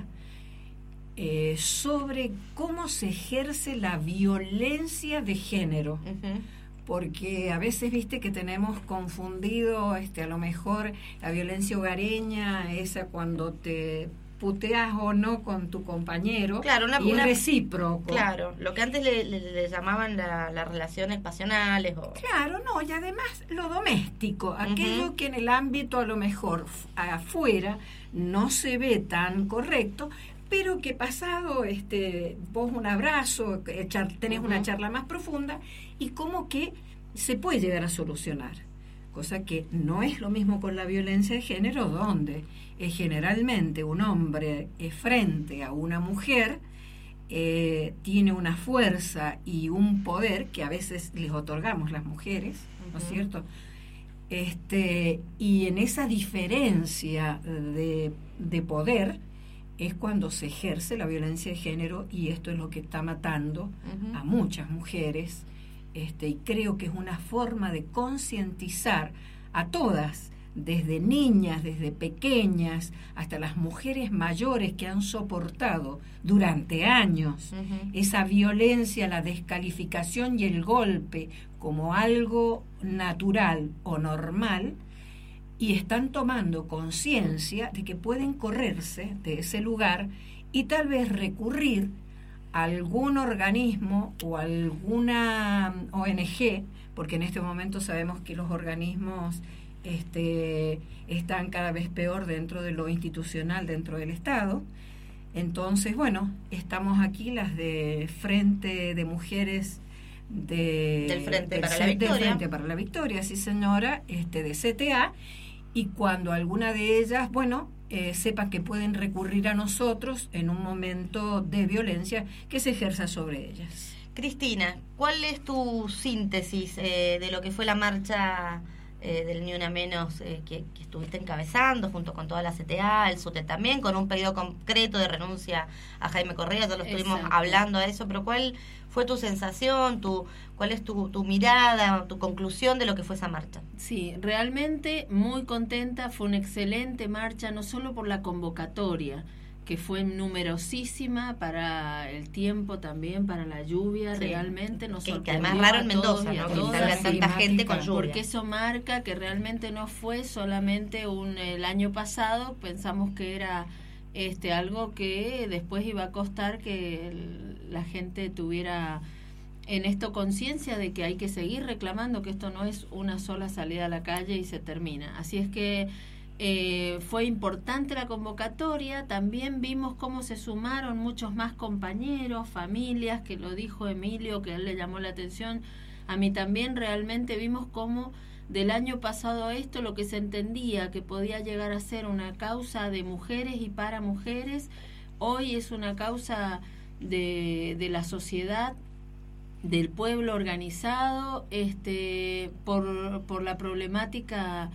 eh, sobre cómo se ejerce la violencia de género. Ujú. Porque a veces, viste, que tenemos confundido, este, a lo mejor la violencia hogareña, esa cuando te puteas o no con tu compañero, Claro, una- y una- es recíproco. Claro, lo que antes le, le- le llamaban la- las relaciones pasionales. O... Claro, no, y además lo doméstico, aquello Ujú. que en el ámbito a lo mejor f- afuera no se ve tan correcto, pero que pasado este vos un abrazo, eh, char- tenés Ujú. una charla más profunda y como que se puede llegar a solucionar. Cosa que no es lo mismo con la violencia de género, donde eh, generalmente un hombre eh, frente a una mujer eh, tiene una fuerza y un poder que a veces les otorgamos las mujeres, ¿no es Ujú. cierto? Este, y en esa diferencia de, de poder es cuando se ejerce la violencia de género, y esto es lo que está matando Ujú. a muchas mujeres, este, y creo que es una forma de concientizar a todas, desde niñas, desde pequeñas, hasta las mujeres mayores que han soportado durante años Ujú. esa violencia, la descalificación y el golpe como algo natural o normal, y están tomando conciencia de que pueden correrse de ese lugar y tal vez recurrir a algún organismo o alguna O N G, porque en este momento sabemos que los organismos este, están cada vez peor dentro de lo institucional, dentro del Estado. Entonces, bueno, estamos aquí las de Frente de Mujeres de, Del Frente del para la C- del Victoria. Frente para la Victoria, sí señora, este, de C T A, y cuando alguna de ellas, bueno, eh, sepan que pueden recurrir a nosotros en un momento de violencia que se ejerza sobre ellas. Cristina, ¿cuál es tu síntesis eh, de lo que fue la marcha eh, del Ni Una Menos eh, que, que estuviste encabezando junto con toda la C T A, el SUTE también, con un pedido concreto de renuncia a Jaime Correa? Ya lo estuvimos Exacto. hablando a eso, pero ¿cuál fue tu sensación, tu, cuál es tu, tu mirada, tu conclusión de lo que fue esa marcha? Sí, realmente muy contenta, fue una excelente marcha, no solo por la convocatoria, que fue numerosísima para el tiempo también, para la lluvia, Sí. realmente nos Que- que sorprendió además raro a en todos Mendoza, y a ¿no? Que todas. salga tanta gente con lluvia. Porque eso marca que realmente no fue solamente un el año pasado, pensamos que era este algo que después iba a costar que el- la gente tuviera en esto conciencia de que hay que seguir reclamando, que esto no es una sola salida a la calle y se termina. Así es que Eh, fue importante la convocatoria, también vimos cómo se sumaron muchos más compañeros, familias, que lo dijo Emilio, que a él le llamó la atención, a mí también. Realmente vimos cómo del año pasado a esto, lo que se entendía que podía llegar a ser una causa de mujeres y para mujeres, hoy es una causa de, de la sociedad, del pueblo organizado, este, por, por la problemática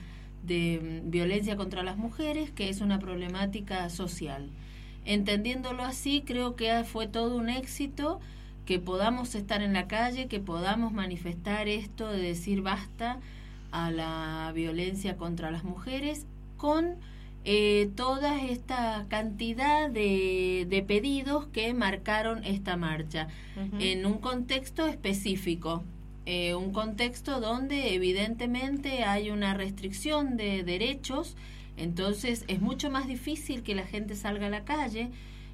de violencia contra las mujeres, que es una problemática social. Entendiéndolo así, creo que fue todo un éxito que podamos estar en la calle, que podamos manifestar esto de decir basta a la violencia contra las mujeres, con eh, toda esta cantidad de, de pedidos que marcaron esta marcha, uh-huh. en un contexto específico. Eh, un contexto donde evidentemente hay una restricción de derechos, entonces es mucho más difícil que la gente salga a la calle,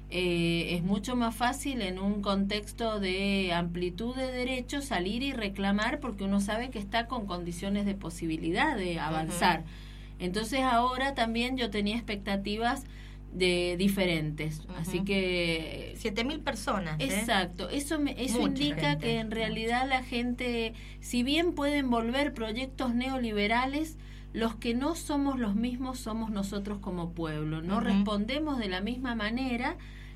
eh, es mucho más fácil en un contexto de amplitud de derechos salir y reclamar porque uno sabe que está con condiciones de posibilidad de avanzar. Uh-huh. Entonces ahora también yo tenía expectativas de diferentes, uh-huh. así que siete mil personas. Exacto, ¿eh? eso me, eso Mucha indica gente. Que en realidad la gente, si bien pueden volver proyectos neoliberales, los que no somos los mismos somos nosotros como pueblo, no uh-huh. respondemos de la misma manera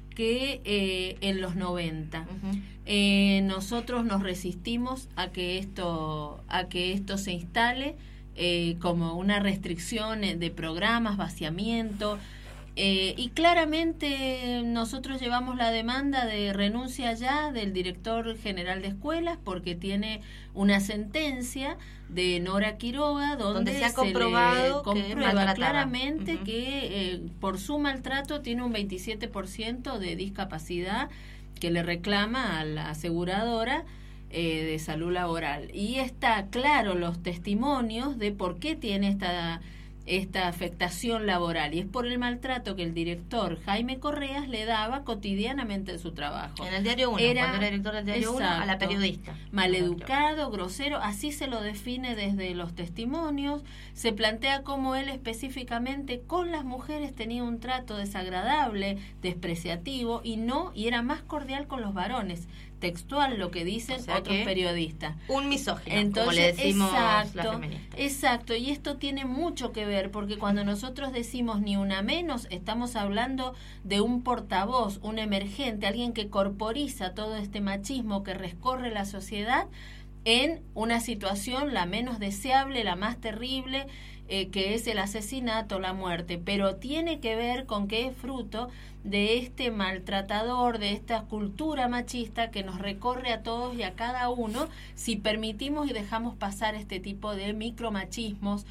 que eh, en los noventa. Uh-huh. Eh, nosotros nos resistimos a que esto, a que esto se instale eh, como una restricción de programas, vaciamiento. Eh, y claramente nosotros llevamos la demanda de renuncia ya del director general de escuelas porque tiene una sentencia de Nora Quiroga donde, donde se ha comprobado se le comprueba que claramente uh-huh. que eh, por su maltrato tiene un veintisiete por ciento de discapacidad que le reclama a la aseguradora eh, de salud laboral. Y está claro los testimonios de por qué tiene esta esta afectación laboral, y es por el maltrato que el director Jaime Correas le daba cotidianamente en su trabajo. En el Diario uno, era, cuando era director del Diario uno, a la periodista. Maleducado, grosero, así se lo define desde los testimonios, se plantea cómo él específicamente con las mujeres tenía un trato desagradable, despreciativo, y no, y era más cordial con los varones. Textual lo que dicen o sea otros que periodistas. Un misógino, entonces, como le decimos exacto, las feministas. Exacto, y esto tiene mucho que ver, porque cuando nosotros decimos ni una menos, estamos hablando de un portavoz, un emergente, alguien que corporiza todo este machismo que recorre la sociedad en una situación la menos deseable, la más terrible, eh, que es el asesinato, la muerte, pero tiene que ver con que es fruto de este maltratador, de esta cultura machista que nos recorre a todos y a cada uno si permitimos y dejamos pasar este tipo de micromachismos,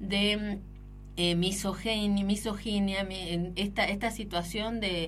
de eh, misoginia, misoginia esta, esta situación de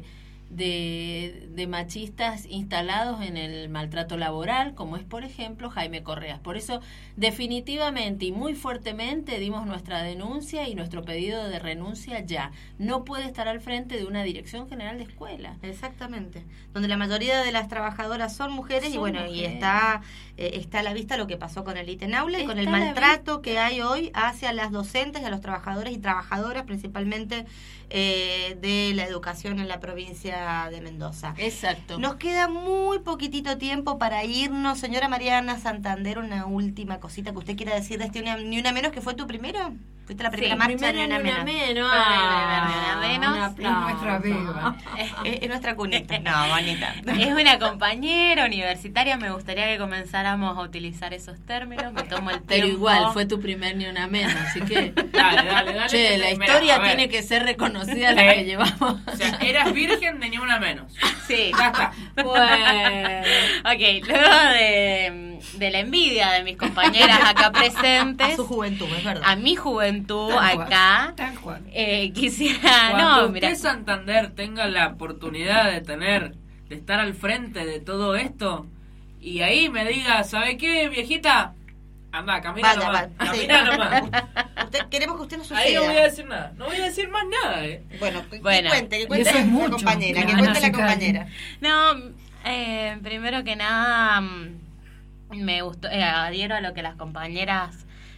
De, de machistas instalados en el maltrato laboral, como es por ejemplo Jaime Correas. Por eso definitivamente y muy fuertemente dimos nuestra denuncia y nuestro pedido de renuncia ya. No puede estar al frente de una dirección general de escuela. Exactamente, donde la mayoría de las trabajadoras son mujeres son y bueno, mujeres. y está eh, está a la vista lo que pasó con el ítem aula y con el maltrato que hay hoy hacia las docentes y a los trabajadores y trabajadoras, principalmente eh, de la educación en la provincia de Mendoza. Exacto. Nos queda muy poquitito tiempo para irnos. Señora Mariana Santander, una última cosita que usted quiera decir de este una, Ni Una Menos, que fue tu primero. Fuiste la primera sí, marcha de Ni Una Menos. menos. Ah, Ni Una Menos. Es nuestra beba. Es, es nuestra cunita. No, bonita. Es una compañera universitaria. Me gustaría que comenzáramos a utilizar esos términos. Me tomo el tiempo. Pero igual, fue tu primer Ni Una Menos, así que... Dale, dale, dale. Che, la historia Mira, tiene que ser reconocida la eh, que llevamos. O sea, eras virgen de Ni Una Menos. Sí. Ya está. Bueno. Ok, luego de, de la envidia de mis compañeras acá presentes. A su juventud, es verdad. A mi juventud Tal acá. cual, tal cual. Eh, quisiera... Cuando no, usted, mira. Santander, tenga la oportunidad de tener, de estar al frente de todo esto, y ahí me diga, ¿sabe qué, viejita? Anda, camina Vaya, nomás. va, Camina sí. nomás. Usted, queremos que usted nos suceda. Ahí no voy a decir nada. No voy a decir más nada, eh. Bueno, que, Bueno. que cuente, que cuente Eso es la mucho. compañera, que No, cuente no la se compañera. No, eh, primero que nada, mm, me gustó, eh, adhiero a lo que las compañeras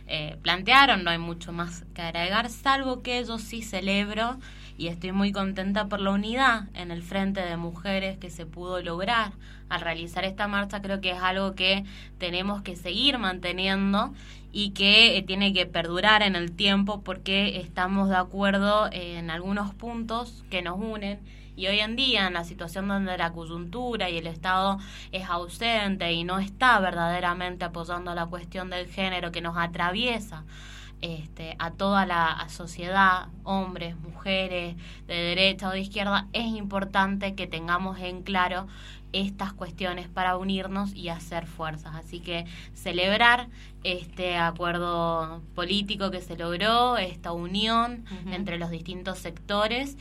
eh, plantearon. No hay mucho más que agregar, salvo que yo sí celebro y estoy muy contenta por la unidad en el frente de mujeres que se pudo lograr al realizar esta marcha. Creo que es algo que tenemos que seguir manteniendo y que eh, tiene que perdurar en el tiempo, porque estamos de acuerdo en algunos puntos que nos unen. Y hoy en día, en la situación donde la coyuntura y el Estado es ausente y no está verdaderamente apoyando la cuestión del género que nos atraviesa este, a toda la sociedad, hombres, mujeres, de derecha o de izquierda, es importante que tengamos en claro estas cuestiones para unirnos y hacer fuerzas. Así que celebrar este acuerdo político que se logró, esta unión uh-huh. entre los distintos sectores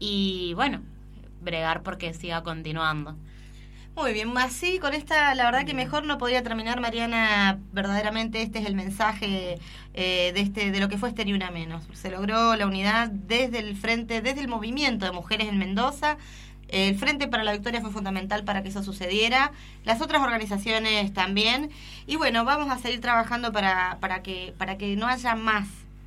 y, bueno, bregar porque siga continuando. Muy bien, así con esta, la verdad que mejor no podía terminar, Mariana. Verdaderamente este es el mensaje eh, de este de lo que fue este Ni Una Menos. Se logró la unidad desde el frente, desde el movimiento de mujeres en Mendoza. El Frente para la Victoria fue fundamental para que eso sucediera, las otras organizaciones también, y bueno, vamos a seguir trabajando para, para, que, para que no haya más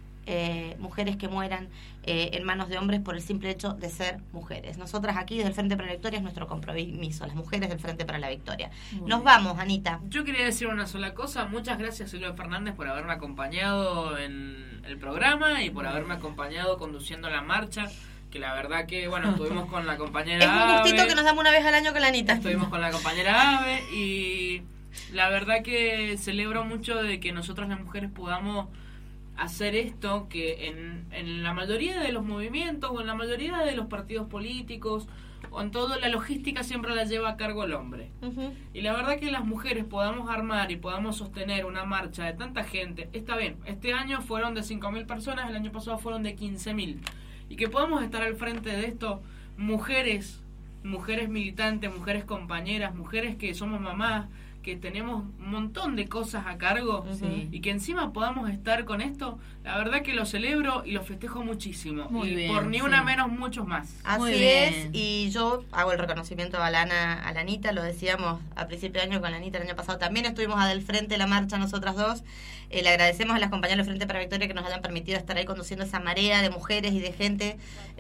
eh, mujeres que mueran eh, en manos de hombres por el simple hecho de ser mujeres. Nosotras aquí desde el Frente para la Victoria es nuestro compromiso, las mujeres del Frente para la Victoria. Muy Nos bien. Vamos, Anita. Yo quería decir una sola cosa. Muchas gracias, Silvia Fernández, por haberme acompañado en el programa y por haberme acompañado conduciendo la marcha. Que la verdad que, bueno, estuvimos con la compañera Es un gustito Ave, que nos damos una vez al año con la Anita. Estuvimos con la compañera Ave y la verdad que celebro mucho de que nosotros las mujeres podamos hacer esto, que en, en la mayoría de los movimientos o en la mayoría de los partidos políticos o en todo, la logística siempre la lleva a cargo el hombre. Uh-huh. Y la verdad que las mujeres podamos armar y podamos sostener una marcha de tanta gente. Está bien, este año fueron de cinco mil personas, el año pasado fueron de quince mil. Y que podamos estar al frente de esto, mujeres, mujeres militantes, mujeres compañeras, mujeres que somos mamás, que tenemos un montón de cosas a cargo, sí. y que encima podamos estar con esto, la verdad que lo celebro y lo festejo muchísimo. Muy y bien, por ni sí. una menos, muchos más. Así Muy es, y yo hago el reconocimiento a Lana, a la Anita, lo decíamos a principio de año con la Anita, el año pasado también estuvimos a del frente de la marcha nosotras dos. Eh, le agradecemos a las compañeras del Frente para la Victoria que nos hayan permitido estar ahí conduciendo esa marea de mujeres y de gente,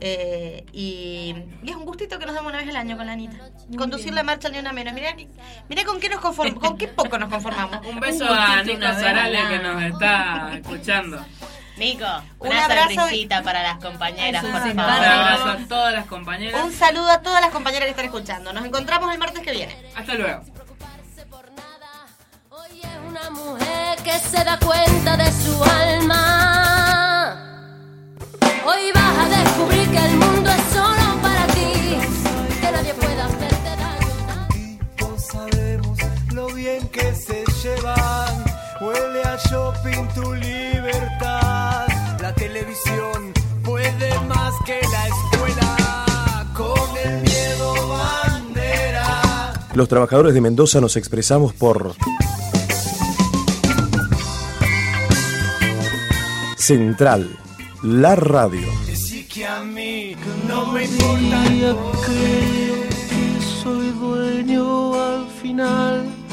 eh, y, y es un gustito que nos damos una vez al año con la Anita. Muy Conducir bien. La marcha Ni Una Menos. Mirá, mirá con qué nos conformamos, con qué poco nos conformamos. Un beso un a Nico Sarale que nos está escuchando. Nico, un una abrazo sonrisita para las compañeras, por favor. Un abrazo a todas las compañeras. Un saludo a todas las compañeras que están escuchando. Nos encontramos el martes que viene. Hasta luego. Una mujer que se da cuenta de su alma. Hoy vas a descubrir que el mundo es solo para ti, que nadie pueda hacerte daño. Todos sabemos lo bien que se llevan. Huele a shopping tu libertad. La televisión puede más que la escuela. Con el miedo bandera. Los trabajadores de Mendoza nos expresamos por Central, la radio. Decí que a mí no me importa. Creo que soy dueño al final.